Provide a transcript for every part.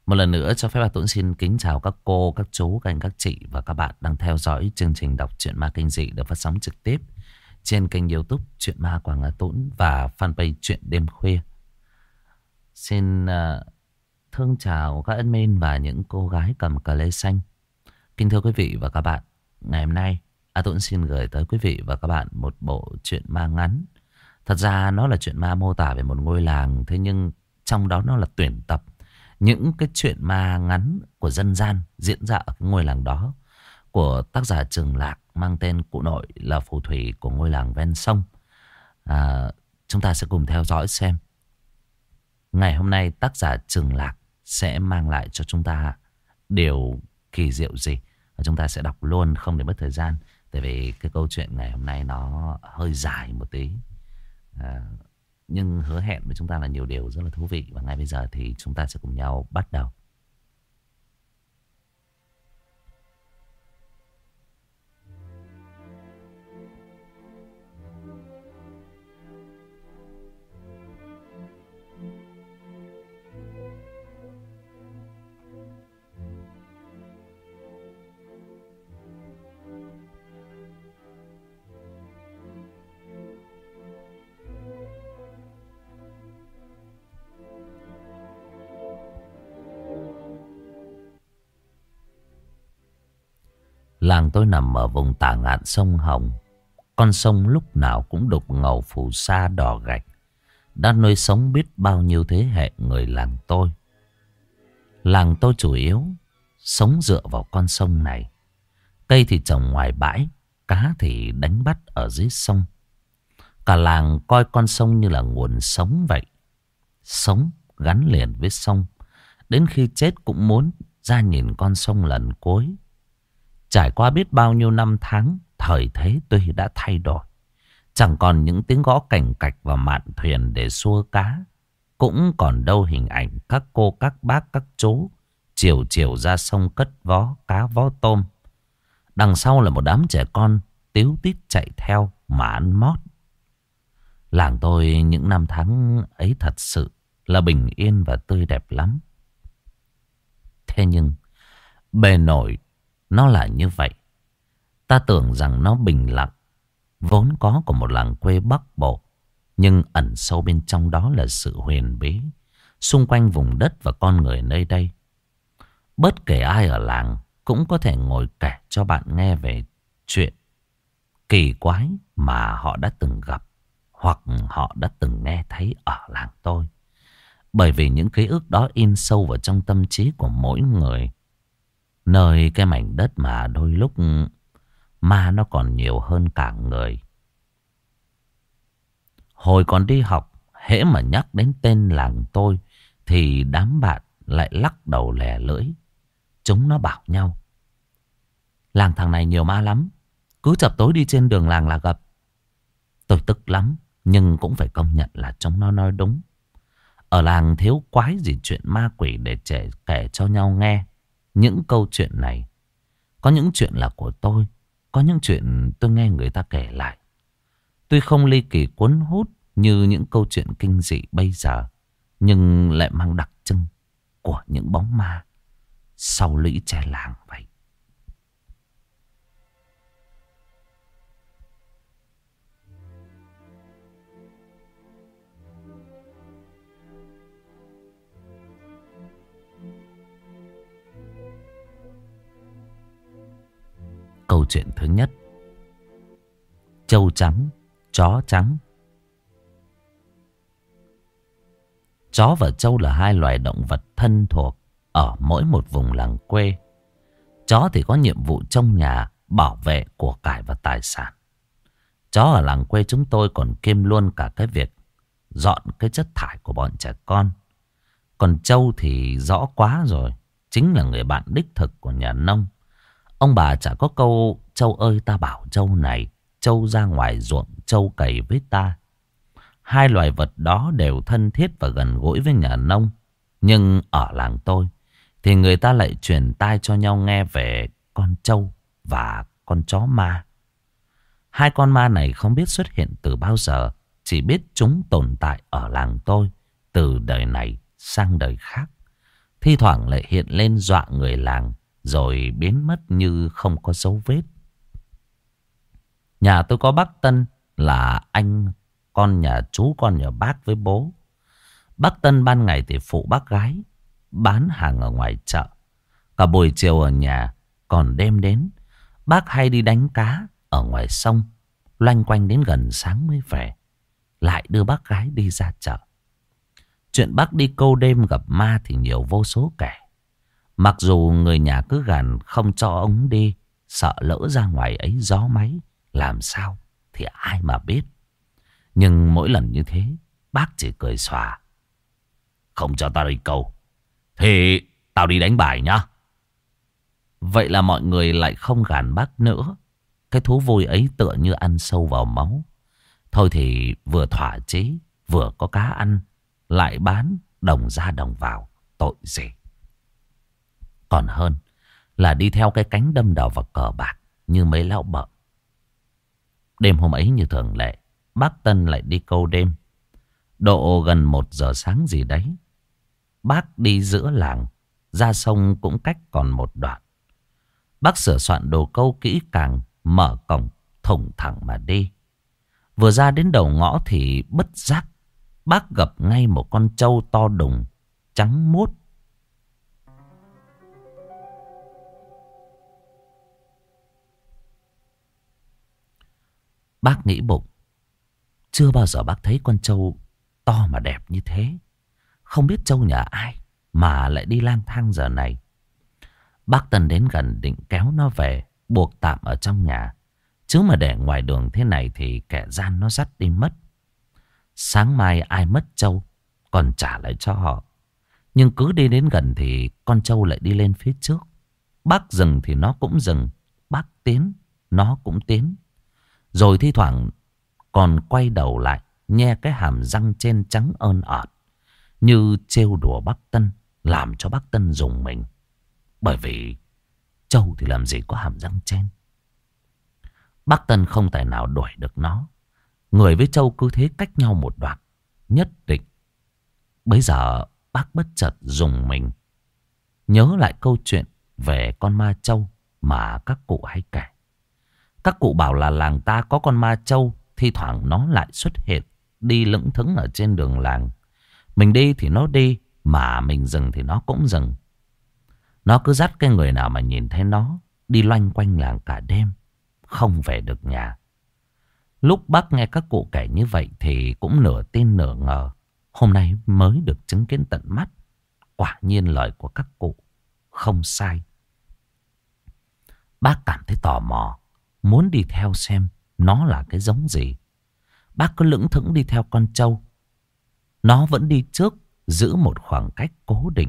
Một lần nữa cho phép bà Tuấn xin kính chào các cô, các chú, các anh, các chị và các bạn đang theo dõi chương trình đọc truyện ma kinh dị được phát sóng trực tiếp trên kênh YouTube Truyện Ma Quảng Hà Tuấn và fanpage Truyện Đêm Khuya. Xin thương chào các admin và những cô gái cầm cờ lê xanh. Kính thưa quý vị và các bạn, ngày hôm nay A Tuấn xin gửi tới quý vị và các bạn một bộ truyện ma ngắn. Thật ra nó là truyện ma mô tả về một ngôi làng, thế nhưng trong đó nó là tuyển tập những cái chuyện ma ngắn của dân gian diễn ra ở cái ngôi làng đó, của tác giả Trường Lạc, mang tên cụ nội là phù thủy của ngôi làng ven sông. Chúng ta sẽ cùng theo dõi xem ngày hôm nay tác giả Trường Lạc sẽ mang lại cho chúng ta điều kỳ diệu gì. Và chúng ta sẽ đọc luôn không để mất thời gian, tại vì cái câu chuyện ngày hôm nay nó hơi dài một tí, nhưng hứa hẹn với chúng ta là nhiều điều rất là thú vị. Và ngay bây giờ thì chúng ta sẽ cùng nhau bắt đầu. Làng tôi nằm ở vùng tả ngạn sông Hồng. Con sông lúc nào cũng đục ngầu phù sa đỏ gạch, đã nuôi sống biết bao nhiêu thế hệ người làng tôi. Làng tôi chủ yếu sống dựa vào con sông này. Cây thì trồng ngoài bãi, cá thì đánh bắt ở dưới sông. Cả làng coi con sông như là nguồn sống vậy. Sống gắn liền với sông, đến khi chết cũng muốn ra nhìn con sông lần cuối. Trải qua biết bao nhiêu năm tháng, thời thế tuy đã thay đổi. Chẳng còn những tiếng gõ cành cạch và mạn thuyền để xua cá. Cũng còn đâu hình ảnh các cô, các bác, các chú chiều chiều ra sông cất vó cá vó tôm. Đằng sau là một đám trẻ con tíu tít chạy theo mà ăn mót. Làng tôi những năm tháng ấy thật sự là bình yên và tươi đẹp lắm. Thế nhưng bề nổi nó là như vậy. Ta tưởng rằng nó bình lặng, vốn có của một làng quê Bắc Bộ. Nhưng ẩn sâu bên trong đó là sự huyền bí xung quanh vùng đất và con người nơi đây. Bất kể ai ở làng cũng có thể ngồi kể cho bạn nghe về chuyện kỳ quái mà họ đã từng gặp hoặc họ đã từng nghe thấy ở làng tôi. Bởi vì những ký ức đó in sâu vào trong tâm trí của mỗi người. Nơi cái mảnh đất mà đôi lúc ma nó còn nhiều hơn cả người. Hồi còn đi học, hễ mà nhắc đến tên làng tôi thì đám bạn lại lắc đầu lè lưỡi. Chúng nó bảo nhau: làng thằng này nhiều ma lắm, cứ chập tối đi trên đường làng là gặp. Tôi tức lắm, nhưng cũng phải công nhận là chúng nó nói đúng. Ở làng thiếu quái gì chuyện ma quỷ để trẻ kể cho nhau nghe. Những câu chuyện này, có những chuyện là của tôi, có những chuyện tôi nghe người ta kể lại. Tuy không ly kỳ cuốn hút như những câu chuyện kinh dị bây giờ, nhưng lại mang đặc trưng của những bóng ma sau lũy tre làng vậy. Câu chuyện thứ nhất: trâu trắng, chó trắng. Chó và trâu là hai loài động vật thân thuộc ở mỗi một vùng làng quê. Chó thì có nhiệm vụ trông nhà, bảo vệ của cải và tài sản. Chó ở làng quê chúng tôi còn kiêm luôn cả cái việc dọn cái chất thải của bọn trẻ con. Còn trâu thì rõ quá rồi, chính là người bạn đích thực của nhà nông. Ông bà chả có câu trâu ơi ta bảo trâu này, trâu ra ngoài ruộng trâu cày với ta. Hai loài vật đó đều thân thiết và gần gũi với nhà nông. Nhưng ở làng tôi thì người ta lại truyền tai cho nhau nghe về con trâu và con chó ma. Hai con ma này không biết xuất hiện từ bao giờ, chỉ biết chúng tồn tại ở làng tôi từ đời này sang đời khác. thi thoảng lại hiện lên dọa người làng, rồi biến mất như không có dấu vết. Nhà tôi có bác Tân là anh con nhà chú con nhà bác với bố. Bác Tân ban ngày thì phụ bác gái bán hàng ở ngoài chợ, cả buổi chiều ở nhà. Còn đêm đến, bác hay đi đánh cá ở ngoài sông, loanh quanh đến gần sáng mới về, lại đưa bác gái đi ra chợ. Chuyện bác đi câu đêm gặp ma thì nhiều vô số kể. Mặc dù người nhà cứ gàn không cho ông đi, sợ lỡ ra ngoài ấy gió máy làm sao thì ai mà biết. Nhưng mỗi lần như thế, bác chỉ cười xòa: "Không cho tao đi câu thì tao đi đánh bài nhá." Vậy là mọi người lại không gàn bác nữa. Cái thú vui ấy tựa như ăn sâu vào máu. Thôi thì vừa thỏa chí, vừa có cá ăn, lại bán đồng ra đồng vào, tội gì. Còn hơn là đi theo cái cánh đâm đầu vào cờ bạc như mấy lão bợ. Đêm hôm ấy như thường lệ, bác Tân lại đi câu đêm. Độ gần 1 giờ sáng gì đấy, bác đi giữa làng, ra sông cũng cách còn một đoạn. Bác sửa soạn đồ câu kỹ càng, mở cổng thủng thẳng mà đi. Vừa ra đến đầu ngõ thì bất giác bác gặp ngay một con trâu to đùng, trắng muốt. Bác nghĩ bụng, chưa bao giờ bác thấy con trâu to mà đẹp như thế. Không biết trâu nhà ai mà lại đi lang thang giờ này. Bác Tân đến gần định kéo nó về, buộc tạm ở trong nhà. Chứ mà để ngoài đường thế này thì kẻ gian nó dắt đi mất. Sáng mai ai mất trâu còn trả lại cho họ. Nhưng cứ đi đến gần thì con trâu lại đi lên phía trước. Bác dừng thì nó cũng dừng, bác tiến nó cũng tiến. Rồi thi thoảng còn quay đầu lại, nhe cái hàm răng trên trắng ơn ợt, như trêu đùa bác Tân, làm cho bác Tân rùng mình. Bởi vì trâu thì làm gì có hàm răng trên. Bác Tân không tài nào đuổi được nó. Người với trâu cứ thế cách nhau một đoạn nhất định. Bây giờ bác bất chợt rùng mình, nhớ lại câu chuyện về con ma trâu mà các cụ hay kể. Các cụ bảo là làng ta có con ma trâu, thi thoảng nó lại xuất hiện, đi lững thững ở trên đường làng. Mình đi thì nó đi, mà mình dừng thì nó cũng dừng. Nó cứ dắt cái người nào mà nhìn thấy nó đi loanh quanh làng cả đêm, không về được nhà. Lúc bác nghe các cụ kể như vậy thì cũng nửa tin nửa ngờ. Hôm nay mới được chứng kiến tận mắt. Quả nhiên lời của các cụ không sai. Bác cảm thấy tò mò, muốn đi theo xem nó là cái giống gì. Bác cứ lững thững đi theo con trâu. Nó vẫn đi trước, giữ một khoảng cách cố định.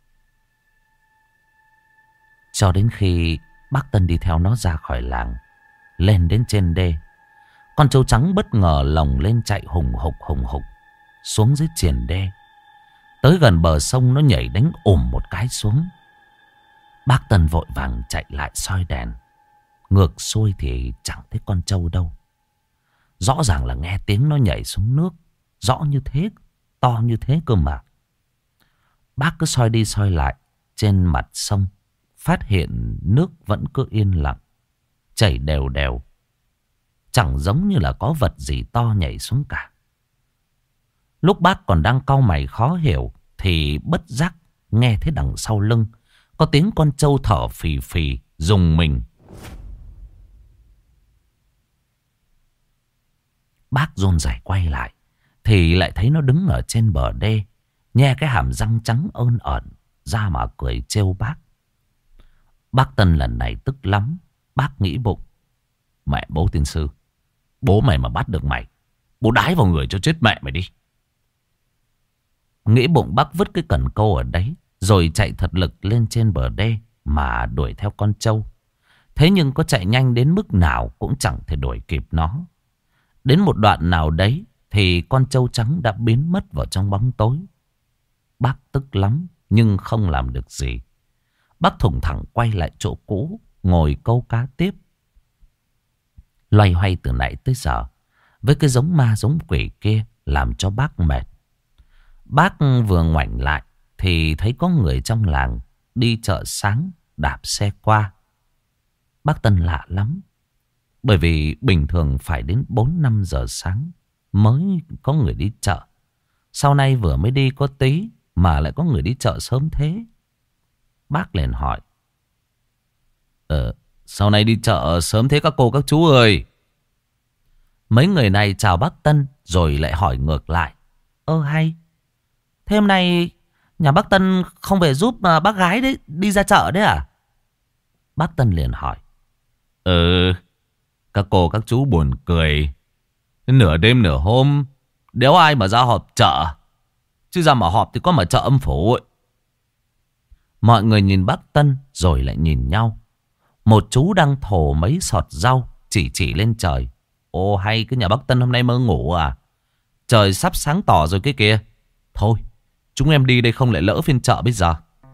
Cho đến khi bác Tân đi theo nó ra khỏi làng, lên đến trên đê. Con trâu trắng bất ngờ lồng lên chạy hùng hục xuống dưới triền đê. Tới gần bờ sông nó nhảy đánh ùm một cái xuống. Bác Tân vội vàng chạy lại soi đèn. Ngược xuôi thì chẳng thấy con trâu đâu. Rõ ràng là nghe tiếng nó nhảy xuống nước, rõ như thế, to như thế cơ mà. Bác cứ soi đi soi lại trên mặt sông, phát hiện nước vẫn cứ yên lặng, chảy đều đều, chẳng giống như là có vật gì to nhảy xuống cả. Lúc bác còn đang cau mày khó hiểu thì bất giác nghe thấy đằng sau lưng có tiếng con trâu thở phì phì, rùng mình. Bác run rẩy quay lại thì lại thấy nó đứng ở trên bờ đê, nhe cái hàm răng trắng ơn ẩn ra mà cười trêu bác. Bác Tân lần này tức lắm. Bác nghĩ bụng, mẹ bố tiên sư, bố mày mà bắt được mày, bố đái vào người cho chết mẹ mày đi. Nghĩ bụng bác vứt cái cần câu ở đấy, rồi chạy thật lực lên trên bờ đê mà đuổi theo con trâu. Thế nhưng có chạy nhanh đến mức nào cũng chẳng thể đuổi kịp nó. Đến một đoạn nào đấy thì con trâu trắng đã biến mất vào trong bóng tối. Bác tức lắm nhưng không làm được gì. Bác thủng thẳng quay lại chỗ cũ, ngồi câu cá tiếp. Loay hoay từ nãy tới giờ với cái giống ma giống quỷ kia làm cho bác mệt. Bác vừa ngoảnh lại thì thấy có người trong làng đi chợ sáng đạp xe qua. Bác Tân lạ lắm. Bởi vì bình thường phải đến 4-5 giờ sáng mới có người đi chợ. Sau này vừa mới đi có tí mà lại có người đi chợ sớm thế. Bác liền hỏi: Sau này đi chợ sớm thế các cô các chú ơi? Mấy người này chào bác Tân rồi lại hỏi ngược lại: Hay, thế hôm nay nhà bác Tân không về giúp bác gái đấy đi ra chợ đấy à? Bác Tân liền hỏi: Các cô các chú buồn cười. Nửa đêm nửa hôm đéo ai mà ra họp chợ. Chứ ra mà họp thì có mà chợ âm phủ ấy. Mọi người nhìn bác Tân rồi lại nhìn nhau. Một chú đang thổ mấy sọt rau chỉ lên trời: Hay cái nhà bác Tân hôm nay mơ ngủ à? Trời sắp sáng tỏ rồi cái kìa. Thôi chúng em đi đây không lại lỡ phiên chợ bây giờ.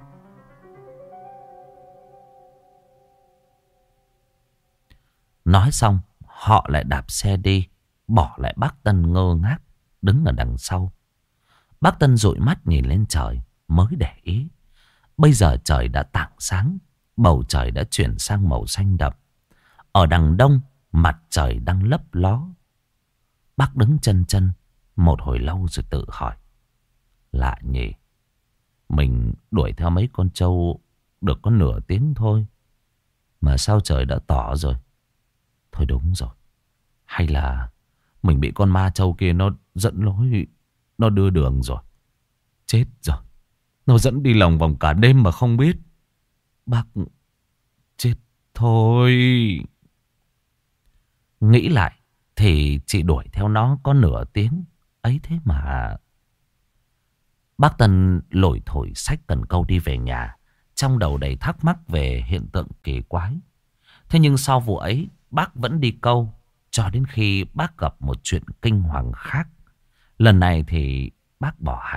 Nói xong họ lại đạp xe đi, bỏ lại bác Tân ngơ ngác đứng ở đằng sau. Bác Tân dụi mắt nhìn lên trời mới để ý. Bây giờ trời đã tảng sáng, bầu trời đã chuyển sang màu xanh đậm. Ở đằng đông mặt trời đang lấp ló. Bác đứng chân chân một hồi lâu rồi tự hỏi: Lạ nhỉ, mình đuổi theo mấy con trâu được có nửa tiếng thôi mà sao trời đã tỏ rồi. Thôi đúng rồi, hay là mình bị con ma trâu kia nó dẫn lối, nó đưa đường rồi. Chết rồi, nó dẫn đi lòng vòng cả đêm mà không biết. Bác chết thôi. Nghĩ lại thì chỉ đuổi theo nó có nửa tiếng ấy thế mà. Bác Tân lủi thổi xách cần câu đi về nhà, trong đầu đầy thắc mắc về hiện tượng kỳ quái. Thế nhưng sau vụ ấy bác vẫn đi câu cho đến khi bác gặp một chuyện kinh hoàng khác. Lần này thì bác bỏ hẳn.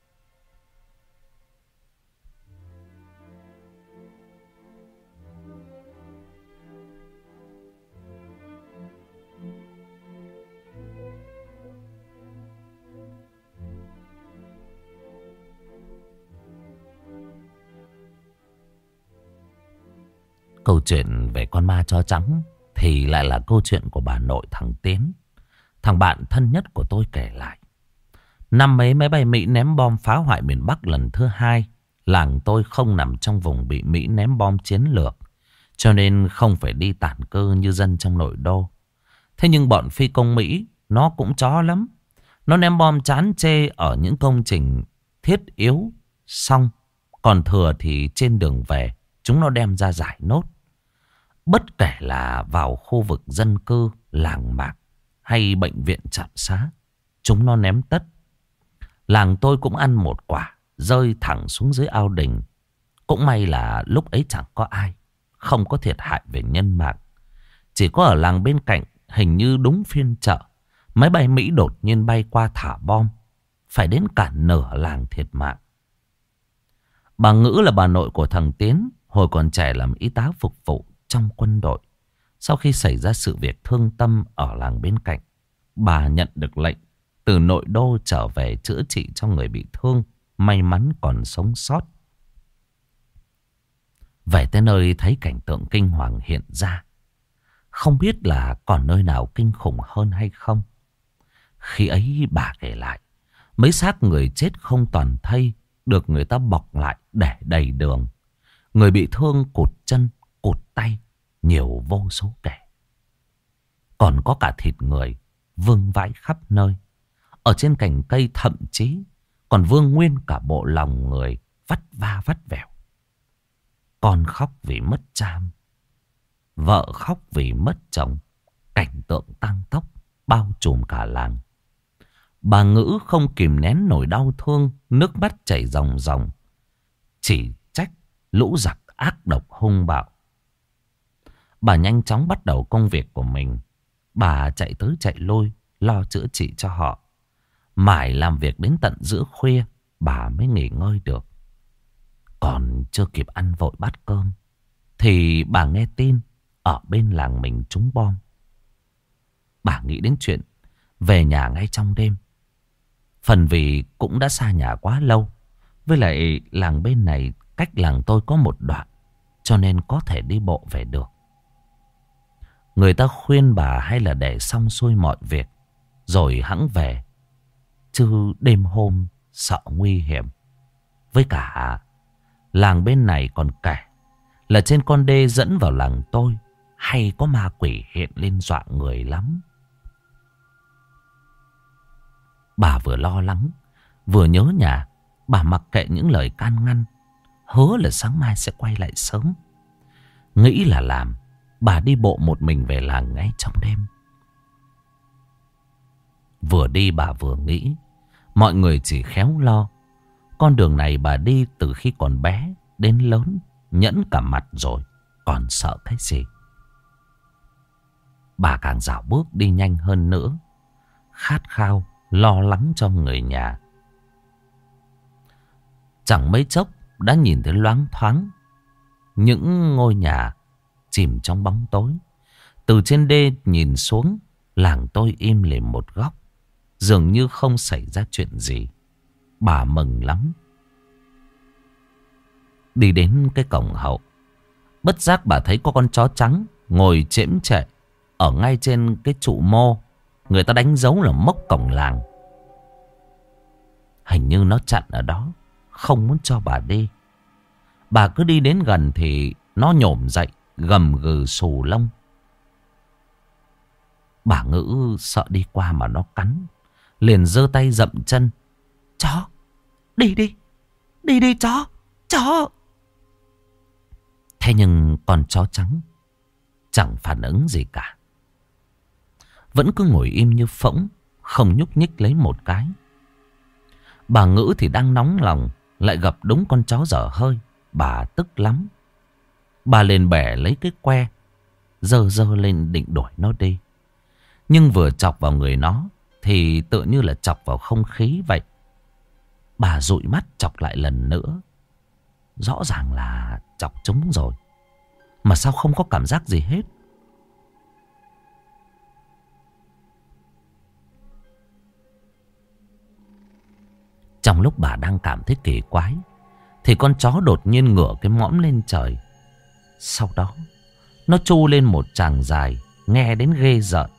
Câu chuyện về con ma chó trắng thì lại là câu chuyện của bà nội thằng Tiến, thằng bạn thân nhất của tôi kể lại. Năm ấy máy bay Mỹ ném bom phá hoại miền Bắc lần thứ hai. Làng tôi không nằm trong vùng bị Mỹ ném bom chiến lược, cho nên không phải đi tản cư như dân trong nội đô. Thế nhưng bọn phi công Mỹ nó cũng chó lắm. Nó ném bom chán chê ở những công trình thiết yếu xong, còn thừa thì trên đường về chúng nó đem ra giải nốt. Bất kể là vào khu vực dân cư, làng mạc hay bệnh viện trạm xá, chúng nó ném tất. Làng tôi cũng ăn một quả, rơi thẳng xuống dưới ao đình. Cũng may là lúc ấy chẳng có ai, không có thiệt hại về nhân mạng. Chỉ có ở làng bên cạnh, hình như đúng phiên chợ, máy bay Mỹ đột nhiên bay qua thả bom, phải đến cả nửa làng thiệt mạng. Bà Ngữ là bà nội của thằng Tiến, hồi còn trẻ làm y tá phục vụ trong quân đội. Sau khi xảy ra sự việc thương tâm ở làng bên cạnh, bà nhận được lệnh từ nội đô trở về chữa trị cho người bị thương, may mắn còn sống sót. Về tới nơi thấy cảnh tượng kinh hoàng hiện ra, không biết là còn nơi nào kinh khủng hơn hay không. Khi ấy bà kể lại, mấy xác người chết không toàn thây được người ta bọc lại để đầy đường. Người bị thương cụt chân, cụt tay, nhiều vô số kể. Còn có cả thịt người vương vãi khắp nơi. Ở trên cành cây thậm chí còn vương nguyên cả bộ lòng người vắt va vắt vẻo. Con khóc vì mất cha, vợ khóc vì mất chồng. Cảnh tượng tang tóc bao trùm cả làng. Bà Ngữ không kìm nén nổi đau thương, nước mắt chảy ròng ròng, chỉ trách lũ giặc ác độc hung bạo. Bà nhanh chóng bắt đầu công việc của mình. Bà chạy tới chạy lui lo chữa trị cho họ. Mãi làm việc đến tận giữa khuya bà mới nghỉ ngơi được. Còn chưa kịp ăn vội bát cơm thì bà nghe tin ở bên làng mình trúng bom. Bà nghĩ đến chuyện về nhà ngay trong đêm. Phần vì cũng đã xa nhà quá lâu, Với lại làng bên này cách làng tôi có một đoạn, cho nên có thể đi bộ về được. Người ta khuyên bà hay là để xong xuôi mọi việc rồi hẵng về, chứ đêm hôm sợ nguy hiểm. Với cả làng bên này còn kể là trên con đê dẫn vào làng tôi hay có ma quỷ hiện lên dọa người lắm. Bà vừa lo lắng vừa nhớ nhà. Bà mặc kệ những lời can ngăn, hứa là sáng mai sẽ quay lại sớm. Nghĩ là làm, bà đi bộ một mình về làng ngay trong đêm. Vừa đi bà vừa nghĩ, mọi người chỉ khéo lo. Con đường này bà đi từ khi còn bé đến lớn, nhẫn cả mặt rồi, còn sợ cái gì. Bà càng dạo bước đi nhanh hơn nữa, khát khao, lo lắng cho người nhà. Chẳng mấy chốc đã nhìn thấy loáng thoáng những ngôi nhà chìm trong bóng tối. Từ trên đê nhìn xuống, làng tôi im lìm một góc, dường như không xảy ra chuyện gì. Bà mừng lắm. Đi đến cái cổng hậu, bất giác bà thấy có con chó trắng ngồi chễm chệ ở ngay trên cái trụ mô người ta đánh dấu là mốc cổng làng. Hình như nó chặn ở đó, không muốn cho bà đi. Bà cứ đi đến gần thì nó nhổm dậy, gầm gừ xù lông. Bà Ngữ sợ đi qua mà nó cắn, liền giơ tay dậm chân. Chó, đi đi, đi đi chó, chó. Thế nhưng con chó trắng chẳng phản ứng gì cả, vẫn cứ ngồi im như phỗng, không nhúc nhích lấy một cái. Bà Ngữ thì đang nóng lòng, lại gặp đúng con chó dở hơi. Bà tức lắm. Bà liền bẻ lấy cái que, giơ giơ lên định đuổi nó đi. Nhưng vừa chọc vào người nó thì tựa như là chọc vào không khí vậy. Bà dụi mắt chọc lại lần nữa. Rõ ràng là chọc trúng rồi, mà sao không có cảm giác gì hết. Trong lúc bà đang cảm thấy kỳ quái thì con chó đột nhiên ngửa cái mõm lên trời. Sau đó nó tru lên một tràng dài, nghe đến ghê rợn.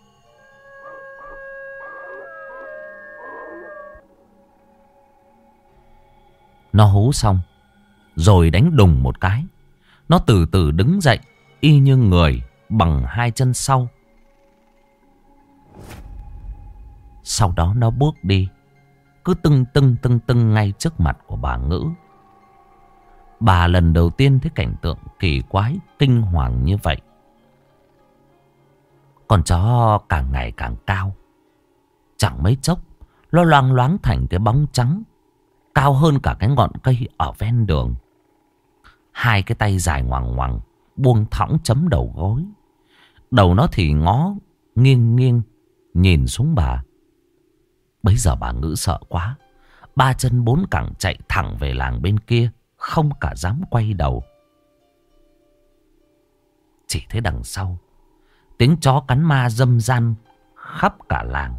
Nó hú xong rồi đánh đùng một cái. Nó từ từ đứng dậy, y như người bằng hai chân sau. Sau đó nó bước đi, cứ tưng tưng tưng tưng ngay trước mặt của bà Ngữ. Bà lần đầu tiên thấy cảnh tượng kỳ quái, kinh hoàng như vậy. Con chó càng ngày càng cao. Chẳng mấy chốc nó loang loáng thành cái bóng trắng, cao hơn cả cái ngọn cây ở ven đường. Hai cái tay dài ngoằng ngoằng, buông thõng chấm đầu gối. Đầu nó thì ngó nghiêng nghiêng nhìn xuống bà. Bấy giờ bà Ngữ sợ quá, ba chân bốn cẳng chạy thẳng về làng bên kia, không cả dám quay đầu. Chỉ thấy đằng sau tiếng chó cắn ma râm ran khắp cả làng.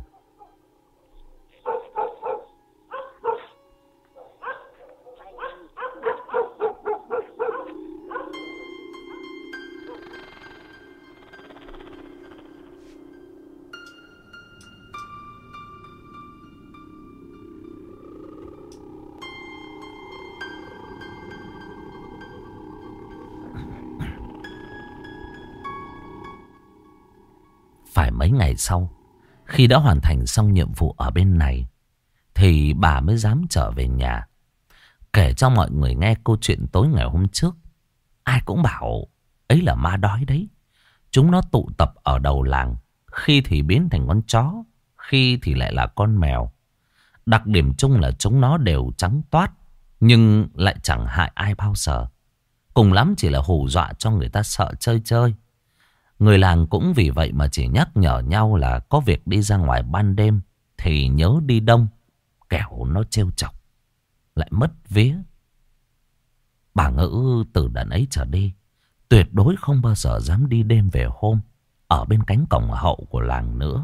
Phải mấy ngày sau, khi đã hoàn thành xong nhiệm vụ ở bên này, thì bà mới dám trở về nhà, kể cho mọi người nghe câu chuyện tối ngày hôm trước. Ai cũng bảo ấy là ma đói đấy. Chúng nó tụ tập ở đầu làng, khi thì biến thành con chó, khi thì lại là con mèo. Đặc điểm chung là chúng nó đều trắng toát, nhưng lại chẳng hại ai bao giờ. Cùng lắm chỉ là hù dọa cho người ta sợ chơi chơi. Người làng cũng vì vậy mà chỉ nhắc nhở nhau là có việc đi ra ngoài ban đêm thì nhớ đi đông, kẻo nó trêu chọc lại mất vía. Bà Ngữ từ đợt ấy trở đi tuyệt đối không bao giờ dám đi đêm về hôm ở bên cánh cổng hậu của làng nữa.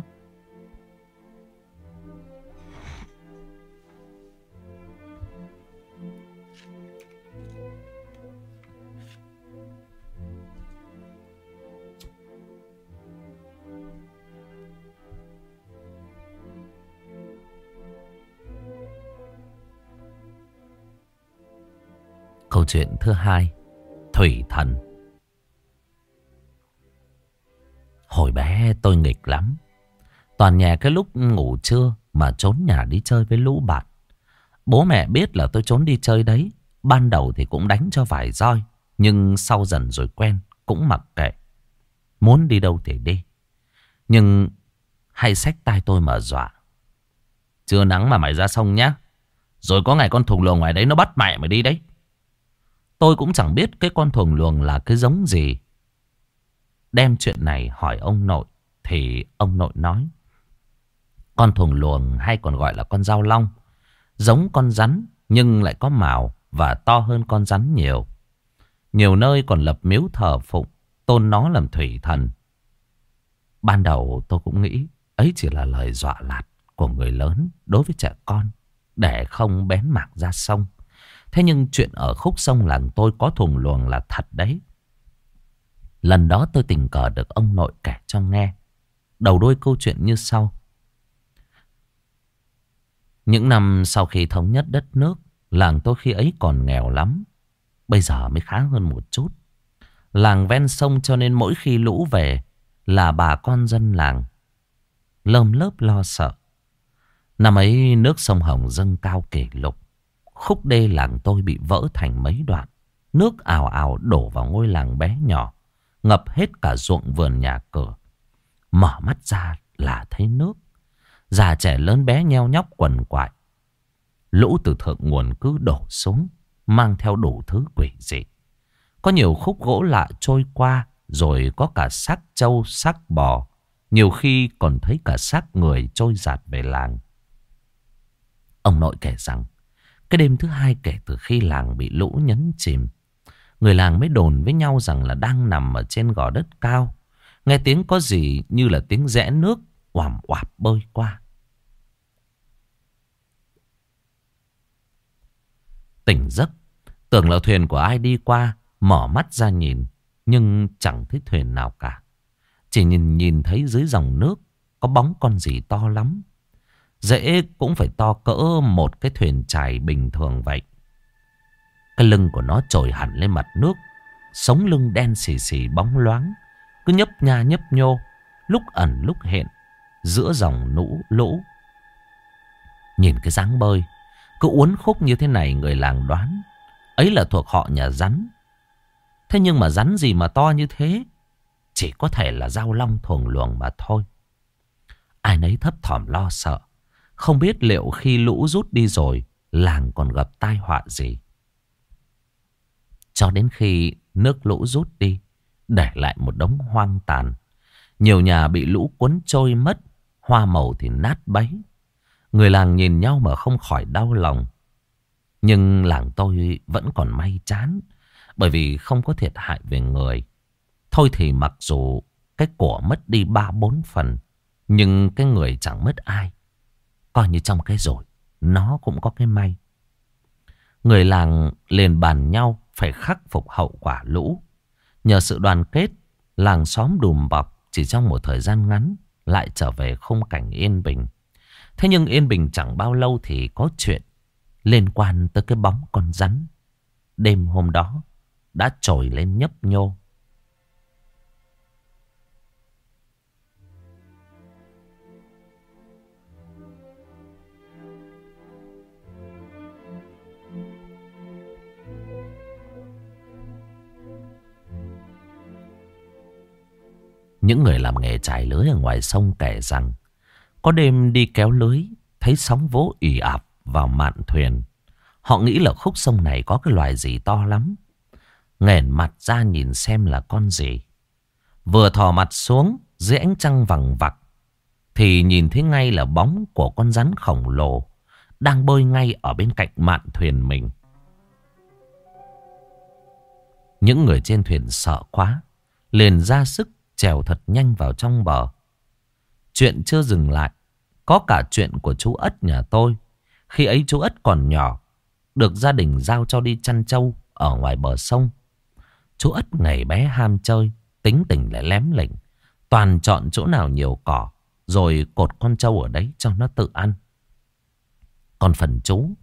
Câu chuyện thứ hai, thủy thần. Hồi bé tôi nghịch lắm. Toàn nhà cái lúc ngủ trưa mà trốn nhà đi chơi với lũ bạn. Bố mẹ biết là tôi trốn đi chơi đấy. Ban đầu thì cũng đánh cho vài roi. Nhưng sau dần rồi quen, cũng mặc kệ. Muốn đi đâu thì đi. Nhưng hay xách tay tôi mà dọa. Trưa nắng mà mày ra sông nhá. Rồi có ngày con thùng luồng ngoài đấy nó bắt mẹ mày đi đấy. Tôi cũng chẳng biết cái con thùng luồng là cái giống gì. Đem chuyện này hỏi ông nội. Thì ông nội nói, con thùng luồng hay còn gọi là con dao long. Giống con rắn nhưng lại có mào và to hơn con rắn nhiều. Nhiều nơi còn lập miếu thờ phụng, tôn nó làm thủy thần. Ban đầu tôi cũng nghĩ ấy chỉ là lời dọa lạt của người lớn đối với trẻ con, để không bén mảng ra sông. Thế nhưng chuyện ở khúc sông làng tôi có thùng luồng là thật đấy. Lần đó tôi tình cờ được ông nội kể cho nghe. Đầu đuôi câu chuyện như sau. Những năm sau khi thống nhất đất nước, làng tôi khi ấy còn nghèo lắm. Bây giờ mới khá hơn một chút. Làng ven sông cho nên mỗi khi lũ về là bà con dân làng lơm lớp lo sợ. Năm ấy nước sông Hồng dâng cao kỷ lục. Khúc đê làng tôi bị vỡ thành mấy đoạn. Nước ào ào đổ vào ngôi làng bé nhỏ, ngập hết cả ruộng vườn nhà cửa. Mở mắt ra là thấy nước. Già trẻ lớn bé nheo nhóc quằn quại. Lũ từ thượng nguồn cứ đổ xuống, mang theo đủ thứ quỷ dị. Có nhiều khúc gỗ lạ trôi qua, rồi có cả xác trâu, xác bò. Nhiều khi còn thấy cả xác người trôi dạt về làng. Ông nội kể rằng, cái đêm thứ hai kể từ khi làng bị lũ nhấn chìm, người làng mới đồn với nhau rằng là đang nằm ở trên gò đất cao. Nghe tiếng có gì như là tiếng rẽ nước oằm oạp bơi qua. Tỉnh giấc, tưởng là thuyền của ai đi qua, mở mắt ra nhìn, nhưng chẳng thấy thuyền nào cả. Chỉ nhìn thấy dưới dòng nước có bóng con gì to lắm. Dễ cũng phải to cỡ một cái thuyền chài bình thường vậy. Cái lưng của nó trồi hẳn lên mặt nước, sống lưng đen xì xì bóng loáng, cứ nhấp nha nhấp nhô, lúc ẩn lúc hiện giữa dòng lũ. Nhìn cái dáng bơi cứ uốn khúc như thế này, người làng đoán ấy là thuộc họ nhà rắn. Thế nhưng mà rắn gì mà to như thế? Chỉ có thể là dao long thuồng luồng mà thôi. Ai nấy thấp thỏm lo sợ, không biết liệu khi lũ rút đi rồi làng còn gặp tai họa gì. Cho đến khi nước lũ rút đi, để lại một đống hoang tàn. Nhiều nhà bị lũ cuốn trôi mất, hoa màu thì nát bấy. Người làng nhìn nhau mà không khỏi đau lòng. Nhưng làng tôi vẫn còn may chán, bởi vì không có thiệt hại về người. Thôi thì mặc dù cái của mất đi 3-4 phần, nhưng cái người chẳng mất ai. Coi như trong cái rồi, nó cũng có cái may. Người làng liền bàn nhau phải khắc phục hậu quả lũ. Nhờ sự đoàn kết, làng xóm đùm bọc chỉ trong một thời gian ngắn lại trở về khung cảnh yên bình. Thế nhưng yên bình chẳng bao lâu thì có chuyện liên quan tới cái bóng con rắn đêm hôm đó đã trồi lên nhấp nhô. Những người làm nghề chài lưới ở ngoài sông kể rằng có đêm đi kéo lưới, thấy sóng vỗ ì ạt vào mạn thuyền. Họ nghĩ là khúc sông này có cái loài gì to lắm. Nghển mặt ra nhìn xem là con gì. Vừa thò mặt xuống dưới ánh trăng vằng vặc thì nhìn thấy ngay là bóng của con rắn khổng lồ đang bơi ngay ở bên cạnh mạn thuyền mình. Những người trên thuyền sợ quá, liền ra sức trèo thật nhanh vào trong bờ. Chuyện chưa dừng lại, có cả chuyện của chú Ất nhà tôi. Khi ấy chú Ất còn nhỏ, được gia đình giao cho đi chăn trâu ở ngoài bờ sông. Chú Ất ngày bé ham chơi, tính tình lại lém lỉnh, toàn chọn chỗ nào nhiều cỏ rồi cột con trâu ở đấy cho nó tự ăn. Còn phần chú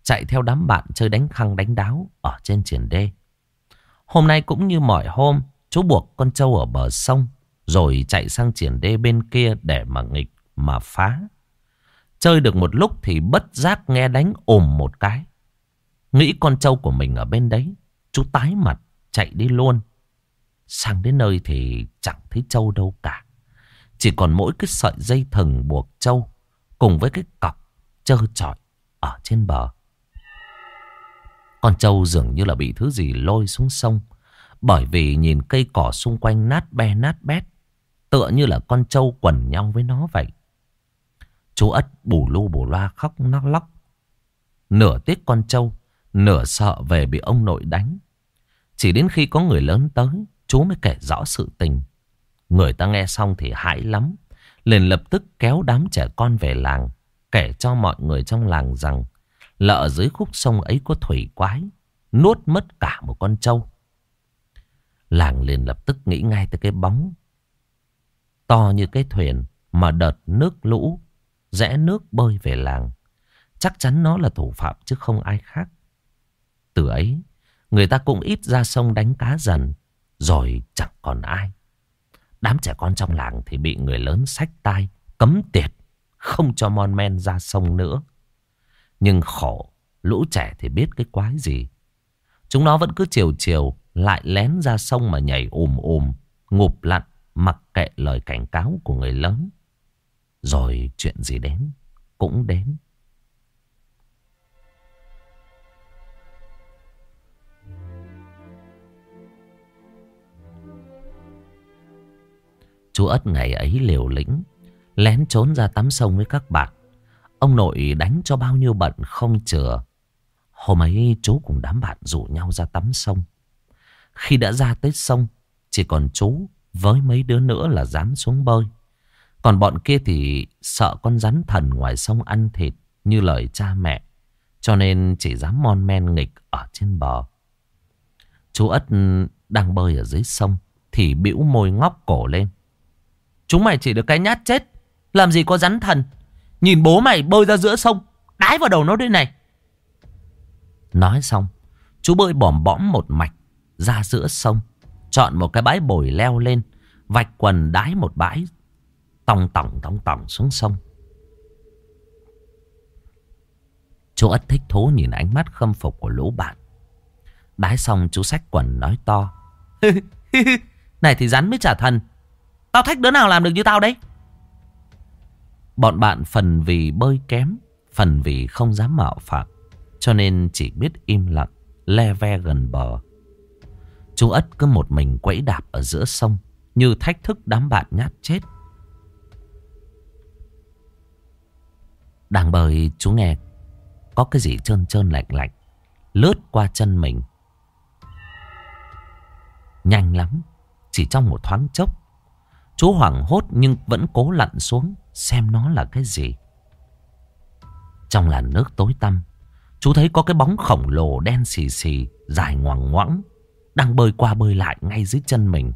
chạy theo đám bạn chơi đánh khăng đánh đáo ở trên triển đê. Hôm nay cũng như mọi hôm, chú buộc con trâu ở bờ sông, rồi chạy sang triển đê bên kia để mà nghịch, mà phá. Chơi được một lúc thì bất giác nghe đánh ồm một cái. Nghĩ con trâu của mình ở bên đấy, chú tái mặt chạy đi luôn. Sang đến nơi thì chẳng thấy trâu đâu cả. Chỉ còn mỗi cái sợi dây thừng buộc trâu cùng với cái cọc trơ trọi ở trên bờ. Con trâu dường như là bị thứ gì lôi xuống sông, bởi vì nhìn cây cỏ xung quanh nát be nát bét, tựa như là con trâu quần nhau với nó vậy. Chú Ất bù lu bù loa khóc nắc lóc, nửa tiếc con trâu, nửa sợ về bị ông nội đánh. Chỉ đến khi có người lớn tới, chú mới kể rõ sự tình. Người ta nghe xong thì hãi lắm, liền lập tức kéo đám trẻ con về làng, kể cho mọi người trong làng rằng là ở dưới khúc sông ấy có thủy quái nuốt mất cả một con trâu. Làng liền lập tức nghĩ ngay tới cái bóng to như cái thuyền mà đợt nước lũ rẽ nước bơi về làng. Chắc chắn nó là thủ phạm chứ không ai khác. Từ ấy người ta cũng ít ra sông đánh cá dần, rồi chẳng còn ai. Đám trẻ con trong làng thì bị người lớn xách tai cấm tiệt, không cho mon men ra sông nữa. Nhưng khổ, lũ trẻ thì biết cái quái gì. Chúng nó vẫn cứ chiều chiều lại lén ra sông mà nhảy ngụp lặn, mặc kệ lời cảnh cáo của người lớn. Rồi chuyện gì đến cũng đến. Chú Ất ngày ấy liều lĩnh lén trốn ra tắm sông với các bạn. Ông nội đánh cho bao nhiêu bận không chừa. Hôm ấy chú cùng đám bạn rủ nhau ra tắm sông. Khi đã ra tới sông, chỉ còn chú với mấy đứa nữa là dám xuống bơi. Còn bọn kia thì sợ con rắn thần ngoài sông ăn thịt như lời cha mẹ, cho nên chỉ dám mon men nghịch ở trên bờ. Chú Ất đang bơi ở dưới sông thì bĩu môi ngóc cổ lên. Chúng mày chỉ được cái nhát chết, làm gì có rắn thần. Nhìn bố mày bơi ra giữa sông, đái vào đầu nó đây này. Nói xong, chú bơi bòm bõm một mạch ra giữa sông, chọn một cái bãi bồi leo lên, vạch quần đái một bãi tòng tòng xuống sông. Chú Ất thích thú nhìn ánh mắt khâm phục của lũ bạn. Đái xong chú xách quần nói to. Này thì rắn mới trả thần. Tao thách đứa nào làm được như tao đấy. Bọn bạn phần vì bơi kém, phần vì không dám mạo phạm, cho nên chỉ biết im lặng le ve gần bờ. Chú Ất cứ một mình quẫy đạp ở giữa sông, như thách thức đám bạn nhát chết. Đang bơi chú nghe có cái gì trơn trơn lạnh lạnh lướt qua chân mình. Nhanh lắm, chỉ trong một thoáng chốc. Chú hoảng hốt nhưng vẫn cố lặn xuống xem nó là cái gì. Trong làn nước tối tăm, chú thấy có cái bóng khổng lồ đen xì xì, dài ngoằng ngoãng, đang bơi qua bơi lại ngay dưới chân mình.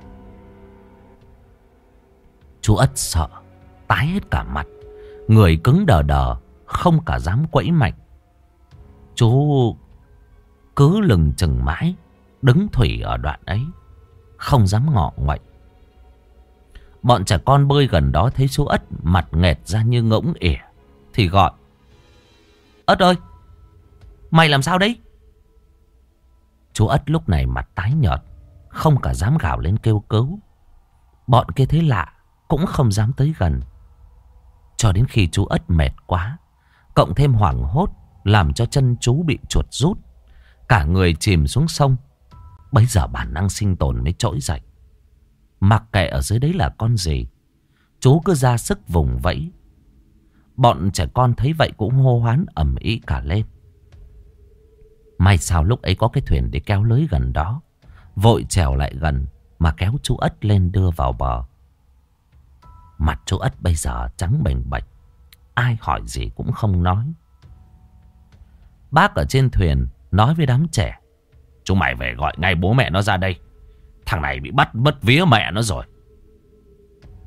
Chú Ất sợ tái hết cả mặt, người cứng đờ đờ, không cả dám quẫy mạnh. Chú cứ lừng chừng mãi, đứng thủy ở đoạn ấy, không dám ngọ nguậy. Bọn trẻ con bơi gần đó thấy chú Ất mặt nghệt ra như ngỗng ỉa thì gọi. Ất ơi, mày làm sao đấy? Chú Ất lúc này mặt tái nhợt, không cả dám gào lên kêu cứu. Bọn kia thấy lạ cũng không dám tới gần. Cho đến khi chú Ất mệt quá, cộng thêm hoảng hốt, làm cho chân chú bị chuột rút, cả người chìm xuống sông. Bấy giờ bản năng sinh tồn mới trỗi dậy. Mặc kệ ở dưới đấy là con gì, chú cứ ra sức vùng vẫy. Bọn trẻ con thấy vậy cũng hô hoán ầm ĩ cả lên. May sao lúc ấy có cái thuyền để kéo lưới gần đó, vội trèo lại gần mà kéo chú Ất lên đưa vào bờ. Mặt chú Ất bây giờ trắng bềnh bệch, ai hỏi gì cũng không nói. Bác ở trên thuyền nói với đám trẻ. Chúng mày về gọi ngay bố mẹ nó ra đây. Thằng này bị bắt mất vía mẹ nó rồi.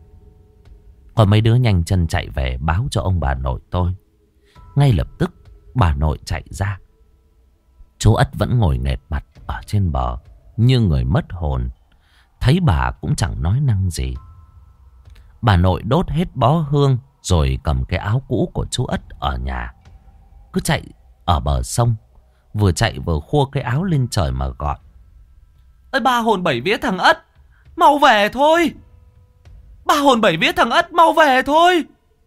Còn mấy đứa nhanh chân chạy về báo cho ông bà nội tôi. Ngay lập tức Bà nội chạy ra. Chú Ất vẫn ngồi nghệt mặt ở trên bờ như người mất hồn. Thấy bà cũng chẳng nói năng gì. Bà nội đốt hết bó hương rồi cầm cái áo cũ của chú Ất ở nhà, cứ chạy ở bờ sông, vừa chạy vừa khua cái áo lên trời mà gọi: "Ơi ba hồn bảy vía thằng Ất, mau về thôi! Ba hồn bảy vía thằng Ất, mau về thôi!"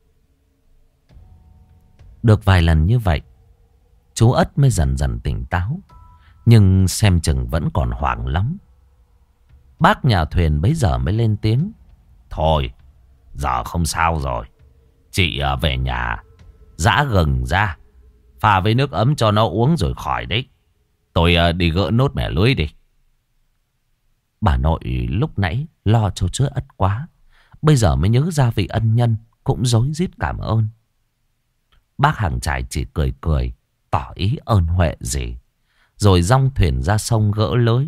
Được vài lần như vậy, chú Ất mới dần dần tỉnh táo. Nhưng xem chừng vẫn còn hoảng lắm. Bác nhà thuyền bấy giờ mới lên tiếng: "Thôi, giờ không sao rồi. Chị về nhà giã gừng ra, pha với nước ấm cho nó uống rồi khỏi đấy. Tôi đi gỡ nốt mẻ lưới đi." Bà nội lúc nãy lo cho chú Ất quá, bây giờ mới nhớ ra vị ân nhân, cũng rối rít cảm ơn. Bác hàng trải chỉ cười cười, tỏ ý ơn huệ gì, rồi dong thuyền ra sông gỡ lưới.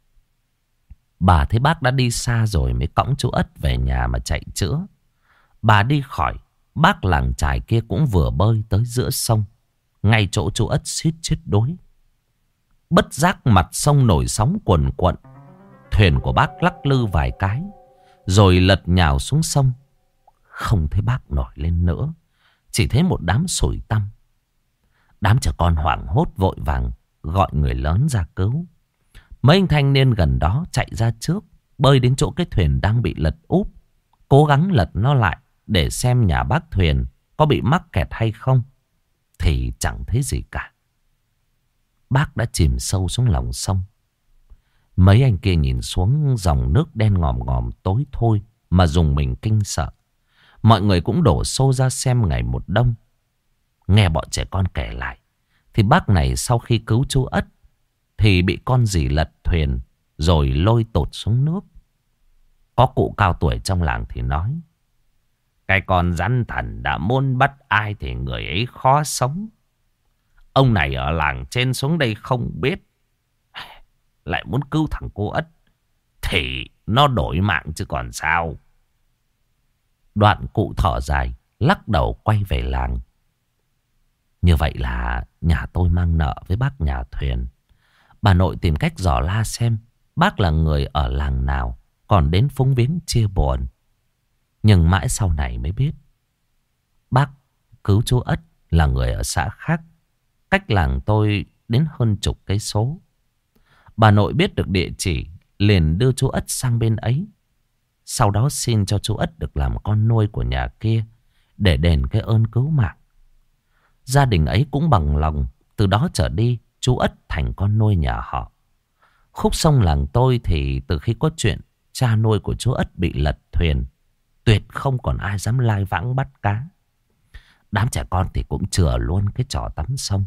Bà thấy bác đã đi xa rồi mới cõng chú Ất về nhà mà chạy chữa. Bà đi khỏi, bác làng trài kia cũng vừa bơi tới giữa sông, ngay chỗ chú Ất suýt chết đuối. Bất giác mặt sông nổi sóng cuồn cuộn. Thuyền của bác lắc lư vài cái rồi lật nhào xuống sông. Không thấy bác nổi lên nữa, chỉ thấy một đám sủi tăm. Đám trẻ con hoảng hốt vội vàng gọi người lớn ra cứu. Mấy anh thanh niên gần đó chạy ra trước, bơi đến chỗ cái thuyền đang bị lật úp, cố gắng lật nó lại để xem nhà bác thuyền có bị mắc kẹt hay không. Thì chẳng thấy gì cả. Bác đã chìm sâu xuống lòng sông. Mấy anh kia nhìn xuống dòng nước đen ngòm ngòm tối thôi mà dùng mình kinh sợ. Mọi người cũng đổ xô ra xem ngày một đông. Nghe bọn trẻ con kể lại, thì bác này sau khi cứu chú Ất thì bị con gì lật thuyền rồi lôi tụt xuống nước. Có cụ cao tuổi trong làng thì nói: "Cái con rắn thần đã muốn bắt ai thì người ấy khó sống. Ông này ở làng trên xuống đây không biết, lại muốn cứu thằng cô Ất thì nó đổi mạng chứ còn sao." Đoạn cụ thở dài, lắc đầu quay về làng. Như vậy là nhà tôi mang nợ với bác nhà thuyền. Bà nội tìm cách dò la xem bác là người ở làng nào, còn đến phúng viếng chia buồn. Nhưng mãi sau này mới biết bác cứu chú Ất là người ở xã khác, cách làng tôi đến hơn chục cây số. Bà nội biết được địa chỉ, liền đưa chú Ất sang bên ấy. Sau đó xin cho chú Ất được làm con nuôi của nhà kia để đền cái ơn cứu mạng. Gia đình ấy cũng bằng lòng. Từ đó trở đi, chú Ất thành con nuôi nhà họ. Khúc sông làng tôi thì từ khi có chuyện cha nuôi của chú Ất bị lật thuyền, tuyệt không còn ai dám lai vãng bắt cá. Đám trẻ con thì cũng chừa luôn cái trò tắm sông.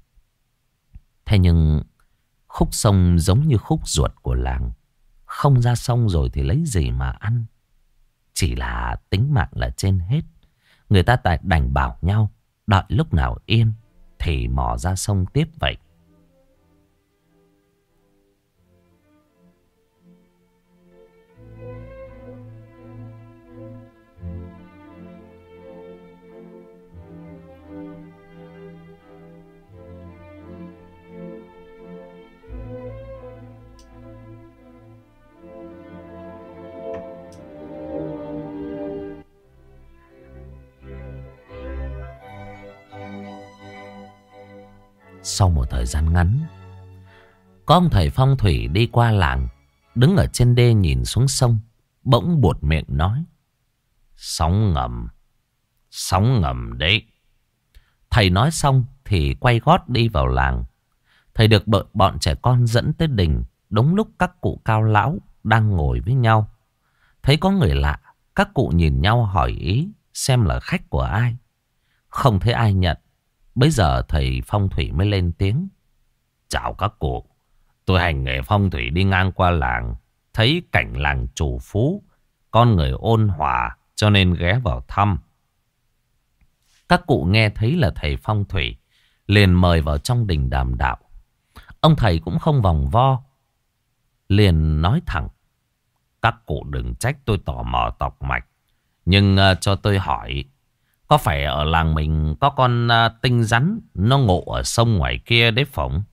Thế nhưng khúc sông giống như khúc ruột của làng. Không ra sông rồi thì lấy gì mà ăn. Chỉ là tính mạng là trên hết. Người ta đành bảo nhau đợi lúc nào yên thì mò ra sông tiếp vậy. Sau một thời gian ngắn, có ông thầy phong thủy đi qua làng, đứng ở trên đê nhìn xuống sông, bỗng buột miệng nói: sóng ngầm đấy." Thầy nói xong thì quay gót đi vào làng. Thầy được bọn trẻ con dẫn tới đình, đúng lúc các cụ cao lão đang ngồi với nhau. Thấy có người lạ, các cụ nhìn nhau hỏi ý xem là khách của ai. Không thấy ai nhận. Bây giờ thầy phong thủy mới lên tiếng: "Chào các cụ, tôi hành nghề phong thủy đi ngang qua làng, thấy cảnh làng trù phú, con người ôn hòa cho nên ghé vào thăm." Các cụ nghe thấy là thầy phong thủy, liền mời vào trong đình đàm đạo. Ông thầy cũng không vòng vo, liền nói thẳng: "Các cụ đừng trách tôi tò mò tọc mạch, nhưng cho tôi hỏi, Có phải ở làng mình có con tinh rắn nó ngộ ở sông ngoài kia đấy phỏng?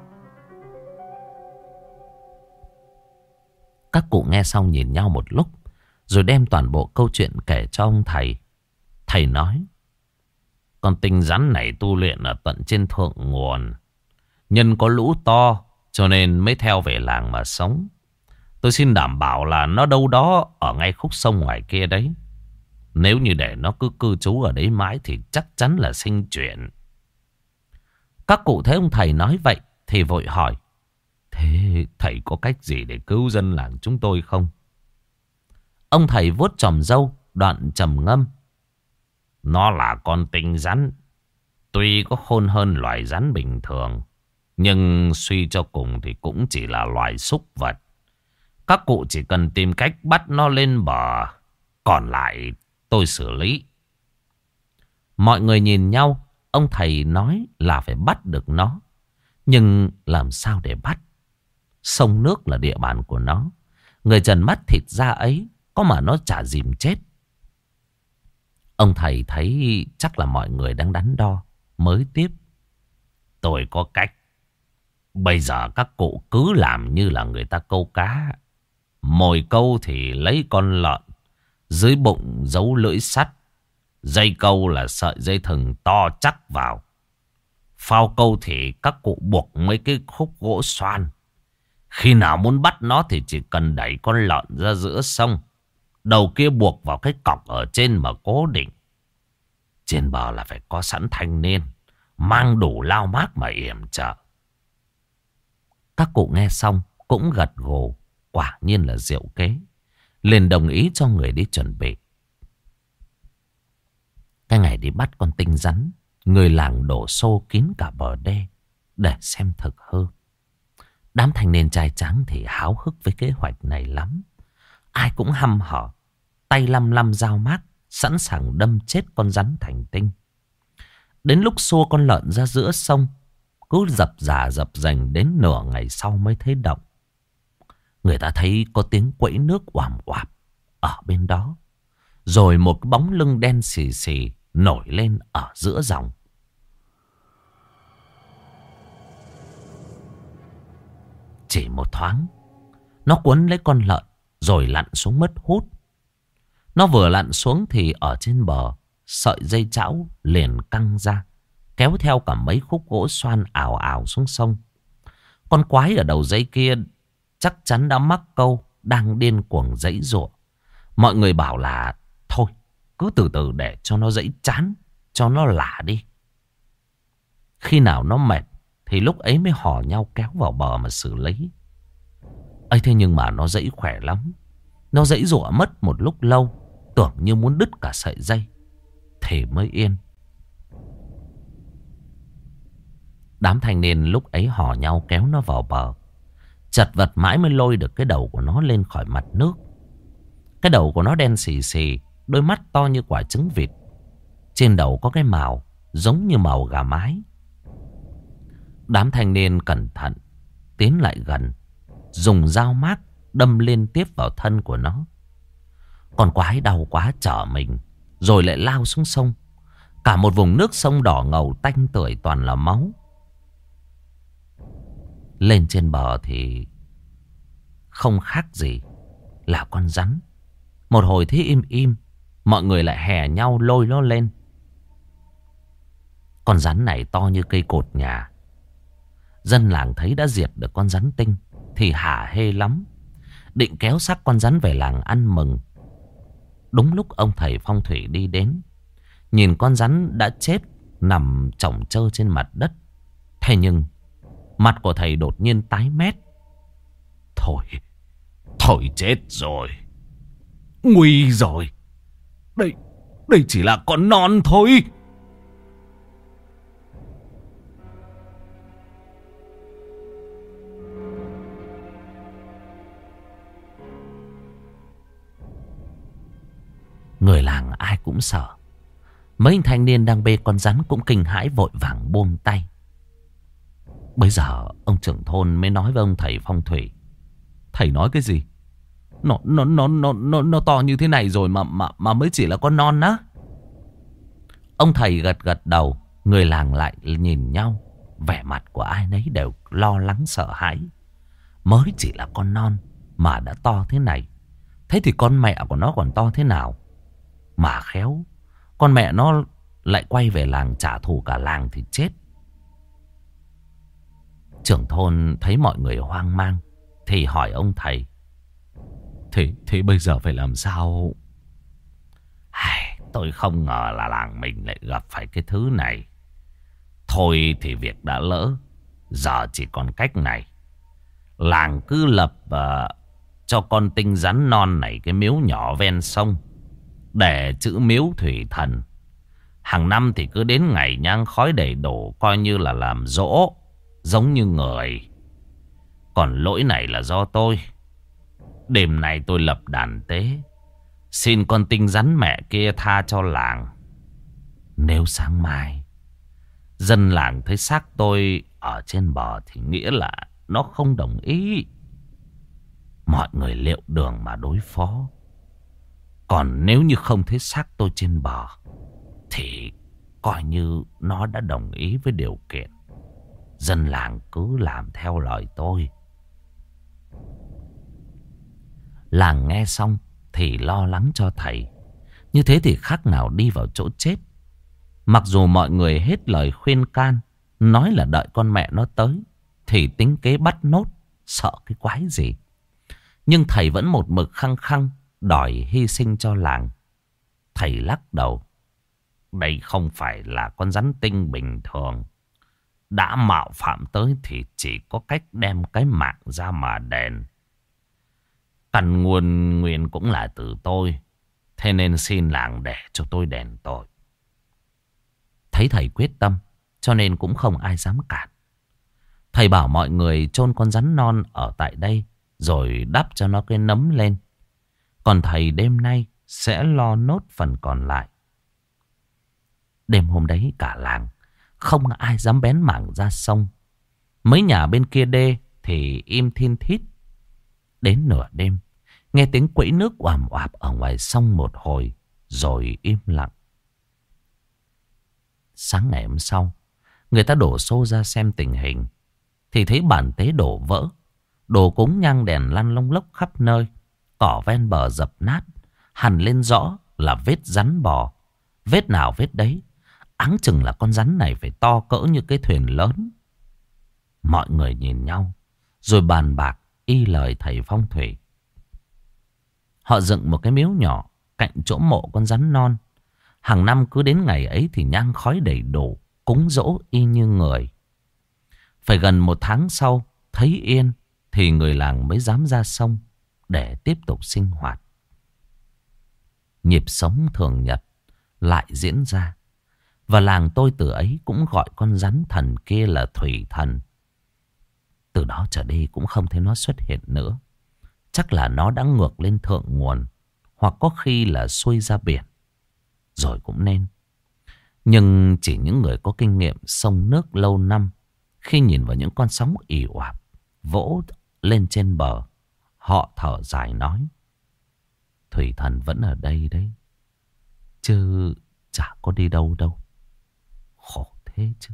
Các cụ nghe xong nhìn nhau một lúc, rồi đem toàn bộ câu chuyện kể cho ông thầy. Thầy nói, con tinh rắn này tu luyện ở tận trên thượng nguồn. Nhân có lũ to cho nên mới theo về làng mà sống. Tôi xin đảm bảo là nó đâu đó ở ngay khúc sông ngoài kia đấy. Nếu như để nó cứ cư trú ở đấy mãi thì chắc chắn là sinh chuyện. Các cụ thấy ông thầy nói vậy thì vội hỏi, thế thầy có cách gì để cứu dân làng chúng tôi không? Ông thầy vuốt chòm râu, đoạn trầm ngâm. Nó là con tinh rắn. Tuy có khôn hơn loài rắn bình thường, nhưng suy cho cùng thì cũng chỉ là loài súc vật. Các cụ chỉ cần tìm cách bắt nó lên bờ, còn lại tôi xử lý. Mọi người nhìn nhau. Ông thầy nói là phải bắt được nó, nhưng làm sao để bắt? Sông nước là địa bàn của nó. Người trần mắt thịt da ấy, có mà nó chả dìm chết. Ông thầy thấy chắc là mọi người đang đắn đo, mới tiếp. Tôi có cách. Bây giờ các cụ cứ làm như là người ta câu cá. Mồi câu thì lấy con lợn, dưới bụng giấu lưỡi sắt. Dây câu là sợi dây thừng to chắc vào. Phao câu thì các cụ buộc mấy cái khúc gỗ xoan. Khi nào muốn bắt nó thì chỉ cần đẩy con lợn ra giữa sông. Đầu kia buộc vào cái cọc ở trên mà cố định. Trên bờ là phải có sẵn thanh niên, mang đủ lao mác mà yểm trợ. Các cụ nghe xong cũng gật gù. Quả nhiên là diệu kế. Liền đồng ý cho người đi chuẩn bị. Cái ngày đi bắt con tinh rắn, người làng đổ xô kín cả bờ đê để xem thực hư. Đám thanh niên trai tráng thì háo hức với kế hoạch này lắm. Ai cũng hăm hở, tay lăm lăm dao mác, sẵn sàng đâm chết con rắn thành tinh. Đến lúc xua con lợn ra giữa sông, cứ dập dà dập dành đến nửa ngày sau mới thấy động. Người ta thấy có tiếng quẫy nước oàm oạp ở bên đó. Rồi một cái bóng lưng đen xì xì nổi lên ở giữa dòng. Chỉ một thoáng, nó cuốn lấy con lợn rồi lặn xuống mất hút. Nó vừa lặn xuống thì ở trên bờ, sợi dây chảo liền căng ra, kéo theo cả mấy khúc gỗ xoan ào ào xuống sông. Con quái ở đầu dây kia chắc chắn đã mắc câu, đang điên cuồng giãy giụa. Mọi người bảo là thôi, cứ từ từ để cho nó giãy chán, cho nó lả đi. Khi nào nó mệt thì lúc ấy mới hò nhau kéo vào bờ mà xử lý. ấy thế nhưng mà nó giãy khỏe lắm. Nó giãy giụa mất một lúc lâu, tưởng như muốn đứt cả sợi dây thì mới yên. Đám thanh niên lúc ấy hò nhau kéo nó vào bờ. Chật vật mãi mới lôi được cái đầu của nó lên khỏi mặt nước. Cái đầu của nó đen xì xì, đôi mắt to như quả trứng vịt. Trên đầu có cái mào giống như màu gà mái. Đám thanh niên cẩn thận tiến lại gần, dùng dao mác đâm liên tiếp vào thân của nó. Con quái đau quá trở mình, rồi lại lao xuống sông. Cả một vùng nước sông đỏ ngầu tanh tưởi toàn là máu. Lên trên bờ thì không khác gì là con rắn. Một hồi thấy im im, mọi người lại hè nhau lôi nó lên. Con rắn này to như cây cột nhà. Dân làng thấy đã diệt được con rắn tinh thì hả hê lắm, định kéo xác con rắn về làng ăn mừng. Đúng lúc ông thầy phong thủy đi đến, nhìn con rắn đã chết nằm chồng chơ trên mặt đất. Thế nhưng mặt của thầy đột nhiên tái mét. Thôi chết rồi. Nguy rồi. Đây chỉ là con non thôi. Người làng ai cũng sợ. Mấy anh thanh niên đang bê con rắn cũng kinh hãi vội vàng buông tay. Bây giờ ông trưởng thôn mới nói với ông thầy phong thủy. Thầy nói cái gì? Nó to như thế này rồi mà mới chỉ là con non á. Ông thầy gật gật đầu. Người làng lại nhìn nhau. Vẻ mặt của ai nấy đều lo lắng sợ hãi. Mới chỉ là con non mà đã to thế này. Thế thì con mẹ của nó còn to thế nào? Mà khéo con mẹ nó lại quay về làng trả thù cả làng thì chết. Trưởng thôn thấy mọi người hoang mang thì hỏi ông thầy. Thế bây giờ phải làm sao? Tôi không ngờ là làng mình lại gặp phải cái thứ này. Thôi thì việc đã lỡ. Giờ chỉ còn cách này. Làng cứ lập cho con tinh rắn non này cái miếu nhỏ ven sông, để chữ miếu thủy thần. Hàng năm thì cứ đến ngày nhang khói đầy đổ, coi như là làm dỗ, giống như người. Còn lỗi này là do tôi. Đêm nay tôi lập đàn tế, xin con tinh rắn mẹ kia tha cho làng. Nếu sáng mai dân làng thấy xác tôi ở trên bờ thì nghĩa là nó không đồng ý. Mọi người liệu đường mà đối phó. Còn nếu như không thấy xác tôi trên bờ thì coi như nó đã đồng ý với điều kiện. Dân làng cứ làm theo lời tôi. Làng nghe xong thì lo lắng cho thầy. Như thế thì khác nào đi vào chỗ chết. Mặc dù mọi người hết lời khuyên can, nói là đợi con mẹ nó tới thì tính kế bắt nốt, sợ cái quái gì. Nhưng thầy vẫn một mực khăng khăng đòi hy sinh cho làng. Thầy lắc đầu. Đây không phải là con rắn tinh bình thường. Đã mạo phạm tới thì chỉ có cách đem cái mạng ra mà đền. Căn nguồn nguyên cũng là từ tôi. Thế nên xin làng để cho tôi đền tội. Thấy thầy quyết tâm cho nên cũng không ai dám cản. Thầy bảo mọi người chôn con rắn non ở tại đây, rồi đắp cho nó cái nấm lên. Còn thầy đêm nay sẽ lo nốt phần còn lại. Đêm hôm đấy cả làng không ai dám bén mảng ra sông. Mấy nhà bên kia đê thì im thin thít. Đến nửa đêm nghe tiếng quẫy nước oàm oạp ở ngoài sông một hồi, rồi im lặng. Sáng ngày hôm sau, người ta đổ xô ra xem tình hình thì thấy bàn tế đổ vỡ, đồ cúng nhang đèn lăn lông lốc khắp nơi. Cỏ ven bờ dập nát, hằn lên rõ là vết rắn bò. Vết nào vết đấy, áng chừng là con rắn này phải to cỡ như cái thuyền lớn. Mọi người nhìn nhau rồi bàn bạc y lời thầy phong thủy. Họ dựng một cái miếu nhỏ cạnh chỗ mộ con rắn non. Hàng năm cứ đến ngày ấy thì nhang khói đầy đủ, cúng dỗ y như người. Phải gần 1 tháng sau thấy yên thì người làng mới dám ra sông để tiếp tục sinh hoạt. Nhịp sống thường nhật lại diễn ra. Và làng tôi từ ấy cũng gọi con rắn thần kia là thủy thần. Từ đó trở đi cũng không thấy nó xuất hiện nữa. Chắc là nó đã ngược lên thượng nguồn, hoặc có khi là xuôi ra biển. Rồi cũng nên. Nhưng chỉ những người có kinh nghiệm sông nước lâu năm, khi nhìn vào những con sóng ì oạp vỗ lên trên bờ, họ thở dài nói: thủy thần vẫn ở đây đấy, chứ chả có đi đâu đâu. Khổ thế chứ.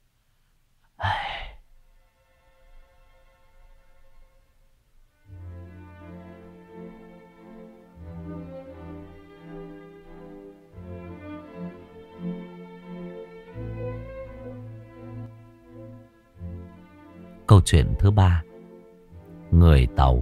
Câu chuyện thứ 3. Người Tàu.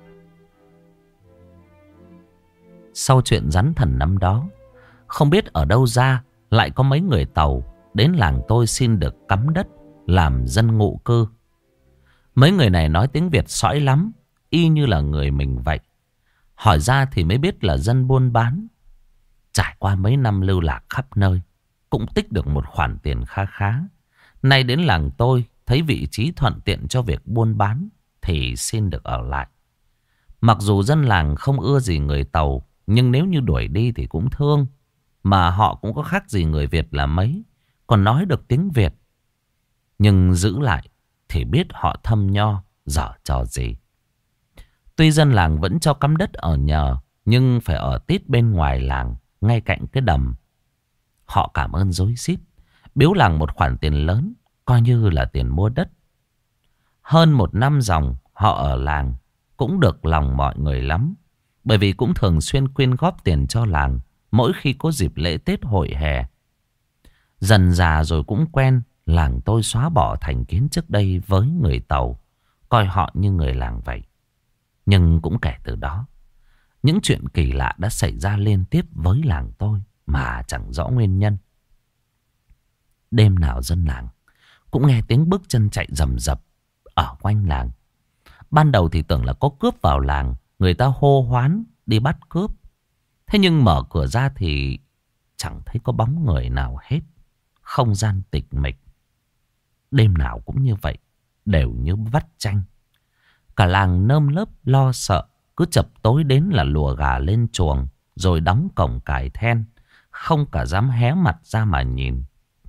Sau chuyện rắn thần năm đó, không biết ở đâu ra lại có mấy người Tàu đến làng tôi xin được cắm đất làm dân ngụ cư. Mấy người này nói tiếng Việt sõi lắm, y như là người mình vậy. Hỏi ra thì mới biết là dân buôn bán. Trải qua mấy năm lưu lạc khắp nơi, cũng tích được một khoản tiền kha khá. Nay đến làng tôi thấy vị trí thuận tiện cho việc buôn bán thì xin được ở lại. Mặc dù dân làng không ưa gì người Tàu, nhưng nếu như đuổi đi thì cũng thương. Mà họ cũng có khác gì người Việt là mấy, còn nói được tiếng Việt. Nhưng giữ lại thì biết họ thâm nho, dở trò gì. Tuy dân làng vẫn cho cắm đất ở nhờ, nhưng phải ở tít bên ngoài làng, ngay cạnh cái đầm. Họ cảm ơn rối rít, biếu làng một khoản tiền lớn, coi như là tiền mua đất. Hơn 1 năm dòng họ ở làng cũng được lòng mọi người lắm. Bởi vì cũng thường xuyên quyên góp tiền cho làng mỗi khi có dịp lễ Tết hội hè. Dần già rồi cũng quen, làng tôi xóa bỏ thành kiến trước đây với người Tàu, coi họ như người làng vậy. Nhưng cũng kể từ đó, những chuyện kỳ lạ đã xảy ra liên tiếp với làng tôi mà chẳng rõ nguyên nhân. Đêm nào dân làng cũng nghe tiếng bước chân chạy rầm rập ở quanh làng. Ban đầu thì tưởng là có cướp vào làng, người ta hô hoán đi bắt cướp. Thế nhưng mở cửa ra thì chẳng thấy có bóng người nào hết. Không gian tịch mịch. Đêm nào cũng như vậy, đều như vắt chanh. Cả làng nơm nớp lo sợ, cứ chập tối đến là lùa gà lên chuồng, rồi đóng cổng cài then, không cả dám hé mặt ra mà nhìn.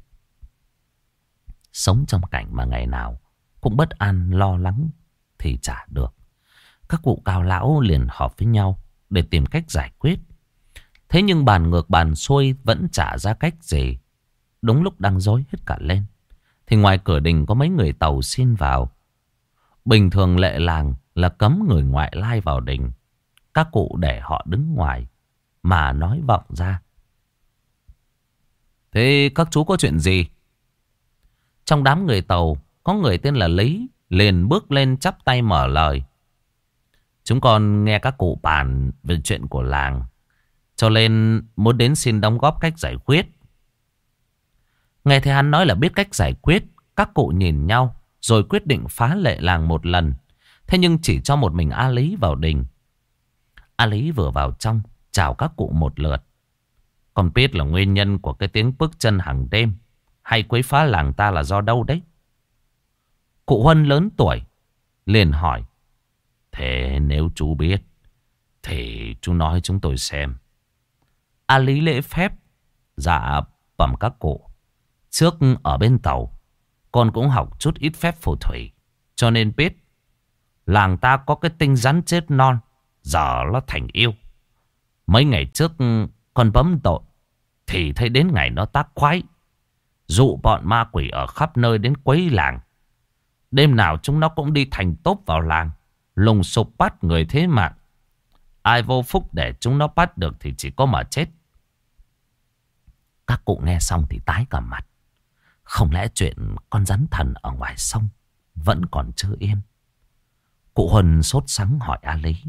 Sống trong cảnh mà ngày nào cũng bất an lo lắng thì chả được. Các cụ cao lão liền họp với nhau để tìm cách giải quyết. Thế nhưng bàn ngược bàn xuôi vẫn chả ra cách gì. Đúng lúc đang rối hết cả lên thì ngoài cửa đình có mấy người Tàu xin vào. Bình thường lệ làng là cấm người ngoại lai vào đình. Các cụ để họ đứng ngoài mà nói vọng ra. Thế các chú có chuyện gì? Trong đám người Tàu có người tên là Lý, liền bước lên chắp tay mở lời. Chúng con nghe các cụ bàn về chuyện của làng, cho nên muốn đến xin đóng góp cách giải quyết. Nghe thấy hắn nói là biết cách giải quyết, các cụ nhìn nhau rồi quyết định phá lệ làng một lần. Thế nhưng chỉ cho một mình A Lý vào đình. A Lý vừa vào trong chào các cụ một lượt. Con biết là nguyên nhân của cái tiếng bước chân hàng đêm hay quấy phá làng ta là do đâu đấy? Cụ Huân lớn tuổi liền hỏi. Thế nếu chú biết thì chú nói chúng tôi xem. A Lý lễ phép. Dạ bẩm các cụ, trước ở bên Tàu con cũng học chút ít phép phù thủy, cho nên biết làng ta có cái tinh rắn chết non, giờ nó thành yêu. Mấy ngày trước con bấm tội thì thấy đến ngày nó tác khoái, dụ bọn ma quỷ ở khắp nơi đến quấy làng. Đêm nào chúng nó cũng đi thành tốp vào làng, lùng sục bắt người thế mạng. Ai vô phúc để chúng nó bắt được thì chỉ có mà chết. Các cụ nghe xong thì tái cả mặt. Không lẽ chuyện con rắn thần ở ngoài sông vẫn còn chưa yên? Cụ Huân sốt sắng hỏi A Lý.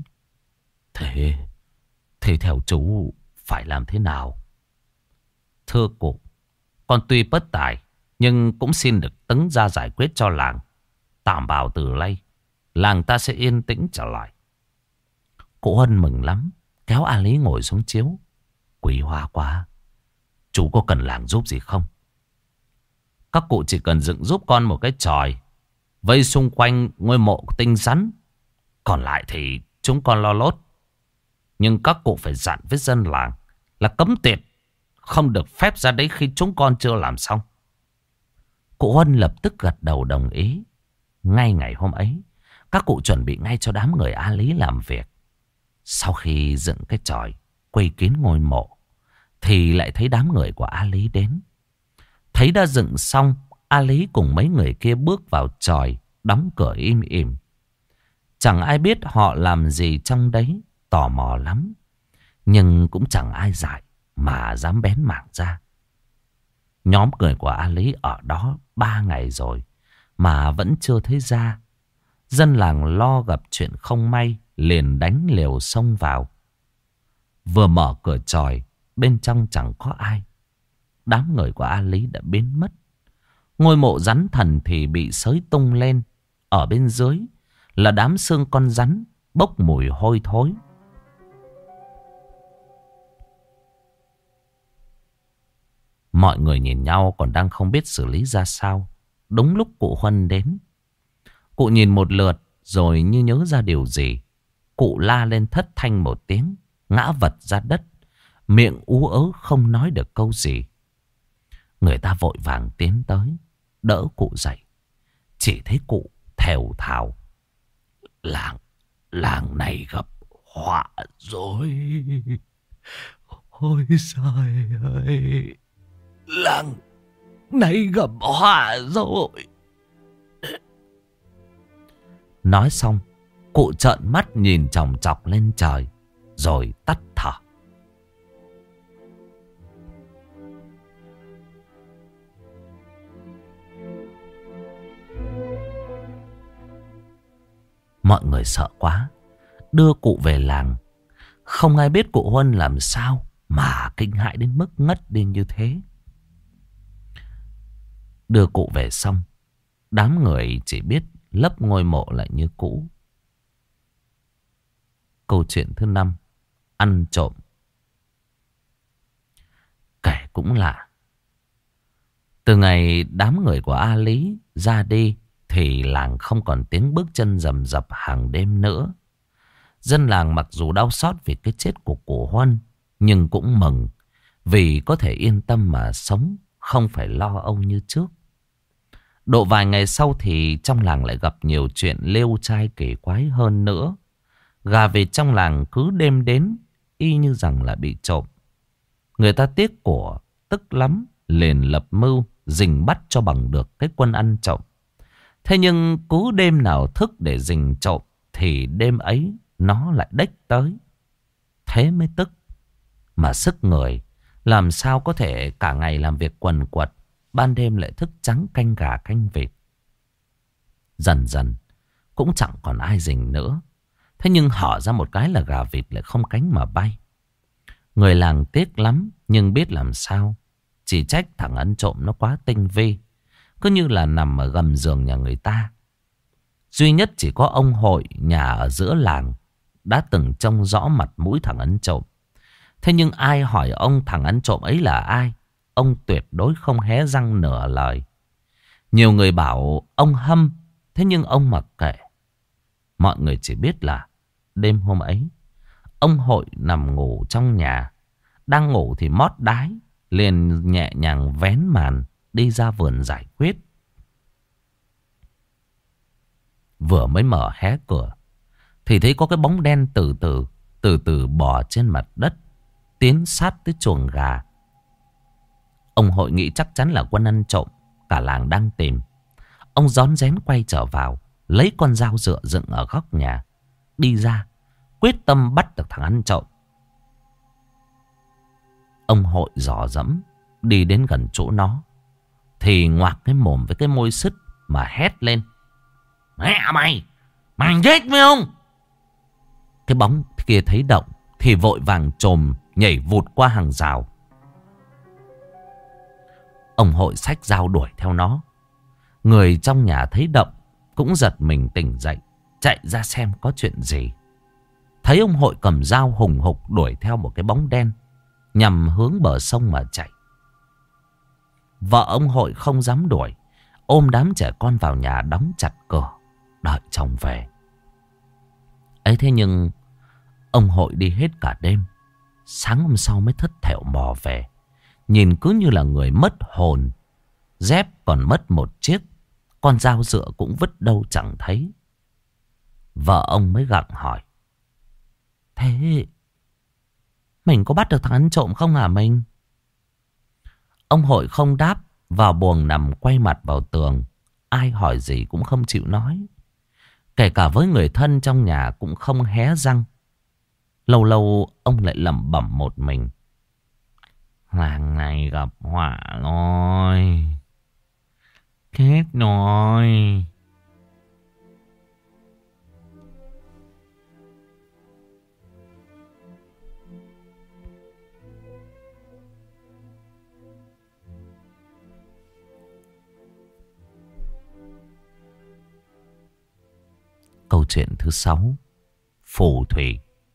Thế theo chú phải làm thế nào? Thưa cụ, con tuy bất tài nhưng cũng xin được tứng ra giải quyết cho làng. Tạm bảo từ nay làng ta sẽ yên tĩnh trở lại. Cụ Huân mừng lắm, kéo A Lý ngồi xuống chiếu. Quý hóa quá. Chú có cần làng giúp gì không? Các cụ chỉ cần dựng giúp con một cái chòi vây xung quanh ngôi mộ tinh rắn. Còn lại thì chúng con lo lốt. Nhưng các cụ phải dặn với dân làng là cấm tiệt, không được phép ra đấy khi chúng con chưa làm xong. Cụ Huân lập tức gật đầu đồng ý. Ngay ngày hôm ấy, các cụ chuẩn bị ngay cho đám người A Lý làm việc. Sau khi dựng cái chòi quây kín ngôi mộ thì lại thấy đám người của A Lý đến. Thấy đã dựng xong, A Lý cùng mấy người kia bước vào chòi, đóng cửa im ỉm. Chẳng ai biết họ làm gì trong đấy, tò mò lắm. Nhưng cũng chẳng ai dại mà dám bén mảng ra. Nhóm người của A Lý ở đó 3 ngày rồi mà vẫn chưa thấy ra. Dân làng lo gặp chuyện không may liền đánh liều xông vào. Vừa mở cửa chòi, bên trong chẳng có ai. Đám người của A Lý đã biến mất. Ngôi mộ rắn thần thì bị xới tung lên. Ở bên dưới là đám xương con rắn bốc mùi hôi thối. Mọi người nhìn nhau còn đang không biết xử lý ra sao. Đúng lúc cụ Huân đến. Cụ nhìn một lượt rồi như nhớ ra điều gì. Cụ la lên thất thanh một tiếng, ngã vật ra đất, miệng ú ớ không nói được câu gì. Người ta vội vàng tiến tới, đỡ cụ dậy. Chỉ thấy cụ thều thào. Làng này gặp họa rồi. Ôi trời ơi. Làng này gặp họa rồi. Nói xong, cụ trợn mắt nhìn chòng chọc lên trời, rồi tắt thở. Mọi người sợ quá, đưa cụ về làng. Không ai biết cụ Huân làm sao mà kinh hãi đến mức ngất đi như thế. Đưa cụ về xong, đám người chỉ biết lấp ngôi mộ lại như cũ. Câu chuyện thứ 5: ăn trộm. Kể cũng lạ, từ ngày đám người của A Lý ra đi thì làng không còn tiếng bước chân rầm rập hàng đêm nữa. Dân làng mặc dù đau xót vì cái chết của cụ Huân, nhưng cũng mừng vì có thể yên tâm mà sống, không phải lo âu như trước. Độ vài ngày sau thì trong làng lại gặp nhiều chuyện lêu trai kỳ quái hơn nữa. Gà vịt trong làng cứ đêm đến y như rằng là bị trộm. Người ta tiếc của tức lắm, liền lập mưu rình bắt cho bằng được cái quân ăn trộm. Thế nhưng cứ đêm nào thức để rình trộm thì đêm ấy nó lại đếch tới. Thế mới tức. Mà sức người làm sao có thể cả ngày làm việc quần quật, ban đêm lại thức trắng canh gà canh vịt. Dần dần cũng chẳng còn ai rình nữa. Thế nhưng hở ra một cái là gà vịt lại không cánh mà bay. Người làng tiếc lắm, nhưng biết làm sao. Chỉ trách thằng ăn trộm nó quá tinh vi, cứ như là nằm ở gầm giường nhà người ta. Duy nhất chỉ có ông Hội nhà ở giữa làng đã từng trông rõ mặt mũi thằng ăn trộm. Thế nhưng ai hỏi ông thằng ăn trộm ấy là ai, ông tuyệt đối không hé răng nửa lời. Nhiều người bảo ông hâm, thế nhưng ông mặc kệ. Mọi người chỉ biết là đêm hôm ấy, ông Hội nằm ngủ trong nhà. Đang ngủ thì mót đái, liền nhẹ nhàng vén màn đi ra vườn giải quyết. Vừa mới mở hé cửa thì thấy có cái bóng đen từ từ bò trên mặt đất, tiến sát tới chuồng gà. Ông Hội nghĩ chắc chắn là quân ăn trộm, cả làng đang tìm. Ông rón rén quay trở vào, lấy con dao dựa dựng ở góc nhà, đi ra quyết tâm bắt được thằng ăn trộm. Ông Hội dò dẫm đi đến gần chỗ nó thì ngoạc cái mồm với cái môi sứt mà hét lên: "Mẹ mày! Mày chết phải không?" Cái bóng kia thấy động thì vội vàng chồm nhảy vụt qua hàng rào. Ông Hội xách dao đuổi theo nó. Người trong nhà thấy động cũng giật mình tỉnh dậy, chạy ra xem có chuyện gì. Thấy ông Hội cầm dao hùng hục đuổi theo một cái bóng đen, nhằm hướng bờ sông mà chạy. Vợ ông Hội không dám đuổi, ôm đám trẻ con vào nhà đóng chặt cửa, đợi chồng về. Ấy thế nhưng ông Hội đi hết cả đêm, sáng hôm sau mới thất thểu mò về. Nhìn cứ như là người mất hồn. Dép còn mất một chiếc, con dao dựa cũng vứt đâu chẳng thấy. Vợ ông mới gặng hỏi: "Thế mình có bắt được thằng ăn trộm không hả mình?" Ông Hội không đáp, vào buồng nằm quay mặt vào tường. Ai hỏi gì cũng không chịu nói. Kể cả với người thân trong nhà cũng không hé răng. Lâu lâu ông lại lẩm bẩm một mình: "Làng này gặp họa rồi. Chết rồi." Câu chuyện thứ 6: phù thủy.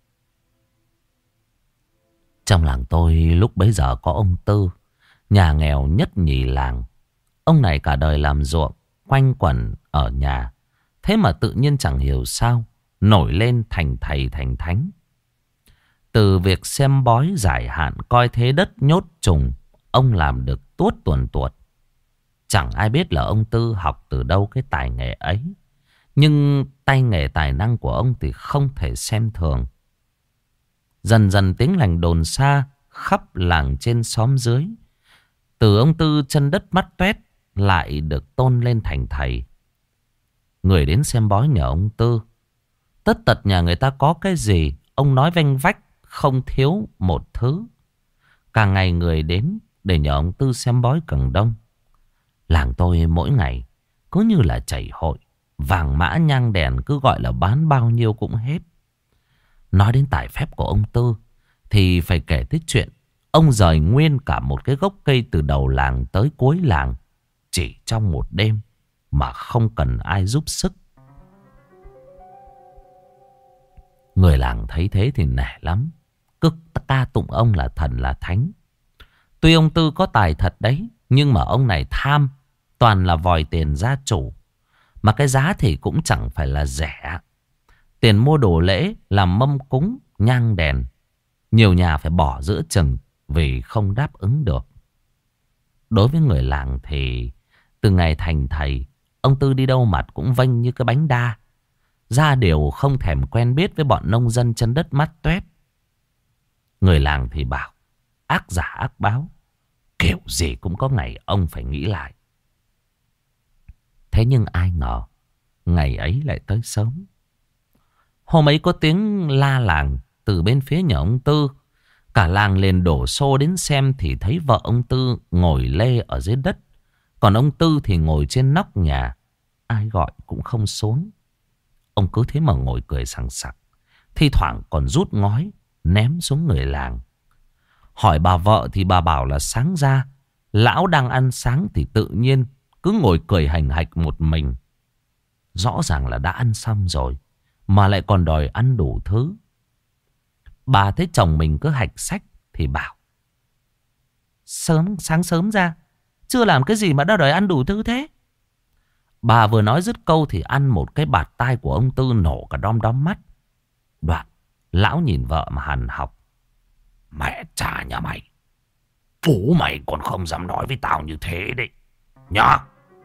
Trong làng tôi lúc bấy giờ có ông Tư, nhà nghèo nhất nhì làng. Ông này cả đời làm ruộng, quanh quẩn ở nhà. Thế mà tự nhiên chẳng hiểu sao nổi lên thành thầy thành thánh. Từ việc xem bói giải hạn, coi thế đất nhốt trùng, ông làm được tuốt tuần tuột. Chẳng ai biết là ông Tư học từ đâu cái tài nghệ ấy. Nhưng tay nghề tài năng của ông thì không thể xem thường. Dần dần tiếng lành đồn xa khắp làng trên xóm dưới. Từ ông Tư chân đất mắt toét lại được tôn lên thành thầy. Người đến xem bói nhờ ông Tư. Tất tật nhà người ta có cái gì, ông nói vanh vách, không thiếu một thứ. Càng ngày người đến để nhờ ông Tư xem bói càng đông. Làng tôi mỗi ngày cứ như là chảy hội. Vàng mã nhang đèn cứ gọi là bán bao nhiêu cũng hết. Nói đến tài phép của ông Tư thì phải kể tới chuyện ông rời nguyên cả một cái gốc cây từ đầu làng tới cuối làng chỉ trong một đêm mà không cần ai giúp sức. Người làng thấy thế thì nể lắm, cứ ca tụng ông là thần là thánh. Tuy ông Tư có tài thật đấy, nhưng mà ông này tham, toàn là vòi tiền gia chủ. Mà cái giá thì cũng chẳng phải là rẻ. Tiền mua đồ lễ làm mâm cúng, nhang đèn, nhiều nhà phải bỏ giữa chừng vì không đáp ứng được. Đối với người làng thì từ ngày thành thầy, ông Tư đi đâu mặt cũng vênh như cái bánh đa. Ra đều không thèm quen biết với bọn nông dân chân đất mắt toét. Người làng thì bảo ác giả ác báo, kiểu gì cũng có ngày ông phải nghĩ lại. Thế nhưng ai ngờ ngày ấy lại tới sớm. Hôm ấy có tiếng la làng từ bên phía nhà ông Tư. Cả làng liền đổ xô đến xem thì thấy vợ ông Tư ngồi lê ở dưới đất. Còn ông Tư thì ngồi trên nóc nhà. Ai gọi cũng không xuống. Ông cứ thế mà ngồi cười sằng sặc. Thi thoảng còn rút ngói ném xuống người làng. Hỏi bà vợ thì bà bảo là sáng ra lão đang ăn sáng thì tự nhiên cứ ngồi cười hành hạch một mình. Rõ ràng là đã ăn xong rồi mà lại còn đòi ăn đủ thứ. Bà thấy chồng mình cứ hạch sách thì bảo sáng sớm ra chưa làm cái gì mà đã đòi ăn đủ thứ thế. Bà vừa nói dứt câu thì ăn một cái bạt tai của ông Tư nổ cả đom đóm mắt. Đoạn lão nhìn vợ mà hằn học. Mẹ cha nhà mày, bố mày còn không dám nói với tao như thế đấy nhá.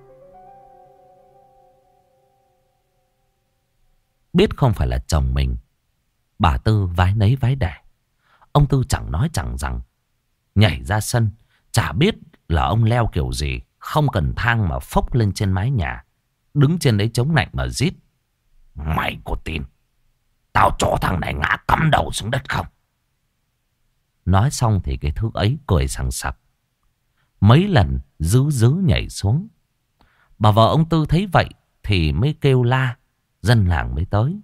Biết không phải là chồng mình, bà Tư vái nấy vái đẻ. Ông Tư chẳng nói chẳng rằng, nhảy ra sân. Chả biết là ông leo kiểu gì, không cần thang mà phốc lên trên mái nhà, đứng trên đấy chống nạnh mà rít. Mày có tin tao cho thằng này ngã cắm đầu xuống đất không? Nói xong thì cái thứ ấy cười sằng sặc. Mấy lần dứ nhảy xuống. Bà vợ ông Tư thấy vậy thì mới kêu la. Dân làng mới tới.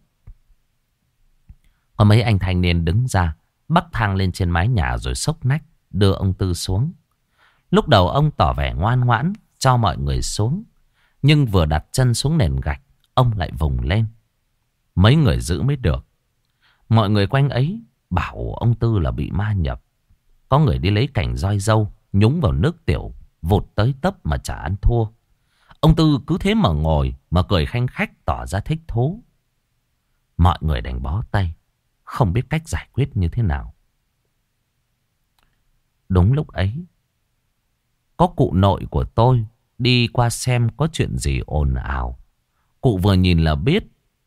Có mấy anh thanh niên đứng ra bắt thang lên trên mái nhà rồi xốc nách đưa ông Tư xuống. Lúc đầu ông tỏ vẻ ngoan ngoãn cho mọi người xuống. Nhưng vừa đặt chân xuống nền gạch, ông lại vùng lên. Mấy người giữ mới được. Mọi người quanh ấy bảo ông Tư là bị ma nhập. Có người đi lấy cành roi dâu nhúng vào nước tiểu, vụt tới tấp mà chả ăn thua. Ông Tư cứ thế mà ngồi mà cười khanh khách tỏ ra thích thú. Mọi người đành bó tay, không biết cách giải quyết như thế nào. Đúng lúc ấy, có cụ nội của tôi đi qua xem có chuyện gì ồn ào. Cụ vừa nhìn là biết.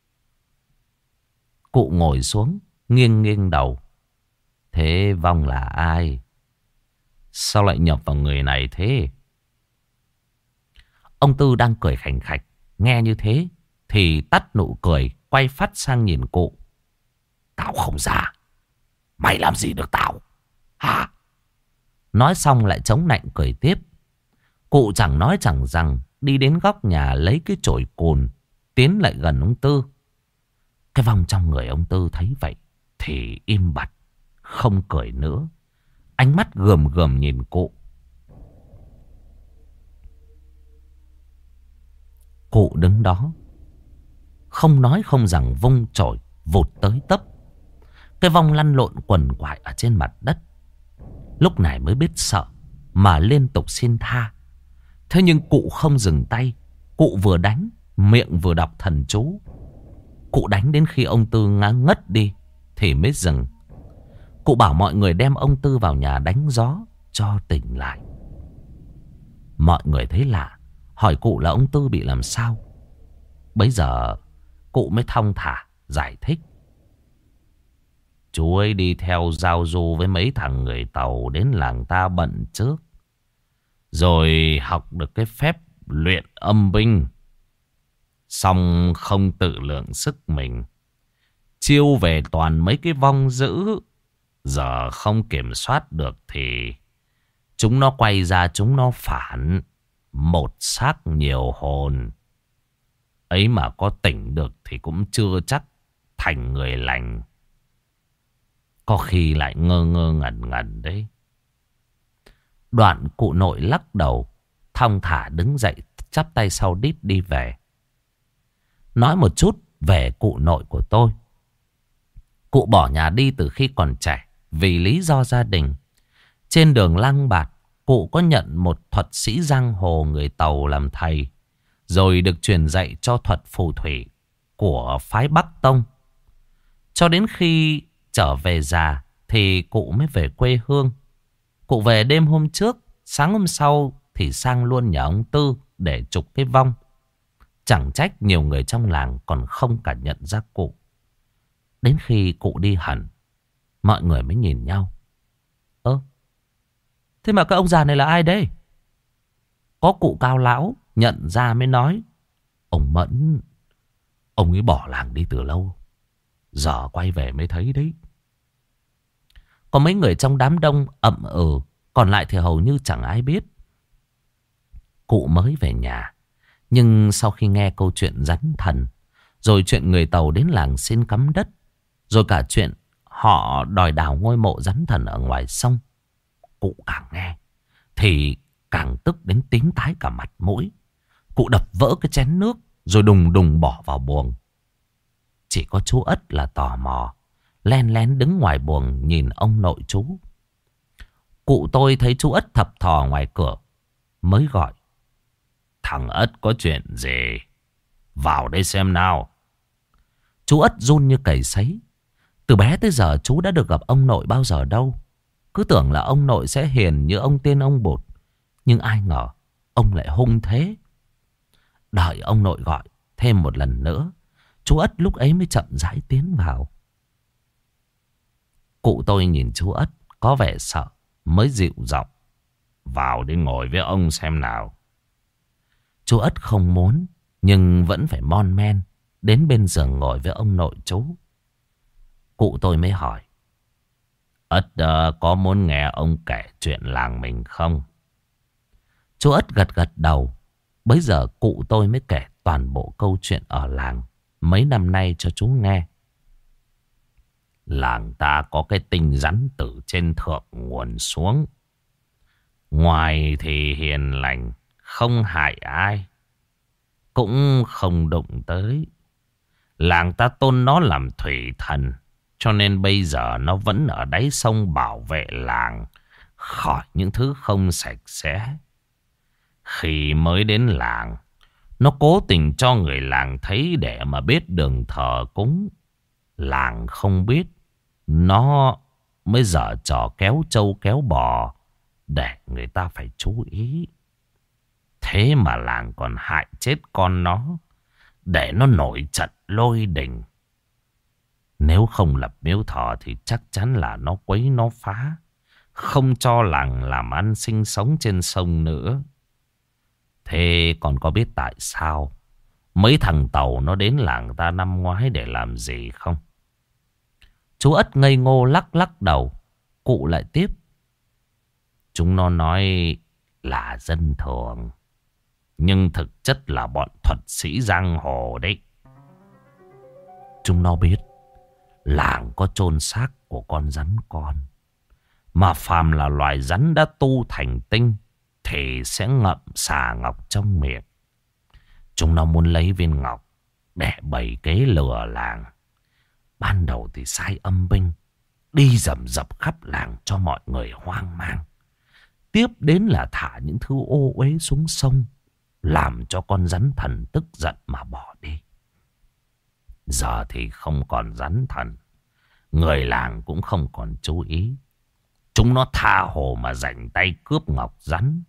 Cụ ngồi xuống, nghiêng nghiêng đầu. Thế vong là ai? Sao lại nhập vào người này thế? Ông Tư đang cười khành khạch, nghe như thế thì tắt nụ cười, quay phát sang nhìn cụ. Tao không ra, mày làm gì được tao hả? Nói xong lại chống nạnh cười tiếp. Cụ chẳng nói chẳng rằng đi đến góc nhà lấy cái chổi cồn, tiến lại gần ông Tư. Cái vong trong người ông Tư thấy vậy thì im bặt, không cười nữa. Ánh mắt gườm gườm nhìn cụ. Cụ đứng đó, không nói không rằng vung chổi vụt tới tấp. Cái vong lăn lộn quằn quại ở trên mặt đất. Lúc này mới biết sợ mà liên tục xin tha. Thế nhưng cụ không dừng tay. Cụ vừa đánh, miệng vừa đọc thần chú. Cụ đánh đến khi ông Tư ngã ngất đi thì mới dừng. Cụ bảo mọi người đem ông Tư vào nhà đánh gió cho tỉnh lại. Mọi người thấy lạ, hỏi cụ là ông Tư bị làm sao. Bấy giờ cụ mới thong thả giải thích. Chú ấy đi theo giao du với mấy thằng người Tàu đến làng ta bận trước. Rồi học được cái phép luyện âm binh. Xong không tự lượng sức mình. Chiêu về toàn mấy cái vong dữ. Giờ không kiểm soát được thì chúng nó quay ra chúng nó phản. Một xác nhiều hồn. Ấy mà có tỉnh được thì cũng chưa chắc thành người lành. Có khi lại ngơ ngơ ngẩn ngẩn đấy. Đoạn cụ nội lắc đầu, thong thả đứng dậy, chắp tay sau đít đi về. Nói một chút về cụ nội của tôi. Cụ bỏ nhà đi từ khi còn trẻ vì lý do gia đình. Trên đường Lăng Bạt, cụ có nhận một thuật sĩ giang hồ người Tàu làm thầy, rồi được truyền dạy cho thuật phù thủy của phái Bắc Tông. Cho đến khi trở về già thì cụ mới về quê hương. Cụ về đêm hôm trước, sáng hôm sau thì sang luôn nhà ông Tư để trục cái vong. Chẳng trách nhiều người trong làng còn không cả nhận ra cụ. Đến khi cụ đi hẳn, mọi người mới nhìn nhau. Thế mà cái ông già này là ai đây? Có cụ cao lão nhận ra mới nói: ông Mẫn, ông ấy bỏ làng đi từ lâu, giờ quay về mới thấy đấy. Có mấy người trong đám đông ậm ừ, còn lại thì hầu như chẳng ai biết. Cụ mới về nhà, nhưng sau khi nghe câu chuyện rắn thần, rồi chuyện người Tàu đến làng xin cắm đất, rồi cả chuyện họ đòi đào ngôi mộ rắn thần ở ngoài sông, cụ càng nghe thì càng tức đến tím tái cả mặt mũi. Cụ đập vỡ cái chén nước rồi đùng đùng bỏ vào buồng. Chỉ có chú Ất là tò mò, len lén đứng ngoài buồng nhìn ông nội chú. Cụ tôi thấy chú Ất thập thò ngoài cửa mới gọi: thằng Ất có chuyện gì? Vào đây xem nào. Chú Ất run như cầy sấy. Từ bé tới giờ chú đã được gặp ông nội bao giờ đâu. Cứ tưởng là ông nội sẽ hiền như ông Tiên ông Bụt, nhưng ai ngờ ông lại hung thế. Đợi ông nội gọi thêm một lần nữa, chú Ất lúc ấy mới chậm rãi tiến vào. Cụ tôi nhìn chú Ất có vẻ sợ mới dịu giọng: vào đi ngồi với ông xem nào. Chú Ất không muốn, nhưng vẫn phải mon men đến bên giường ngồi với ông nội chú. Cụ tôi mới hỏi: Ất có muốn nghe ông kể chuyện làng mình không? Chú Ất gật gật đầu. Bấy giờ cụ tôi mới kể toàn bộ câu chuyện ở làng mấy năm nay cho chú nghe. Làng ta có cái tinh rắn từ trên thượng nguồn xuống. Ngoài thì hiền lành, không hại ai, cũng không đụng tới. Làng ta tôn nó làm thủy thần, cho nên bây giờ nó vẫn ở đáy sông bảo vệ làng khỏi những thứ không sạch sẽ. Khi mới đến làng, nó cố tình cho người làng thấy để mà biết đường thờ cúng. Làng không biết, nó mới dở trò kéo trâu kéo bò để người ta phải chú ý. Thế mà làng còn hại chết con nó, để nó nổi trận lôi đình. Nếu không lập miếu thờ thì chắc chắn là nó quấy nó phá, không cho làng làm ăn sinh sống trên sông nữa. Thế còn có biết tại sao mấy thằng Tàu nó đến làng ta năm ngoái để làm gì không? Chú Ất ngây ngô lắc lắc đầu. Cụ lại tiếp: chúng nó nói là dân thường, nhưng thực chất là bọn thuật sĩ giang hồ đấy. Chúng nó biết làng có chôn xác của con rắn con, mà phàm là loài rắn đã tu thành tinh thì sẽ ngậm xà ngọc trong miệng. Chúng nó muốn lấy viên ngọc để bày kế lừa làng. Ban đầu thì sai âm binh đi rầm rập khắp làng cho mọi người hoang mang. Tiếp đến là thả những thứ ô uế xuống sông, làm cho con rắn thần tức giận mà bỏ đi. Giờ thì không còn rắn thần, người làng cũng không còn chú ý. Chúng nó tha hồ mà rảnh tay cướp ngọc rắn.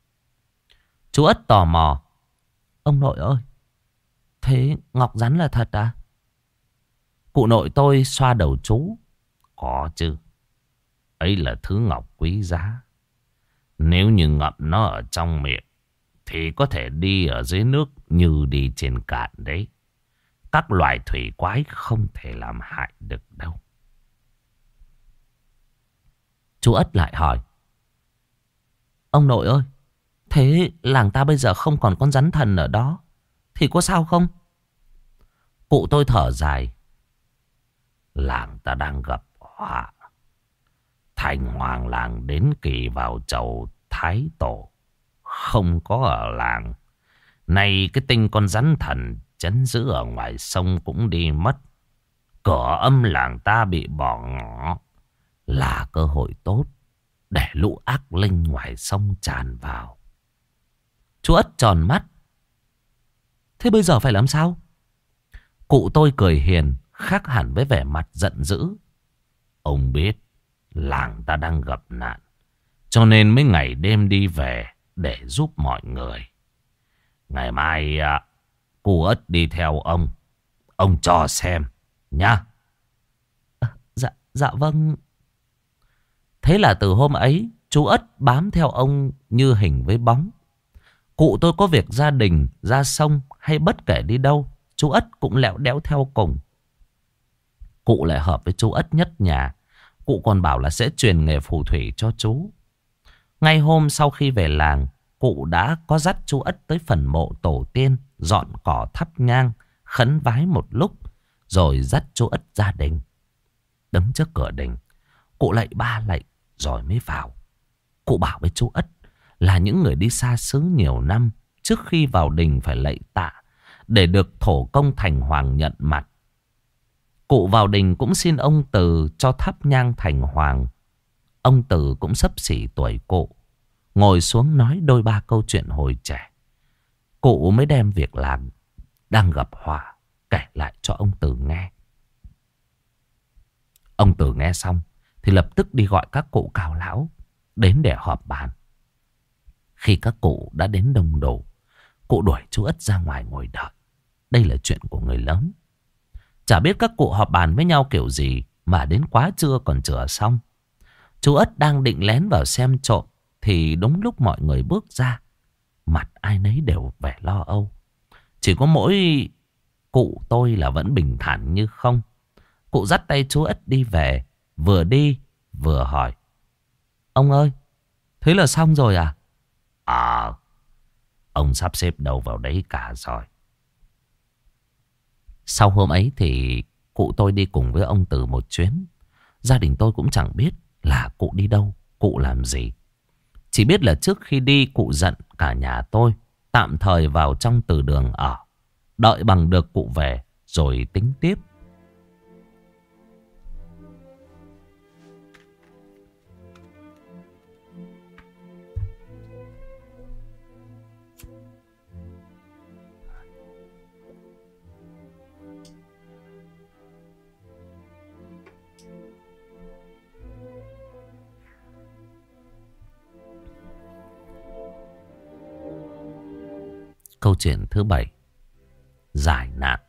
Chú Ất tò mò: ông nội ơi, thế ngọc rắn là thật à? Cụ nội tôi xoa đầu chú: có chứ, ấy là thứ ngọc quý giá. Nếu như ngậm nó ở trong miệng thì có thể đi ở dưới nước như đi trên cạn đấy. Các loài thủy quái không thể làm hại được đâu. Chú Ất lại hỏi. Ông nội ơi, thế làng ta bây giờ không còn con rắn thần ở đó thì có sao không? Cụ tôi thở dài. Làng ta đang gặp họa. Thành hoàng làng đến kỳ vào chầu thái tổ, không có ở làng. Nay cái tinh con rắn thần trấn giữ ở ngoài sông cũng đi mất. Cửa âm làng ta bị bỏ ngỏ, là cơ hội tốt để lũ ác linh ngoài sông tràn vào. Chú Ất tròn mắt. Thế bây giờ phải làm sao? Cụ tôi cười hiền, khác hẳn với vẻ mặt giận dữ. Ông biết làng ta đang gặp nạn, cho nên mấy ngày đêm đi về để giúp mọi người. Ngày mai cô Ất đi theo ông cho xem nhá. Dạ vâng. Thế là từ hôm ấy, chú Ất bám theo ông như hình với bóng. Cụ tôi có việc gia đình, ra sông hay bất kể đi đâu, chú Ất cũng lẹo đẽo theo cùng. Cụ lại hợp với chú Ất nhất nhà. Cụ còn bảo là sẽ truyền nghề phù thủy cho chú. Ngay hôm sau khi về làng, cụ đã có dắt chú Ất tới phần mộ tổ tiên, dọn cỏ thắp nhang, khấn vái một lúc, rồi dắt chú Ất ra đình. Đứng trước cửa đình, cụ lạy 3 lạy rồi mới vào. Cụ bảo với chú Ất là những người đi xa xứ nhiều năm, trước khi vào đình phải lạy tạ để được thổ công thành hoàng nhận mặt. Cụ vào đình cũng xin ông Từ cho thắp nhang thành hoàng. Ông Từ cũng xấp xỉ tuổi cụ, ngồi xuống nói đôi ba câu chuyện hồi trẻ. Cụ mới đem việc làm đang gặp họa kể lại cho ông Từ nghe. Ông Từ nghe xong thì lập tức đi gọi các cụ cao lão đến để họp bàn. Khi các cụ đã đến đông đủ, cụ đuổi chú Ất ra ngoài ngồi đợi. Đây là chuyện của người lớn. Chả biết các cụ họp bàn với nhau kiểu gì mà đến quá trưa còn chữa xong. Chú Ất đang định lén vào xem trộm thì đúng lúc mọi người bước ra, mặt ai nấy đều vẻ lo âu. Chỉ có mỗi cụ tôi là vẫn bình thản như không. Cụ dắt tay chú Ất đi về, vừa đi vừa hỏi. Ông ơi, thế là xong rồi à? Ông sắp xếp đầu vào đấy cả rồi. Sau hôm ấy thì cụ tôi đi cùng với ông Từ một chuyến. Gia đình tôi cũng chẳng biết là cụ đi đâu, cụ làm gì. Chỉ biết là trước khi đi cụ giận cả nhà tôi tạm thời vào trong từ đường ở, đợi bằng được cụ về rồi tính tiếp. Câu chuyện thứ 7. Giải nạn.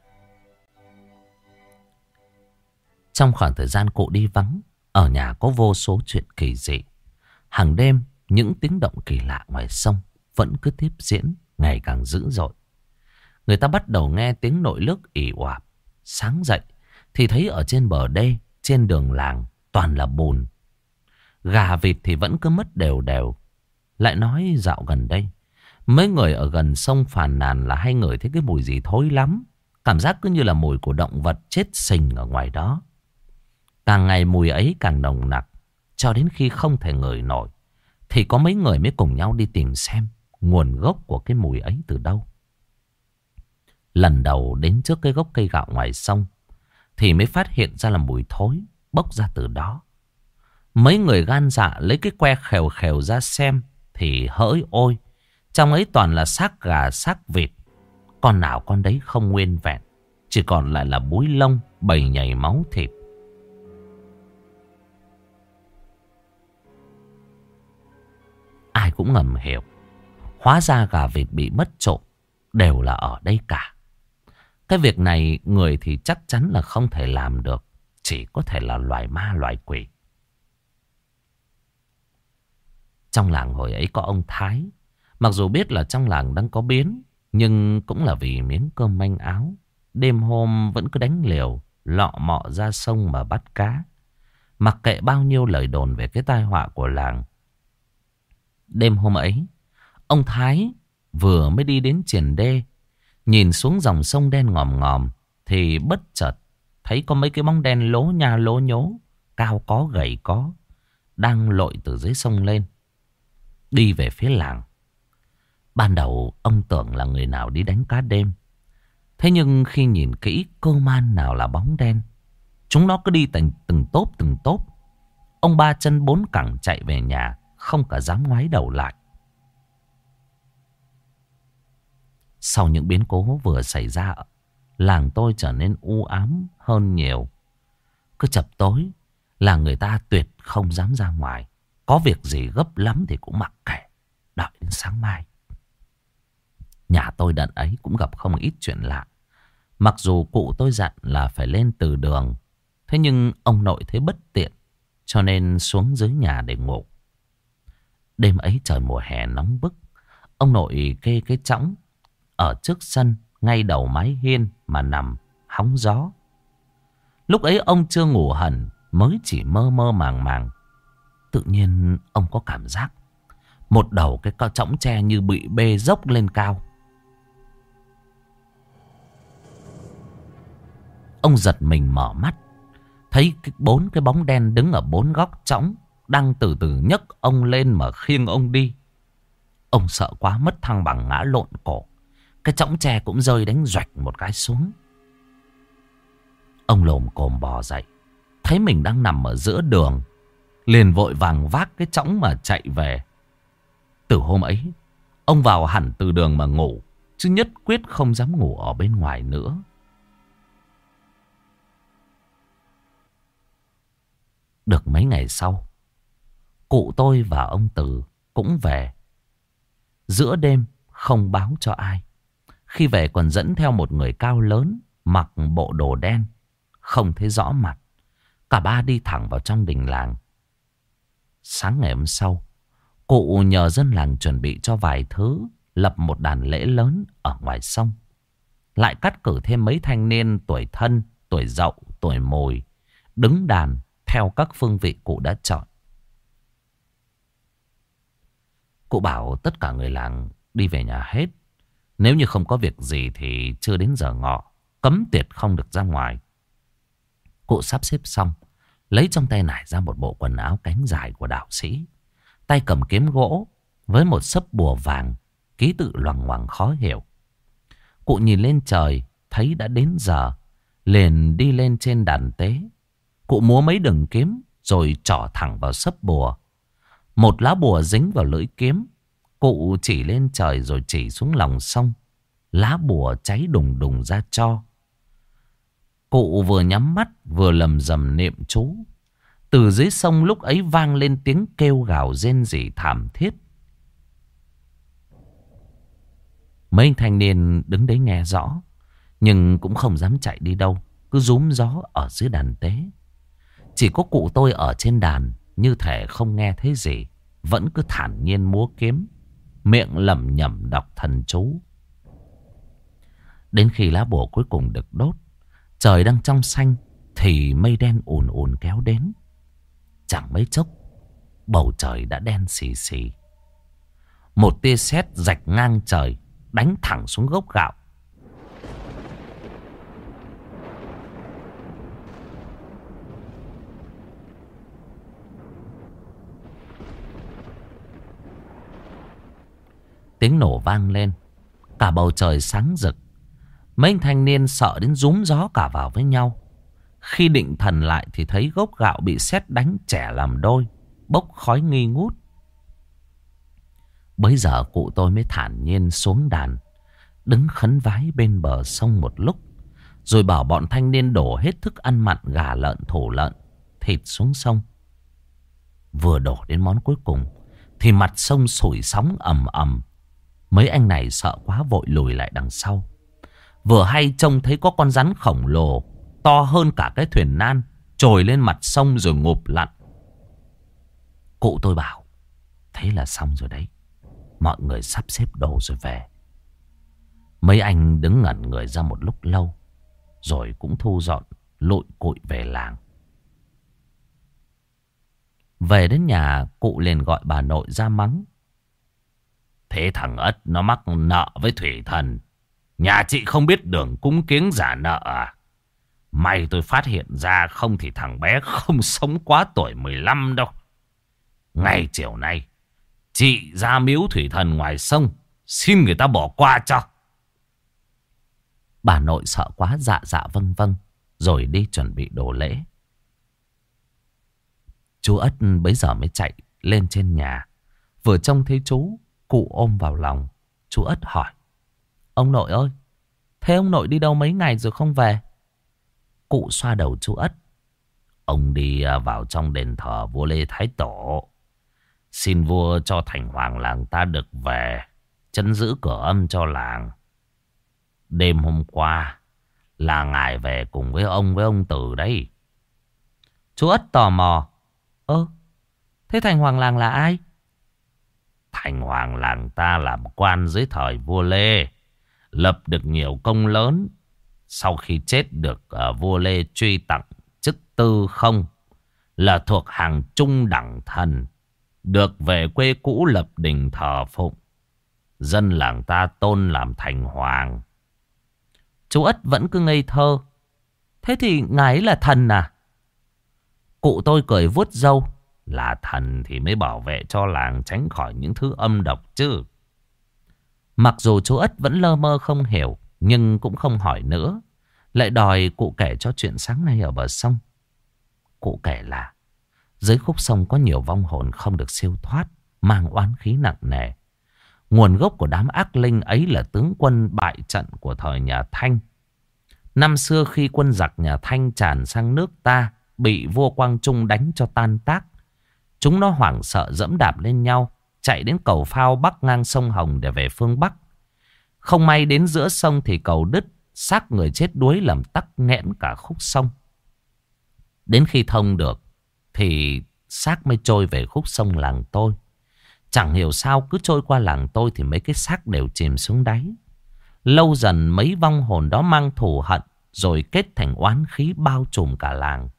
Trong khoảng thời gian cụ đi vắng, ở nhà có vô số chuyện kỳ dị. Hàng đêm, những tiếng động kỳ lạ ngoài sông vẫn cứ tiếp diễn, ngày càng dữ dội. Người ta bắt đầu nghe tiếng nổi nước ì oạp. Sáng dậy thì thấy ở trên bờ đê, trên đường làng toàn là bùn. Gà vịt thì vẫn cứ mất đều đều. Lại nói dạo gần đây, mấy người ở gần sông phàn nàn là hay ngửi thấy cái mùi gì thối lắm. Cảm giác cứ như là mùi của động vật chết sình ở ngoài đó. Càng ngày mùi ấy càng nồng nặc, cho đến khi không thể ngửi nổi thì có mấy người mới cùng nhau đi tìm xem nguồn gốc của cái mùi ấy từ đâu. Lần đầu đến trước cái gốc cây gạo ngoài sông thì mới phát hiện ra là mùi thối bốc ra từ đó. Mấy người gan dạ lấy cái que khèo khèo ra xem thì hỡi ôi, trong ấy toàn là xác gà xác vịt. Con nào con đấy không nguyên vẹn, chỉ còn lại là búi lông bầy nhầy máu thịt. Ai cũng ngầm hiểu, hóa ra gà vịt bị mất trộm đều là ở đây cả. Cái việc này người thì chắc chắn là không thể làm được, chỉ có thể là loài ma loài quỷ. Trong làng hồi ấy có ông Thái. Mặc dù biết là trong làng đang có biến, nhưng cũng là vì miếng cơm manh áo. Đêm hôm vẫn cứ đánh liều, lọ mọ ra sông mà bắt cá. Mặc kệ bao nhiêu lời đồn về cái tai họa của làng. Đêm hôm ấy, ông Thái vừa mới đi đến triền đê, nhìn xuống dòng sông đen ngòm ngòm, thì bất chợt thấy có mấy cái bóng đen lố nha lố nhố, cao có gầy có, đang lội từ dưới sông lên, đi về phía làng. Ban đầu ông tưởng là người nào đi đánh cá đêm. Thế nhưng khi nhìn kỹ, cơ man nào là bóng đen. Chúng nó cứ đi từng tốp. Ông ba chân bốn cẳng chạy về nhà, không cả dám ngoái đầu lại. Sau những biến cố vừa xảy ra, làng tôi trở nên u ám hơn nhiều. Cứ chập tối là người ta tuyệt không dám ra ngoài. Có việc gì gấp lắm thì cũng mặc kệ, đợi đến sáng mai. Nhà tôi đợt ấy cũng gặp không ít chuyện lạ. Mặc dù cụ tôi dặn là phải lên từ đường, thế nhưng ông nội thấy bất tiện, cho nên xuống dưới nhà để ngủ. Đêm ấy trời mùa hè nóng bức. Ông nội kê cái chõng ở trước sân, ngay đầu mái hiên mà nằm hóng gió. Lúc ấy ông chưa ngủ hẳn, mới chỉ mơ mơ màng màng. Tự nhiên ông có cảm giác một đầu cái chõng tre như bị bê dốc lên cao. Ông giật mình mở mắt, thấy bốn cái bóng đen đứng ở bốn góc chõng, đang từ từ nhấc ông lên mà khiêng ông đi. Ông sợ quá mất thăng bằng ngã lộn cổ. Cái chõng tre cũng rơi đánh doạch một cái xuống. Ông lồm cồm bò dậy, thấy mình đang nằm ở giữa đường, liền vội vàng vác cái chõng mà chạy về. Từ hôm ấy, ông vào hẳn từ đường mà ngủ, chứ nhất quyết không dám ngủ ở bên ngoài nữa. Được mấy ngày sau, cụ tôi và ông Từ cũng về. Giữa đêm không báo cho ai. Khi về còn dẫn theo một người cao lớn, mặc bộ đồ đen, không thấy rõ mặt. Cả ba đi thẳng vào trong đình làng. Sáng ngày hôm sau, cụ nhờ dân làng chuẩn bị cho vài thứ, lập một đàn lễ lớn ở ngoài sông. Lại cắt cử thêm mấy thanh niên tuổi thân, tuổi dậu, tuổi mùi, đứng đàn theo các phương vị cụ đã chọn. Cụ bảo tất cả người làng đi về nhà hết. Nếu như không có việc gì thì chưa đến giờ ngọ, cấm tuyệt không được ra ngoài. Cụ sắp xếp xong, lấy trong tay nải ra một bộ quần áo cánh dài của đạo sĩ, tay cầm kiếm gỗ với một xấp bùa vàng, ký tự loằng ngoằng khó hiểu. Cụ nhìn lên trời, thấy đã đến giờ, liền đi lên trên đàn tế. Cụ múa mấy đường kiếm rồi trỏ thẳng vào xấp bùa. Một lá bùa dính vào lưỡi kiếm. Cụ chỉ lên trời rồi chỉ xuống lòng sông. Lá bùa cháy đùng đùng ra tro. Cụ vừa nhắm mắt vừa lầm rầm niệm chú. Từ dưới sông lúc ấy vang lên tiếng kêu gào rên rỉ thảm thiết. Mấy thanh niên đứng đấy nghe rõ, nhưng cũng không dám chạy đi đâu, cứ rúm gió ở dưới đàn tế. Chỉ có cụ tôi ở trên đàn, như thể không nghe thấy gì, vẫn cứ thản nhiên múa kiếm, miệng lẩm nhẩm đọc thần chú. Đến khi lá bùa cuối cùng được đốt, trời đang trong xanh, thì mây đen ùn ùn kéo đến. Chẳng mấy chốc, bầu trời đã đen xì xì. Một tia sét rạch ngang trời, đánh thẳng xuống gốc gạo. Tiếng nổ vang lên, cả bầu trời sáng rực. Mấy anh thanh niên sợ đến rúm gió cả vào với nhau. Khi định thần lại thì thấy gốc gạo bị sét đánh chẻ làm đôi, bốc khói nghi ngút. Bấy giờ cụ tôi mới thản nhiên xuống đàn, đứng khấn vái bên bờ sông một lúc, rồi bảo bọn thanh niên đổ hết thức ăn mặn gà lợn, thổ lợn, thịt xuống sông. Vừa đổ đến món cuối cùng thì mặt sông sủi sóng ầm ầm. Mấy anh này sợ quá vội lùi lại đằng sau. Vừa hay trông thấy có con rắn khổng lồ, to hơn cả cái thuyền nan, trồi lên mặt sông rồi ngụp lặn. Cụ tôi bảo, Thế là xong rồi đấy. Mọi người sắp xếp đồ rồi về. Mấy anh đứng ngẩn người ra một lúc lâu, rồi cũng thu dọn lụi cụi về làng. Về đến nhà, cụ liền gọi bà nội ra mắng. Thế thằng Ất nó mắc nợ với thủy thần. Nhà chị không biết đường cúng kiếng giả nợ à? May tôi phát hiện ra, không thì thằng bé không sống quá tuổi 15 đâu. Ngay chiều nay, chị ra miếu thủy thần ngoài sông, xin người ta bỏ qua cho. Bà nội sợ quá, dạ dạ vâng vâng, rồi đi chuẩn bị đồ lễ. Chú Ất bấy giờ mới chạy lên trên nhà. Vừa trông thấy chú, cụ ôm vào lòng. Chú Ất hỏi: Ông nội ơi, thế ông nội đi đâu mấy ngày rồi không về? Cụ xoa đầu chú Ất: Ông đi vào trong đền thờ vua Lê Thái Tổ, xin vua cho thành hoàng làng ta được về trấn giữ cửa âm cho làng. Đêm hôm qua là ngài về cùng với ông Từ đấy. Chú Ất tò mò: Thế thành hoàng làng là ai? Thành hoàng làng ta làm quan dưới thời vua Lê, lập được nhiều công lớn. Sau khi chết được vua Lê truy tặng chức tư không, là thuộc hàng trung đẳng thần, được về quê cũ lập đình thờ phụng. Dân làng ta tôn làm thành hoàng. Chú Ất vẫn cứ ngây thơ: Thế thì ngài ấy là thần à? Cụ tôi cười vuốt râu: Là thần thì mới bảo vệ cho làng tránh khỏi những thứ âm độc chứ. Mặc dù chú Ất vẫn lơ mơ không hiểu, nhưng cũng không hỏi nữa, lại đòi cụ kể cho chuyện sáng nay ở bờ sông. Cụ kể là dưới khúc sông có nhiều vong hồn không được siêu thoát, mang oán khí nặng nề. Nguồn gốc của đám ác linh ấy là tướng quân bại trận của thời nhà Thanh. Năm xưa khi quân giặc nhà Thanh tràn sang nước ta, bị vua Quang Trung đánh cho tan tác, chúng nó hoảng sợ dẫm đạp lên nhau, chạy đến cầu phao bắc ngang sông Hồng để về phương Bắc. Không may đến giữa sông thì cầu đứt, xác người chết đuối làm tắc nghẽn cả khúc sông. Đến khi thông được thì xác mới trôi về khúc sông làng tôi. Chẳng hiểu sao cứ trôi qua làng tôi thì mấy cái xác đều chìm xuống đáy. Lâu dần mấy vong hồn đó mang thù hận, rồi kết thành oán khí bao trùm cả làng.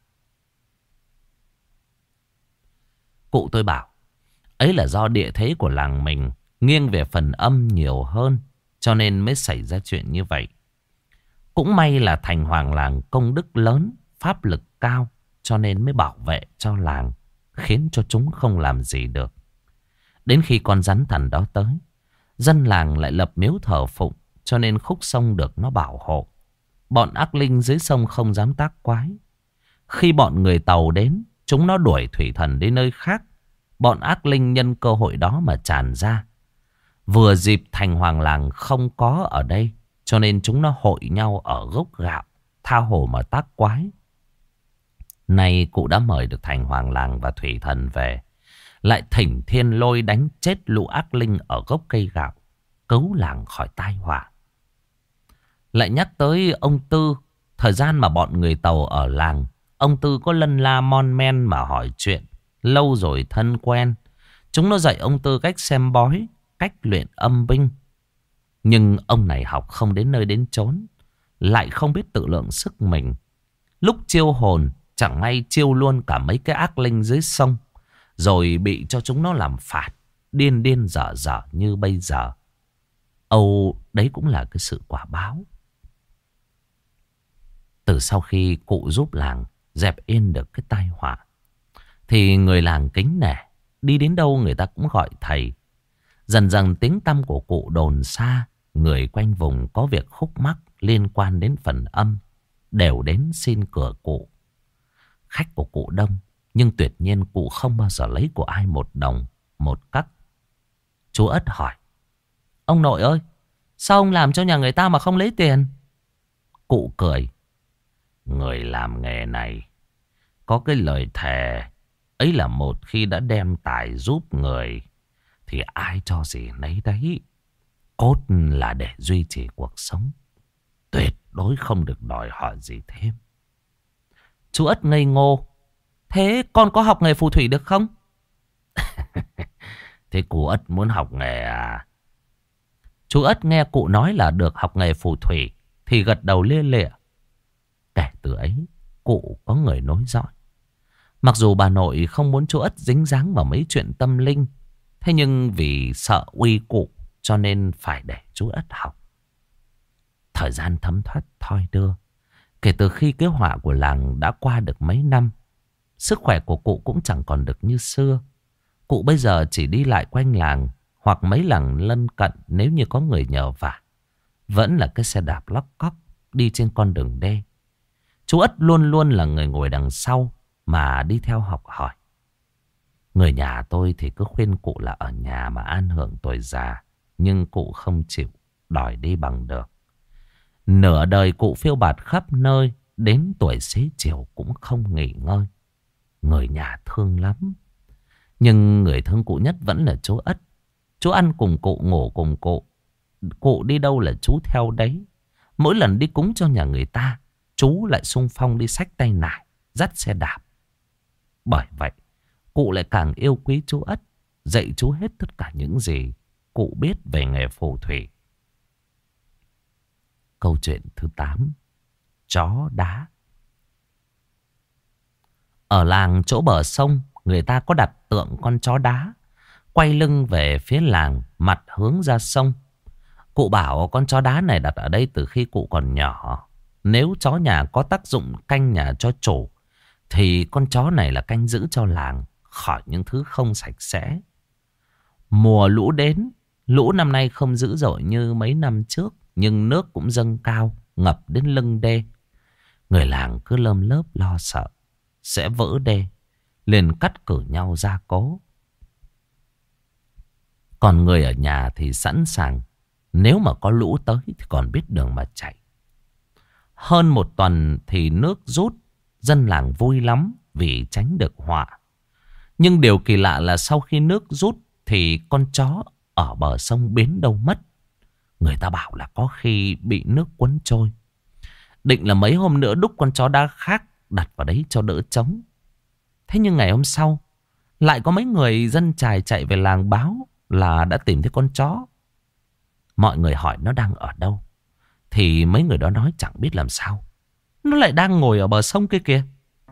Cụ tôi bảo ấy là do địa thế của làng mình nghiêng về phần âm nhiều hơn, cho nên mới xảy ra chuyện như vậy. Cũng may là thành hoàng làng công đức lớn, pháp lực cao, cho nên mới bảo vệ cho làng, khiến cho chúng không làm gì được. Đến khi con rắn thần đó tới, dân làng lại lập miếu thờ phụng, cho nên khúc sông được nó bảo hộ. Bọn ác linh dưới sông không dám tác quái. Khi bọn người Tàu đến, chúng nó đuổi thủy thần đến nơi khác. Bọn ác linh nhân cơ hội đó mà tràn ra. Vừa dịp thành hoàng làng không có ở đây, cho nên chúng nó hội nhau ở gốc gạo, tha hồ mà tác quái. Nay cụ đã mời được thành hoàng làng và thủy thần về, lại thỉnh thiên lôi đánh chết lũ ác linh ở gốc cây gạo, cứu làng khỏi tai họa. Lại nhắc tới ông Tư, thời gian mà bọn người Tàu ở làng, ông Tư có lân la mon men mà hỏi chuyện. Lâu rồi thân quen, chúng nó dạy ông Tư cách xem bói, cách luyện âm binh. Nhưng ông này học không đến nơi đến chốn, lại không biết tự lượng sức mình. Lúc chiêu hồn, chẳng may chiêu luôn cả mấy cái ác linh dưới sông, rồi bị cho chúng nó làm phạt, điên điên dở dở như bây giờ. Âu, đấy cũng là cái sự quả báo. Từ sau khi cụ giúp làng dẹp yên được cái tai họa, thì người làng kính nể, đi đến đâu người ta cũng gọi thầy. Dần dần tiếng tăm của cụ đồn xa, người quanh vùng có việc khúc mắc liên quan đến phần âm đều đến xin cửa cụ. Khách của cụ đông, nhưng tuyệt nhiên cụ không bao giờ lấy của ai một đồng, một cắc. Chú Ất hỏi: Ông nội ơi, sao ông làm cho nhà người ta mà không lấy tiền? Cụ cười: Người làm nghề này có cái lời thề ấy là một khi đã đem tài giúp người thì ai cho gì nấy đấy. Cốt là để duy trì cuộc sống, tuyệt đối không được đòi hỏi gì thêm. Chú Ất ngây ngô: Thế con có học nghề phù thủy được không? Thế cụ Ất muốn học nghề à? Chú Ất nghe cụ nói là được học nghề phù thủy thì gật đầu lia lịa. Kể từ ấy, cụ có người nối dõi. Mặc dù bà nội không muốn chú Ất dính dáng vào mấy chuyện tâm linh, thế nhưng vì sợ uy cụ cho nên phải để chú Ất học. Thời gian thấm thoát thoi đưa. Kể từ khi cái họa của làng đã qua được mấy năm, sức khỏe của cụ cũng chẳng còn được như xưa. Cụ bây giờ chỉ đi lại quanh làng hoặc mấy làng lân cận nếu như có người nhờ vả. Vẫn là cái xe đạp lóc cóc đi trên con đường đê. Chú Ất luôn luôn là người ngồi đằng sau mà đi theo học hỏi. Người nhà tôi thì cứ khuyên cụ là ở nhà mà an hưởng tuổi già, nhưng cụ không chịu, đòi đi bằng được. Nửa đời cụ phiêu bạt khắp nơi, đến tuổi xế chiều cũng không nghỉ ngơi. Người nhà thương lắm. Nhưng người thương cụ nhất vẫn là chú Ất. Chú ăn cùng cụ, ngủ cùng cụ. Cụ đi đâu là chú theo đấy. Mỗi lần đi cúng cho nhà người ta, chú lại xung phong đi xách tay nải, dắt xe đạp. Bởi vậy, cụ lại càng yêu quý chú Ất, dạy chú hết tất cả những gì cụ biết về nghề phù thủy. Câu chuyện thứ 8. Chó đá. Ở làng chỗ bờ sông, người ta có đặt tượng con chó đá, quay lưng về phía làng, mặt hướng ra sông. Cụ bảo con chó đá này đặt ở đây từ khi cụ còn nhỏ. Nếu chó nhà có tác dụng canh nhà cho chủ, thì con chó này là canh giữ cho làng khỏi những thứ không sạch sẽ. Mùa lũ đến, lũ năm nay không dữ dội như mấy năm trước, nhưng nước cũng dâng cao, ngập đến lưng đê. Người làng cứ lơm lớp lo sợ sẽ vỡ đê, liền cắt cử nhau ra cố. Còn người ở nhà thì sẵn sàng, nếu mà có lũ tới thì còn biết đường mà chạy. Hơn một tuần thì nước rút, dân làng vui lắm vì tránh được họa. Nhưng điều kỳ lạ là sau khi nước rút thì con chó ở bờ sông biến đâu mất. Người ta bảo là có khi bị nước cuốn trôi. Định là mấy hôm nữa đúc con chó đá khác đặt vào đấy cho đỡ trống. Thế nhưng ngày hôm sau, lại có mấy người dân chài chạy về làng báo là đã tìm thấy con chó. Mọi người hỏi nó đang ở đâu, thì mấy người đó nói chẳng biết làm sao, nó lại đang ngồi ở bờ sông kia kìa.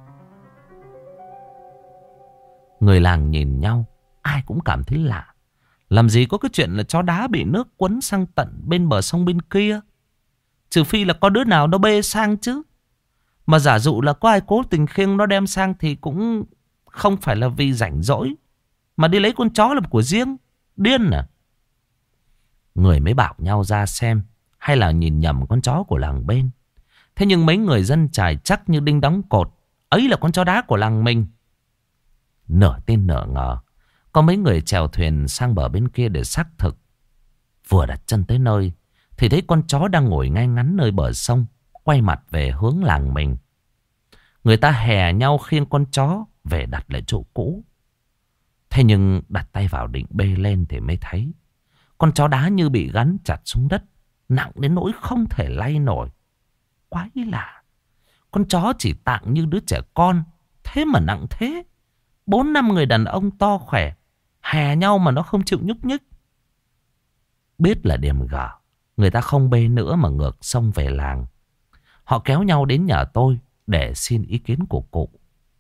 Người làng nhìn nhau, ai cũng cảm thấy lạ. Làm gì có cái chuyện là chó đá bị nước cuốn sang tận bên bờ sông bên kia. Trừ phi là có đứa nào nó bê sang chứ. Mà giả dụ là có ai cố tình khiêng nó đem sang thì cũng không phải là vì rảnh rỗi, mà đi lấy con chó làm của riêng. Điên à? Người mới bảo nhau ra xem, hay là nhìn nhầm con chó của làng bên. Thế nhưng mấy người dân chài chắc như đinh đóng cột, ấy là con chó đá của làng mình. Nửa tin nửa ngờ, có mấy người chèo thuyền sang bờ bên kia để xác thực. Vừa đặt chân tới nơi thì thấy con chó đang ngồi ngay ngắn nơi bờ sông, quay mặt về hướng làng mình. Người ta hè nhau khiêng con chó về đặt lại chỗ cũ. Thế nhưng đặt tay vào định bê lên thì mới thấy con chó đá như bị gắn chặt xuống đất, nặng đến nỗi không thể lay nổi. Quái lạ, con chó chỉ tạng như đứa trẻ con, thế mà nặng thế. 4-5 người đàn ông to khỏe hè nhau mà nó không chịu nhúc nhích. Biết là điểm gở, người ta không bê nữa mà ngược sông về làng. Họ kéo nhau đến nhà tôi để xin ý kiến của cụ.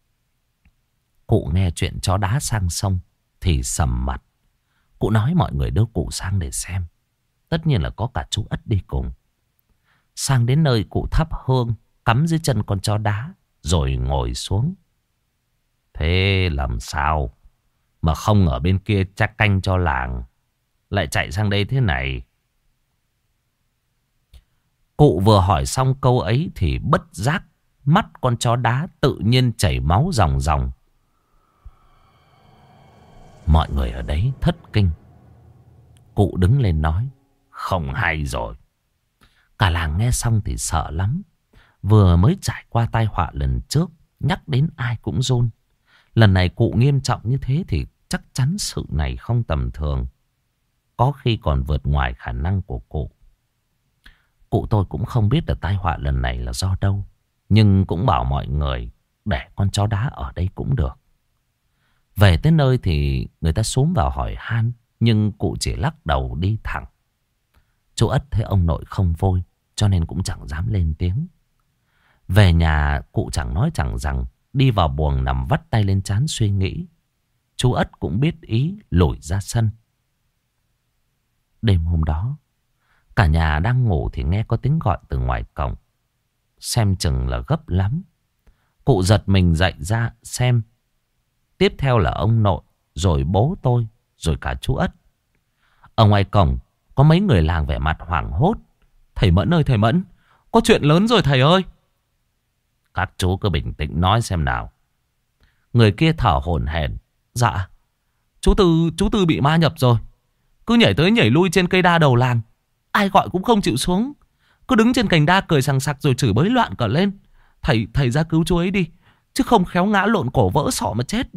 Cụ nghe chuyện chó đá sang sông thì sầm mặt. Cụ nói mọi người đưa cụ sang để xem. Tất nhiên là có cả chú Ất đi cùng. Sang đến nơi cụ thắp hương, cắm dưới chân con chó đá, rồi ngồi xuống. Thế làm sao mà không ở bên kia chắc canh cho làng, lại chạy sang đây thế này? Cụ vừa hỏi xong câu ấy thì bất giác mắt con chó đá tự nhiên chảy máu ròng ròng. Mọi người ở đấy thất kinh. Cụ đứng lên nói: không hay rồi. Cả làng nghe xong thì sợ lắm. Vừa mới trải qua tai họa lần trước, nhắc đến ai cũng run. Lần này cụ nghiêm trọng như thế thì chắc chắn sự này không tầm thường, có khi còn vượt ngoài khả năng của cụ. Cụ tôi cũng không biết là tai họa lần này là do đâu, nhưng cũng bảo mọi người để con chó đá ở đây cũng được. Về tới nơi thì người ta xúm vào hỏi han, nhưng cụ chỉ lắc đầu đi thẳng. Chú Ất thấy ông nội không vui, cho nên cũng chẳng dám lên tiếng. Về nhà cụ chẳng nói chẳng rằng, đi vào buồng nằm vắt tay lên trán suy nghĩ. Chú Ất cũng biết ý, lủi ra sân. Đêm hôm đó, cả nhà đang ngủ thì nghe có tiếng gọi từ ngoài cổng. Xem chừng là gấp lắm. Cụ giật mình dậy ra xem. Tiếp theo là ông nội, rồi bố tôi, rồi cả chú Ất. Ở ngoài cổng có mấy người làng vẻ mặt hoảng hốt. Thầy Mẫn ơi, thầy Mẫn, có chuyện lớn rồi thầy ơi. Các chú cứ bình tĩnh nói xem nào. Người kia thở hổn hển. Dạ, chú Tư bị ma nhập rồi. Cứ nhảy tới nhảy lui trên cây đa đầu làng. Ai gọi cũng không chịu xuống. Cứ đứng trên cành đa cười sằng sặc rồi chửi bới loạn cả lên. Thầy ra cứu chú ấy đi, chứ không khéo ngã lộn cổ vỡ sọ mà chết.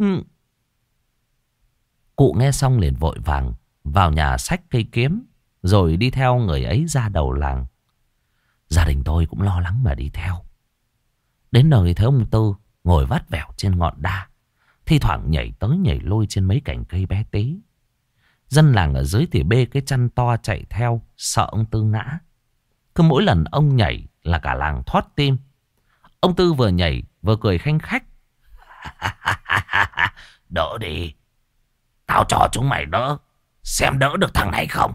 Cụ nghe xong liền vội vàng vào nhà xách cây kiếm, rồi đi theo người ấy ra đầu làng. Gia đình tôi cũng lo lắng mà đi theo. Đến nơi thấy ông Tư ngồi vắt vẻo trên ngọn đa, thi thoảng nhảy tới nhảy lui trên mấy cành cây bé tí. Dân làng ở dưới thì bê cái chăn to chạy theo, sợ ông Tư ngã. Cứ mỗi lần ông nhảy là cả làng thót tim. Ông Tư vừa nhảy vừa cười khanh khách. Đỡ đi, tao cho chúng mày đỡ, xem đỡ được thằng này không.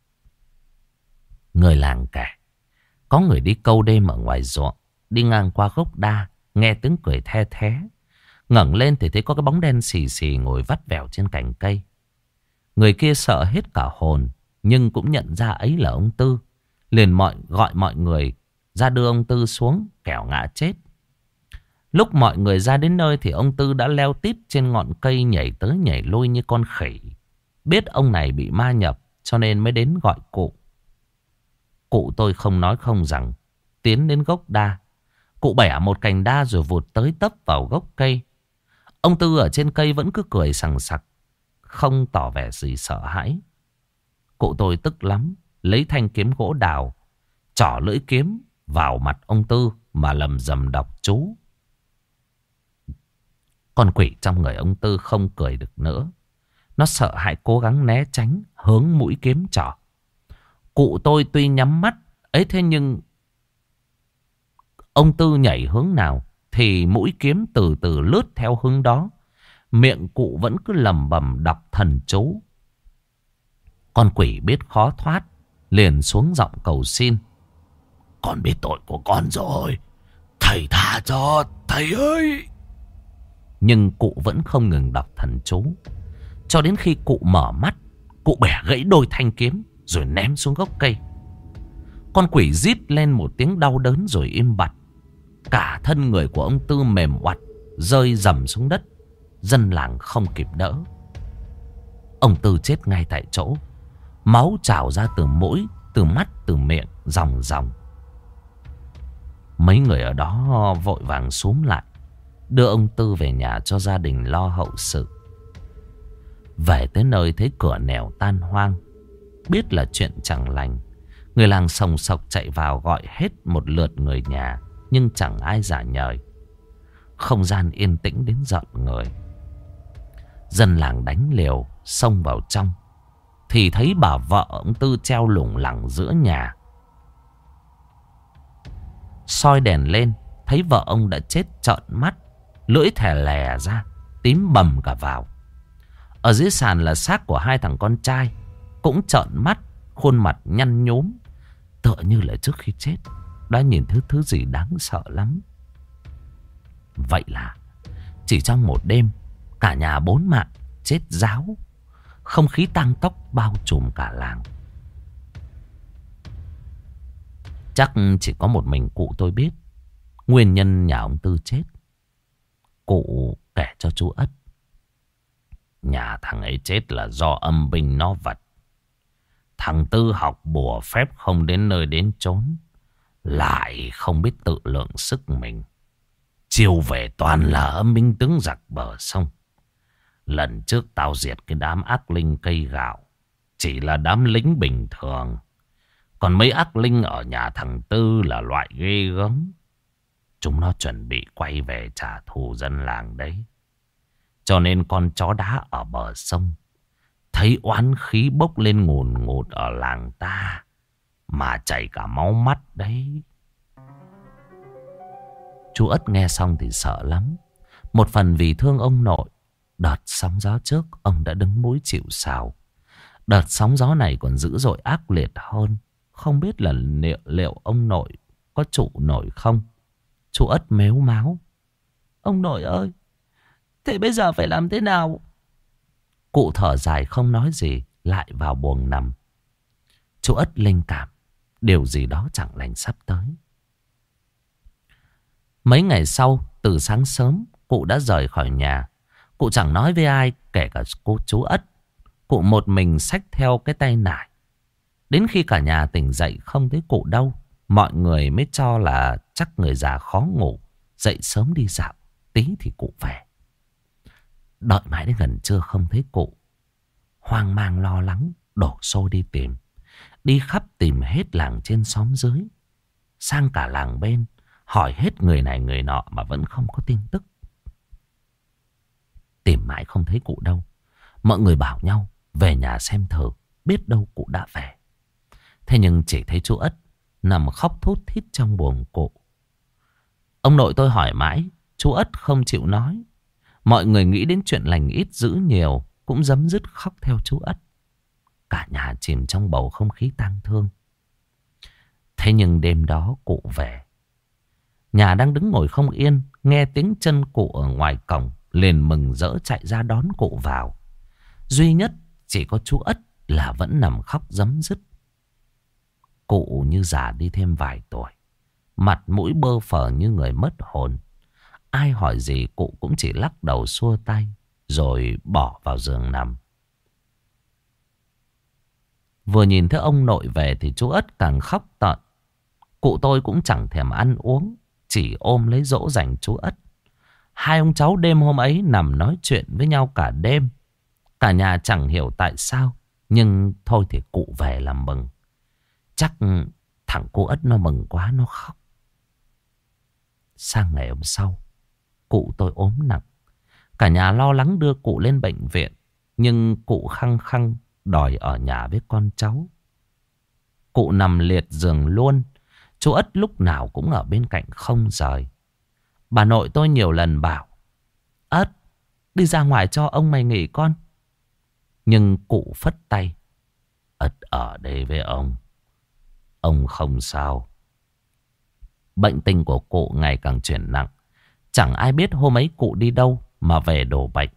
Người làng kể, có người đi câu đêm ở ngoài ruộng, đi ngang qua gốc đa, nghe tiếng cười the thé. Ngẩng lên thì thấy có cái bóng đen xì xì ngồi vắt vẻo trên cành cây. Người kia sợ hết cả hồn, nhưng cũng nhận ra ấy là ông Tư. Liền gọi mọi người ra đưa ông Tư xuống, kẻo ngã chết. Lúc mọi người ra đến nơi thì ông Tư đã leo tít trên ngọn cây, nhảy tới nhảy lui như con khỉ. Biết ông này bị ma nhập cho nên mới đến gọi cụ. Cụ tôi không nói không rằng, tiến đến gốc đa. Cụ bẻ một cành đa rồi vụt tới tấp vào gốc cây. Ông Tư ở trên cây vẫn cứ cười sằng sặc, không tỏ vẻ gì sợ hãi. Cụ tôi tức lắm, lấy thanh kiếm gỗ đào, trỏ lưỡi kiếm vào mặt ông Tư mà lầm rầm đọc chú. Con quỷ trong người ông Tư không cười được nữa. Nó sợ hãi cố gắng né tránh hướng mũi kiếm trỏ. Cụ tôi tuy nhắm mắt ấy, thế nhưng ông Tư nhảy hướng nào thì mũi kiếm từ từ lướt theo hướng đó. Miệng cụ vẫn cứ lẩm bẩm đọc thần chú. Con quỷ biết khó thoát, liền xuống giọng cầu xin. Con biết tội của con rồi, thầy tha cho, thầy ơi. Nhưng cụ vẫn không ngừng đọc thần chú. Cho đến khi cụ mở mắt, cụ bẻ gãy đôi thanh kiếm rồi ném xuống gốc cây. Con quỷ rít lên một tiếng đau đớn rồi im bặt. Cả thân người của ông Tư mềm oặt, rơi rầm xuống đất. Dân làng không kịp đỡ. Ông Tư chết ngay tại chỗ. Máu trào ra từ mũi, từ mắt, từ miệng, ròng ròng. Mấy người ở đó vội vàng xúm lại, đưa ông Tư về nhà cho gia đình lo hậu sự. Về tới nơi thấy cửa nẻo tan hoang, biết là chuyện chẳng lành. Người làng sồng sộc chạy vào gọi hết một lượt người nhà, nhưng chẳng ai giả nhời. Không gian yên tĩnh đến giận người. Dân làng đánh liều xông vào trong, thì thấy bà vợ ông Tư treo lủng lẳng giữa nhà. Soi đèn lên, thấy vợ ông đã chết trợn mắt, lưỡi thè lè ra, tím bầm cả vào. Ở dưới sàn là xác của hai thằng con trai, cũng trợn mắt, khuôn mặt nhăn nhúm, tựa như là trước khi chết đã nhìn thấy thứ gì đáng sợ lắm. Vậy là chỉ trong một đêm, cả nhà 4 mạng chết ráo. Không khí tang tóc bao trùm cả làng. Chắc chỉ có một mình cụ tôi biết nguyên nhân nhà ông Tư chết. Cụ kể cho chú Ất. Nhà thằng ấy chết là do âm binh nó vật. Thằng Tư học bùa phép không đến nơi đến chốn, lại không biết tự lượng sức mình. Chiều về toàn là âm binh tướng giặc bờ sông. Lần trước tao diệt cái đám ác linh cây gạo chỉ là đám lính bình thường. Còn mấy ác linh ở nhà thằng Tư là loại ghê gớm. Chúng nó chuẩn bị quay về trả thù dân làng đấy. Cho nên con chó đá ở bờ sông thấy oán khí bốc lên ngùn ngụt ở làng ta mà chảy cả máu mắt đấy. Chú Ất nghe xong thì sợ lắm. Một phần vì thương ông nội. Đợt sóng gió trước ông đã đứng mũi chịu sào. Đợt sóng gió này còn dữ dội ác liệt hơn. Không biết là liệu ông nội có trụ nổi không. Chú Ất mếu máo: ông nội ơi, thế bây giờ phải làm thế nào? Cụ thở dài không nói gì, lại vào buồng nằm. Chú Ất linh cảm điều gì đó chẳng lành sắp tới. Mấy ngày sau, từ sáng sớm, cụ đã rời khỏi nhà. Cụ chẳng nói với ai, kể cả chú Ất. Cụ một mình xách theo cái tay nải. Đến khi cả nhà tỉnh dậy không thấy cụ đâu, mọi người mới cho là chắc người già khó ngủ, dậy sớm đi dạo, tí thì cụ về. Đợi mãi đến gần trưa không thấy cụ. Hoang mang lo lắng, đổ xô đi tìm. Đi khắp tìm hết làng trên xóm dưới, sang cả làng bên, hỏi hết người này người nọ mà vẫn không có tin tức. Tìm mãi không thấy cụ đâu. Mọi người bảo nhau về nhà xem thử, biết đâu cụ đã về. Thế nhưng chỉ thấy chú Ất nằm khóc thút thít trong buồng cụ. Ông nội tôi hỏi mãi, chú Ất không chịu nói. Mọi người nghĩ đến chuyện lành ít dữ nhiều, cũng rấm rứt khóc theo chú Ất. Cả nhà chìm trong bầu không khí tang thương. Thế nhưng đêm đó cụ về. Nhà đang đứng ngồi không yên, nghe tiếng chân cụ ở ngoài cổng, liền mừng rỡ chạy ra đón cụ vào. Duy nhất chỉ có chú Ất là vẫn nằm khóc rấm rứt. Cụ như già đi thêm vài tuổi, mặt mũi bơ phờ như người mất hồn. Ai hỏi gì cụ cũng chỉ lắc đầu xua tay, rồi bỏ vào giường nằm. Vừa nhìn thấy ông nội về thì chú Ất càng khóc tợn. Cụ tôi cũng chẳng thèm ăn uống, chỉ ôm lấy dỗ dành chú Ất. Hai ông cháu đêm hôm ấy nằm nói chuyện với nhau cả đêm. Cả nhà chẳng hiểu tại sao, nhưng thôi thì cụ về làm mừng. Chắc thằng cô Ất nó mừng quá nó khóc. Sang ngày hôm sau, cụ tôi ốm nặng. Cả nhà lo lắng đưa cụ lên bệnh viện, nhưng cụ khăng khăng đòi ở nhà với con cháu. Cụ nằm liệt giường luôn. Chú Ất lúc nào cũng ở bên cạnh không rời. Bà nội tôi nhiều lần bảo: Ất, đi ra ngoài cho ông mày nghỉ con. Nhưng cụ phất tay: Ất ở đây với ông không sao. Bệnh tình của cụ ngày càng chuyển nặng. Chẳng ai biết hôm ấy cụ đi đâu mà về đổ bệnh.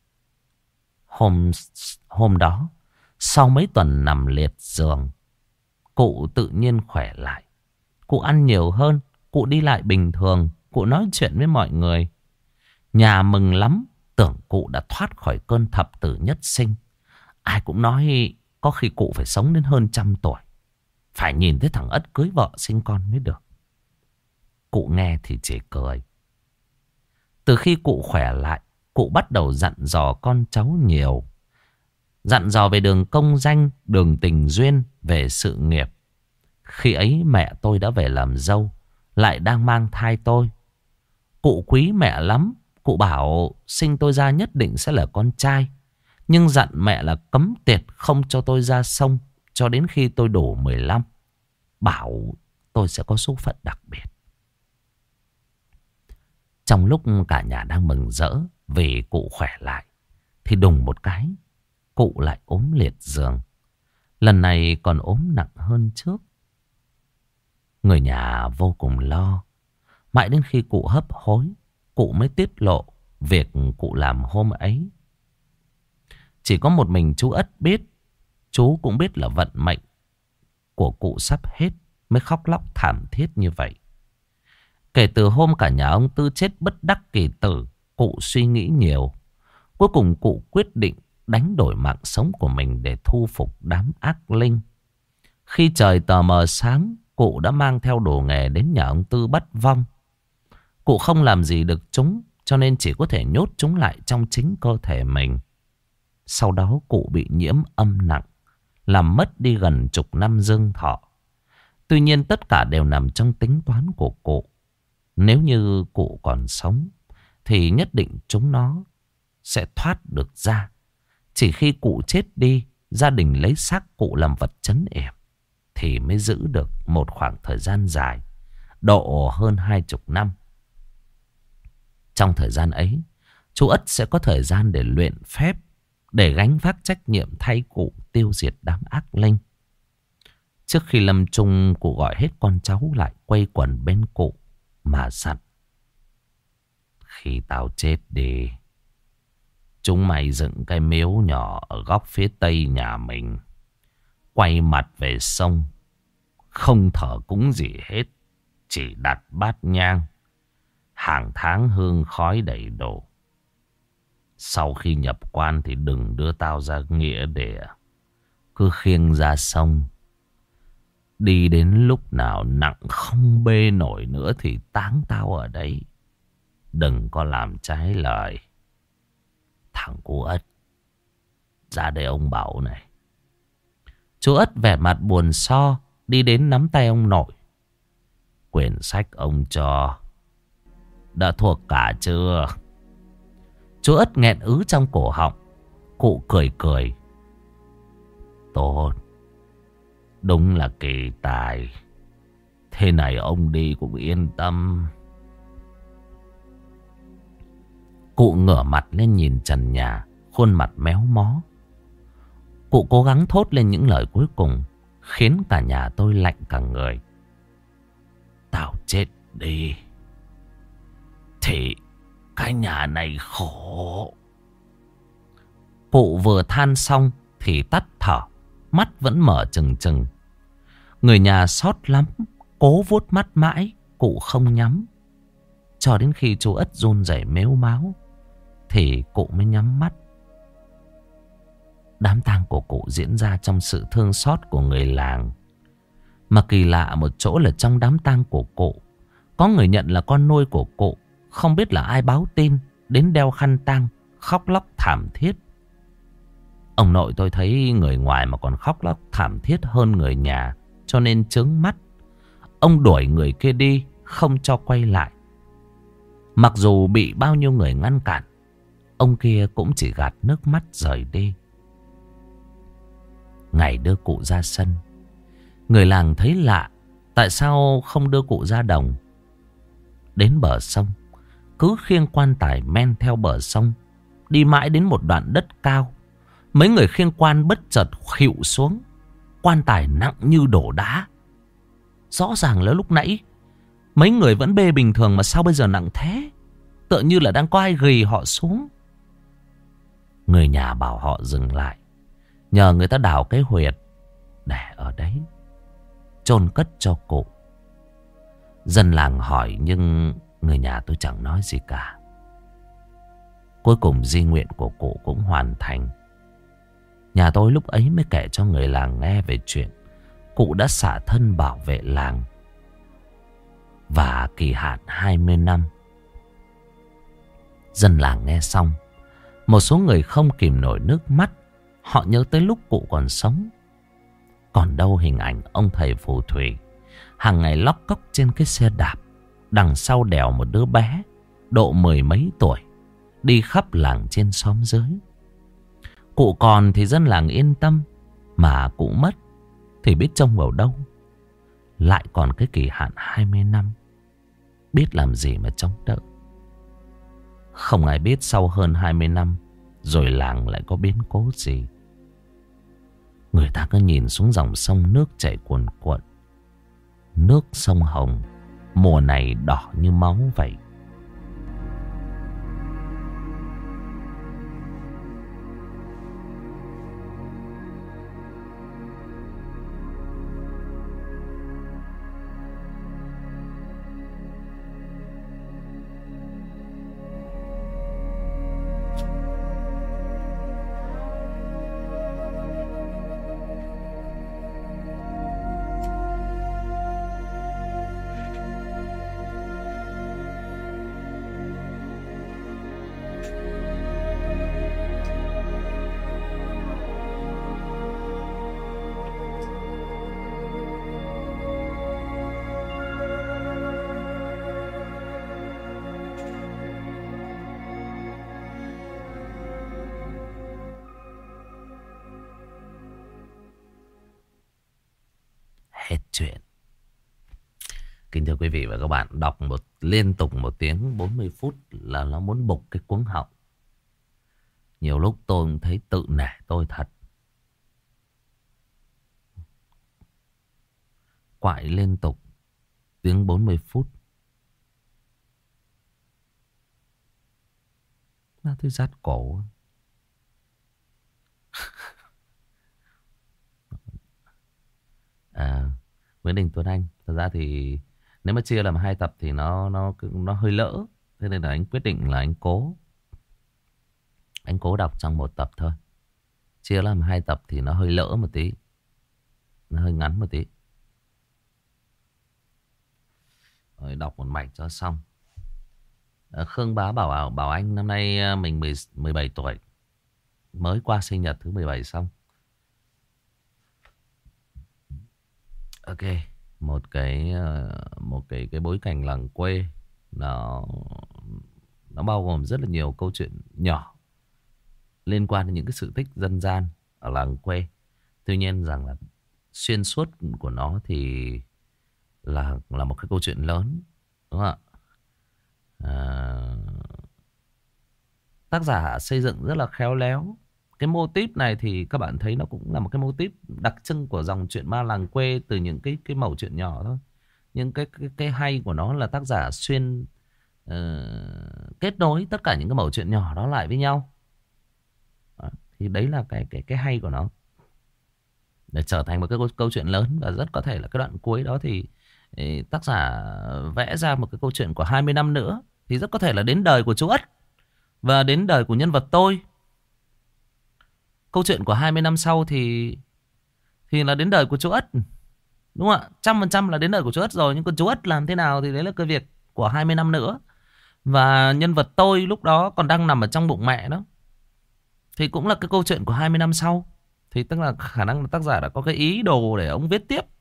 Hôm đó, sau mấy tuần nằm liệt giường, cụ tự nhiên khỏe lại. Cụ ăn nhiều hơn, cụ đi lại bình thường, cụ nói chuyện với mọi người. Nhà mừng lắm, tưởng cụ đã thoát khỏi cơn thập tử nhất sinh. Ai cũng nói có khi cụ phải sống đến hơn 100 tuổi. Phải nhìn thấy thằng Ất cưới vợ sinh con mới được. Cụ nghe thì chỉ cười. Từ khi cụ khỏe lại, cụ bắt đầu dặn dò con cháu nhiều. Dặn dò về đường công danh, đường tình duyên, về sự nghiệp. Khi ấy mẹ tôi đã về làm dâu, lại đang mang thai tôi. Cụ quý mẹ lắm. Cụ bảo sinh tôi ra nhất định sẽ là con trai. Nhưng dặn mẹ là cấm tiệt không cho tôi ra sông cho đến khi tôi đủ 15. Bảo tôi sẽ có số phận đặc biệt. Trong lúc cả nhà đang mừng rỡ vì cụ khỏe lại, thì đùng một cái, cụ lại ốm liệt giường. Lần này còn ốm nặng hơn trước. Người nhà vô cùng lo. Mãi đến khi cụ hấp hối, cụ mới tiết lộ việc cụ làm hôm ấy. Chỉ có một mình chú Ất biết. Chú cũng biết là vận mệnh của cụ sắp hết, mới khóc lóc thảm thiết như vậy. Kể từ hôm cả nhà ông Tư chết bất đắc kỳ tử, cụ suy nghĩ nhiều. Cuối cùng cụ quyết định đánh đổi mạng sống của mình để thu phục đám ác linh. Khi trời tờ mờ sáng, cụ đã mang theo đồ nghề đến nhà ông Tư bắt vong. Cụ không làm gì được chúng, cho nên chỉ có thể nhốt chúng lại trong chính cơ thể mình. Sau đó cụ bị nhiễm âm nặng, làm mất đi gần 10 năm dương thọ. Tuy nhiên tất cả đều nằm trong tính toán của cụ. Nếu như cụ còn sống thì nhất định chúng nó sẽ thoát được ra. Chỉ khi cụ chết đi, gia đình lấy xác cụ làm vật trấn yểm thì mới giữ được một khoảng thời gian dài, độ hơn 20 năm. Trong thời gian ấy, chú Ất sẽ có thời gian để luyện phép, để gánh vác trách nhiệm thay cụ tiêu diệt đám ác linh. Trước khi lâm chung, cụ gọi hết con cháu lại quây quần bên cụ mà dặn: khi tao chết đi, chúng mày dựng cái miếu nhỏ ở góc phía tây nhà mình, quay mặt về sông, không thờ cúng gì hết, chỉ đặt bát nhang, hàng tháng hương khói đầy đủ. Sau khi nhập quan thì đừng đưa tao ra nghĩa địa, cứ khiêng ra sông. Đi đến lúc nào nặng không bê nổi nữa thì táng tao ở đấy. Đừng có làm trái lời. Thằng cu Ất, ra đây ông bảo này. Chú Ất vẻ mặt buồn so, đi đến nắm tay ông nội. Quyển sách ông cho đã thuộc cả chưa? Chú Ất nghẹn ứ trong cổ họng. Cụ cười cười: tốt, đúng là kỳ tài. Thế này ông đi cũng yên tâm. Cụ ngửa mặt lên nhìn trần nhà, khuôn mặt méo mó. Cụ cố gắng thốt lên những lời cuối cùng, khiến cả nhà tôi lạnh cả người. Tao chết đi thì cái nhà này khổ. Cụ vừa than xong thì tắt thở, mắt vẫn mở trừng trừng. Người nhà xót lắm, cố vuốt mắt mãi, cụ không nhắm. Cho đến khi chú Ất run rẩy mếu máo thì cụ mới nhắm mắt. Đám tang của cụ diễn ra trong sự thương xót của người làng. Mà kỳ lạ một chỗ là trong đám tang của cụ, có người nhận là con nuôi của cụ. Không biết là ai báo tin, đến đeo khăn tang, khóc lóc thảm thiết. Ông nội tôi thấy người ngoài mà còn khóc lóc thảm thiết hơn người nhà, cho nên chướng mắt. Ông đuổi người kia đi, không cho quay lại. Mặc dù bị bao nhiêu người ngăn cản, ông kia cũng chỉ gạt nước mắt rời đi. Ngày đưa cụ ra sân, người làng thấy lạ, tại sao không đưa cụ ra đồng. Đến bờ sông, cứ khiêng quan tài men theo bờ sông, đi mãi đến một đoạn đất cao. Mấy người khiêng quan bất chợt khuỵu xuống, quan tài nặng như đổ đá. Rõ ràng là lúc nãy mấy người vẫn bê bình thường, mà sao bây giờ nặng thế? Tựa như là đang có ai ghì họ xuống. Người nhà bảo họ dừng lại, nhờ người ta đào cái huyệt để ở đấy chôn cất cho cụ. Dân làng hỏi nhưng người nhà tôi chẳng nói gì cả. Cuối cùng di nguyện của cụ cũng hoàn thành. Nhà tôi lúc ấy mới kể cho người làng nghe về chuyện cụ đã xả thân bảo vệ làng và kỳ hạn 20 năm. Dân làng nghe xong, một số người không kìm nổi nước mắt. Họ nhớ tới lúc cụ còn sống. Còn đâu hình ảnh ông thầy phù thủy hàng ngày lóc cóc trên cái xe đạp, đằng sau đèo một đứa bé độ 10 mấy tuổi, đi khắp làng trên xóm dưới. Cụ còn thì dân làng yên tâm, mà cụ mất thì biết trông vào đâu. Lại còn cái kỳ hạn 20 năm, biết làm gì mà chống đỡ. Không ai biết sau hơn 20 năm rồi làng lại có biến cố gì. Người ta cứ nhìn xuống dòng sông nước chảy cuồn cuộn. Nước sông Hồng mùa này đỏ như máu vậy. hết chuyện. Kính thưa quý vị và các bạn, đọc liên tục 1 tiếng 40 phút là nó muốn bục cái cuống họng. Nhiều lúc tôi cũng thấy tự nể tôi thật. Quại liên tục tiếng 40 phút. Nó thấy rát cổ. Nguyễn Đình Tuấn Anh, thật ra thì nếu mà chia làm 2 tập thì nó hơi lỡ. Thế nên là anh quyết định là anh cố đọc trong 1 tập thôi. Chia làm 2 tập thì nó hơi lỡ một tí, nó hơi ngắn một tí. Rồi đọc một mạch cho xong. Khương Bá bảo anh năm nay mình 17 tuổi, mới qua sinh nhật thứ 17 xong. Ok, một cái bối cảnh làng quê, nó bao gồm rất là nhiều câu chuyện nhỏ liên quan đến những cái sự tích dân gian ở làng quê. Tuy nhiên rằng là xuyên suốt của nó thì là một cái câu chuyện lớn, đúng không ạ? Tác giả xây dựng rất là khéo léo. Cái mô típ này thì các bạn thấy nó cũng là một cái mô típ đặc trưng của dòng truyện ma làng quê, từ những cái mẩu chuyện nhỏ thôi. Nhưng cái hay của nó là tác giả xuyên kết nối tất cả những cái mẩu chuyện nhỏ đó lại với nhau. Đó, thì đấy là cái hay của nó, để trở thành một cái câu chuyện lớn. Và rất có thể là cái đoạn cuối đó thì tác giả vẽ ra một cái câu chuyện của 20 năm nữa, thì rất có thể là đến đời của chú Ất và đến đời của nhân vật tôi. Câu chuyện của 20 năm sau thì là đến đời của chú Ất, đúng không ạ? 100% là đến đời của chú Ất rồi. Nhưng còn chú Ất làm thế nào thì đấy là cái việc của 20 năm nữa. Và nhân vật tôi lúc đó còn đang nằm ở trong bụng mẹ đó, thì cũng là cái câu chuyện của 20 năm sau. Thì tức là khả năng là tác giả đã có cái ý đồ để ông viết tiếp.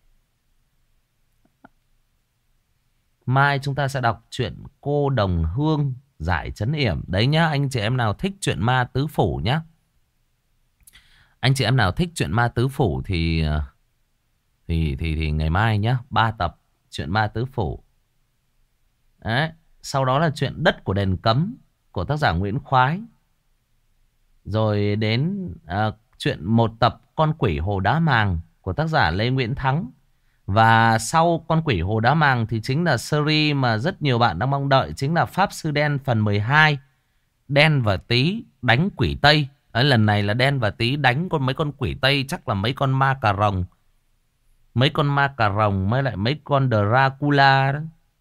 Mai chúng ta sẽ đọc chuyện Cô Đồng Hương Giải Trấn Yểm. Đấy nhá, anh chị em nào thích chuyện ma tứ phủ nhá. Anh chị em nào thích chuyện ma tứ phủ thì ngày mai nhá, 3 tập chuyện ma tứ phủ. Đấy, sau đó là chuyện Đất của Đền Cấm của tác giả Nguyễn Khoái. Rồi đến chuyện 1 tập Con Quỷ Hồ Đá Màng của tác giả Lê Nguyễn Thắng. Và sau Con Quỷ Hồ Đá Màng thì chính là series mà rất nhiều bạn đang mong đợi, chính là Pháp Sư Đen phần 12, Đen và Tí đánh quỷ Tây. Đấy, lần này là Đen và Tí đánh mấy con quỷ Tây, chắc là mấy con ma cà rồng. Mấy con ma cà rồng mới lại mấy con Dracula đó.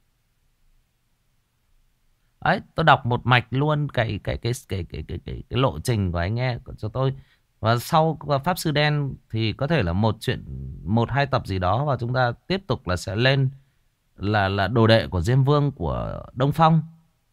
Đấy, tôi đọc một mạch luôn cái lộ trình của anh nghe cho tôi. Và sau Pháp Sư Đen thì có thể là 1-2 tập gì đó, và chúng ta tiếp tục là sẽ lên là đồ đệ của Diêm Vương của Đông Phong.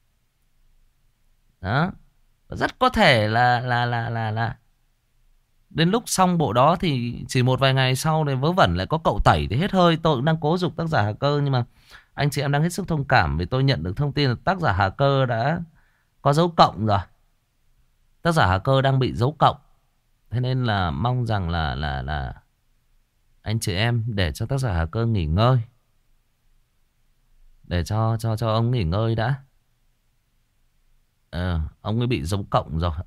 Đó. Rất có thể là đến lúc xong bộ đó thì chỉ một vài ngày sau này vớ vẩn lại có cậu Tẩy thì hết hơi. Tôi cũng đang cố giục tác giả Hà Cơ, nhưng mà anh chị em đang hết sức thông cảm vì tôi nhận được thông tin là tác giả Hà Cơ đã có dấu cộng rồi. Tác giả Hà Cơ đang bị dấu cộng. Thế nên là mong rằng là anh chị em để cho tác giả Hà Cơ nghỉ ngơi. Để cho ông nghỉ ngơi đã. Ông ấy bị dấu cộng rồi.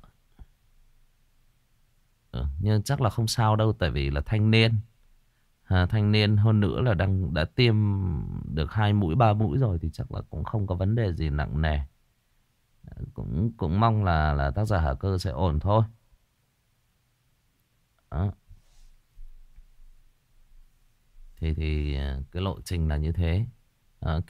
Nhưng chắc là không sao đâu, tại vì là thanh niên. Thanh niên hơn nữa là đã tiêm được 2 mũi 3 mũi rồi, thì chắc là cũng không có vấn đề gì nặng nề. Cũng mong là tác giả Hà Cơ sẽ ổn thôi. Đó. Thì cái lộ trình là như thế. Ok.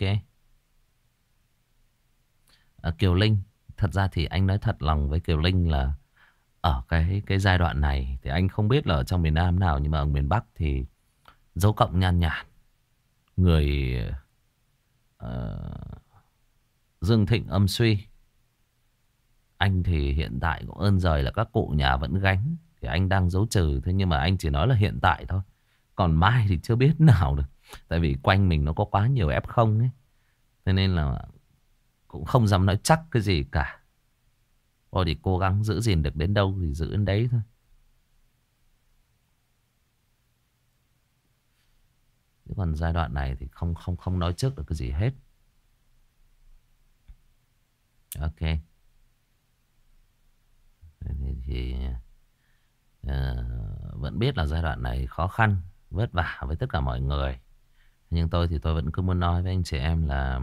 Kiều Linh, thật ra thì anh nói thật lòng với Kiều Linh là ở cái giai đoạn này thì anh không biết là ở trong miền Nam nào, nhưng mà ở miền Bắc thì dấu cộng nhan nhản. Người dương thịnh âm suy. Anh thì hiện tại cũng ơn giời là các cụ nhà vẫn gánh, thì anh đang dấu trừ. Thế nhưng mà anh chỉ nói là hiện tại thôi, còn mai thì chưa biết nào được. Tại vì quanh mình nó có quá nhiều F0 ấy. Thế nên là cũng không dám nói chắc cái gì cả. Thôi thì cố gắng giữ gìn được đến đâu thì giữ đến đấy thôi. Chứ còn giai đoạn này thì không nói trước được cái gì hết. Ok. Thì vẫn biết là giai đoạn này khó khăn, vất vả với tất cả mọi người. Nhưng tôi thì tôi vẫn cứ muốn nói với anh chị em là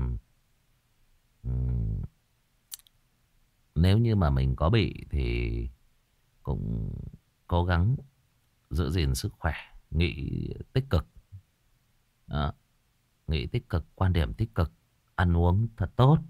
ừm, nếu như mà mình có bị thì cũng cố gắng giữ gìn sức khỏe, nghĩ tích cực. Đó, nghĩ tích cực, quan điểm tích cực, ăn uống thật tốt.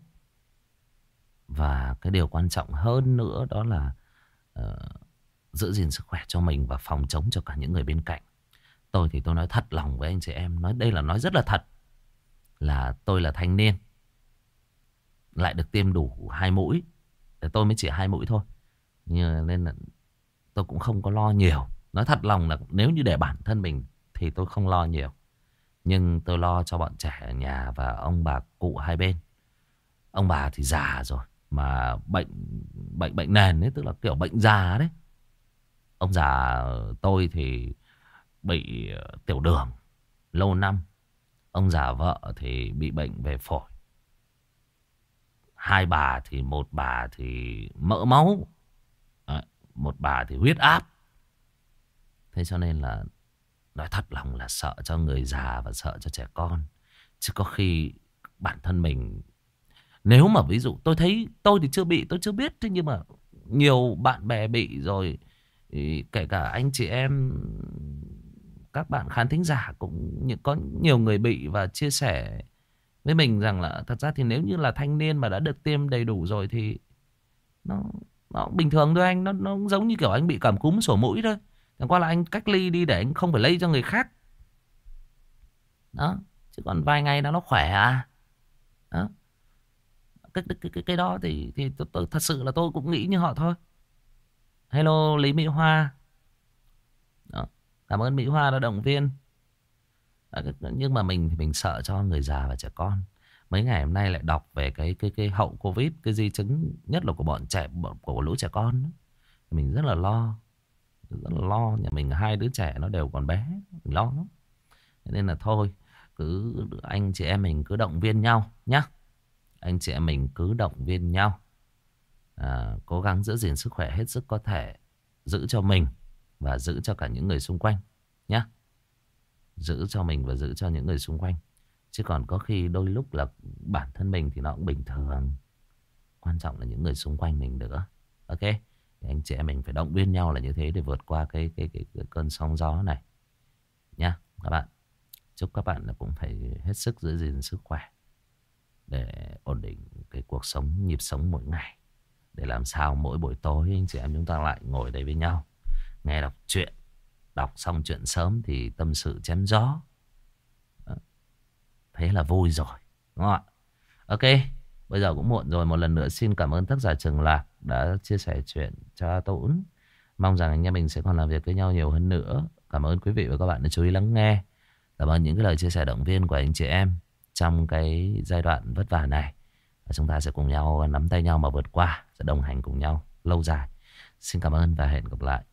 Và cái điều quan trọng hơn nữa đó là ờ, giữ gìn sức khỏe cho mình và phòng chống cho cả những người bên cạnh. Tôi thì tôi nói thật lòng với anh chị em, nói rất là thật, là tôi là thanh niên, lại được tiêm đủ 2 mũi. Tôi mới chỉ 2 mũi thôi, nên là tôi cũng không có lo nhiều. Nói thật lòng là nếu như để bản thân mình thì tôi không lo nhiều, nhưng tôi lo cho bọn trẻ ở nhà và ông bà cụ hai bên. Ông bà thì già rồi mà bệnh nền ấy, tức là kiểu bệnh già đấy. Ông già tôi thì bị tiểu đường lâu năm. Ông già vợ thì bị bệnh về phổi. Hai bà thì một bà thì mỡ máu. Đấy, một bà thì huyết áp. Thế cho nên là nói thật lòng là sợ cho người già và sợ cho trẻ con. Chứ có khi bản thân mình, nếu mà ví dụ tôi thấy, tôi thì chưa bị, tôi chưa biết. Thế nhưng mà nhiều bạn bè bị rồi, kể cả anh chị em, các bạn khán thính giả cũng có nhiều người bị và chia sẻ với mình rằng là thật ra thì nếu như là thanh niên mà đã được tiêm đầy đủ rồi thì nó nó cũng bình thường thôi anh. Nó cũng giống như kiểu anh bị cảm cúm sổ mũi thôi. Chẳng qua là anh cách ly đi để anh không phải lây cho người khác. Đó. Chứ còn vài ngày nó khỏe à. Đó. Cái đó thì tôi thật sự là tôi cũng nghĩ như họ thôi. Hello Lý Mỹ Hoa. Đó. Cảm ơn Mỹ Hoa đã động viên. Đó, nhưng mà mình thì mình sợ cho người già và trẻ con. Mấy ngày hôm nay lại đọc về cái hậu Covid, cái di chứng nhất là của bọn trẻ, của lũ trẻ con. Mình rất là lo. Rất là lo. Nhà mình 2 đứa trẻ nó đều còn bé. Mình lo lắm. Nên là thôi, cứ anh chị em mình cứ động viên nhau nhé. Anh chị em mình cứ động viên nhau, cố gắng giữ gìn sức khỏe hết sức có thể, giữ cho mình và giữ cho cả những người xung quanh nhé. Giữ cho mình và giữ cho những người xung quanh. Chứ còn có khi đôi lúc là bản thân mình thì nó cũng bình thường, quan trọng là những người xung quanh mình nữa. Ok, thì anh chị em mình phải động viên nhau là như thế để vượt qua cái cơn sóng gió này nhá các bạn. Chúc các bạn là cũng phải hết sức giữ gìn sức khỏe để ổn định cái cuộc sống, nhịp sống mỗi ngày. Để làm sao mỗi buổi tối anh chị em chúng ta lại ngồi đây với nhau, nghe đọc truyện. Đọc xong chuyện sớm thì tâm sự chém gió. Đó. Thế là vui rồi, đúng không ạ? Ok, bây giờ cũng muộn rồi. Một lần nữa xin cảm ơn tác giả Trường Lạc đã chia sẻ chuyện cho Tũng. Mong rằng anh em mình sẽ còn làm việc với nhau nhiều hơn nữa. Cảm ơn quý vị và các bạn đã chú ý lắng nghe. Cảm ơn những cái lời chia sẻ động viên của anh chị em trong cái giai đoạn vất vả này. Và chúng ta sẽ cùng nhau nắm tay nhau mà vượt qua, sẽ đồng hành cùng nhau lâu dài. Xin cảm ơn và hẹn gặp lại.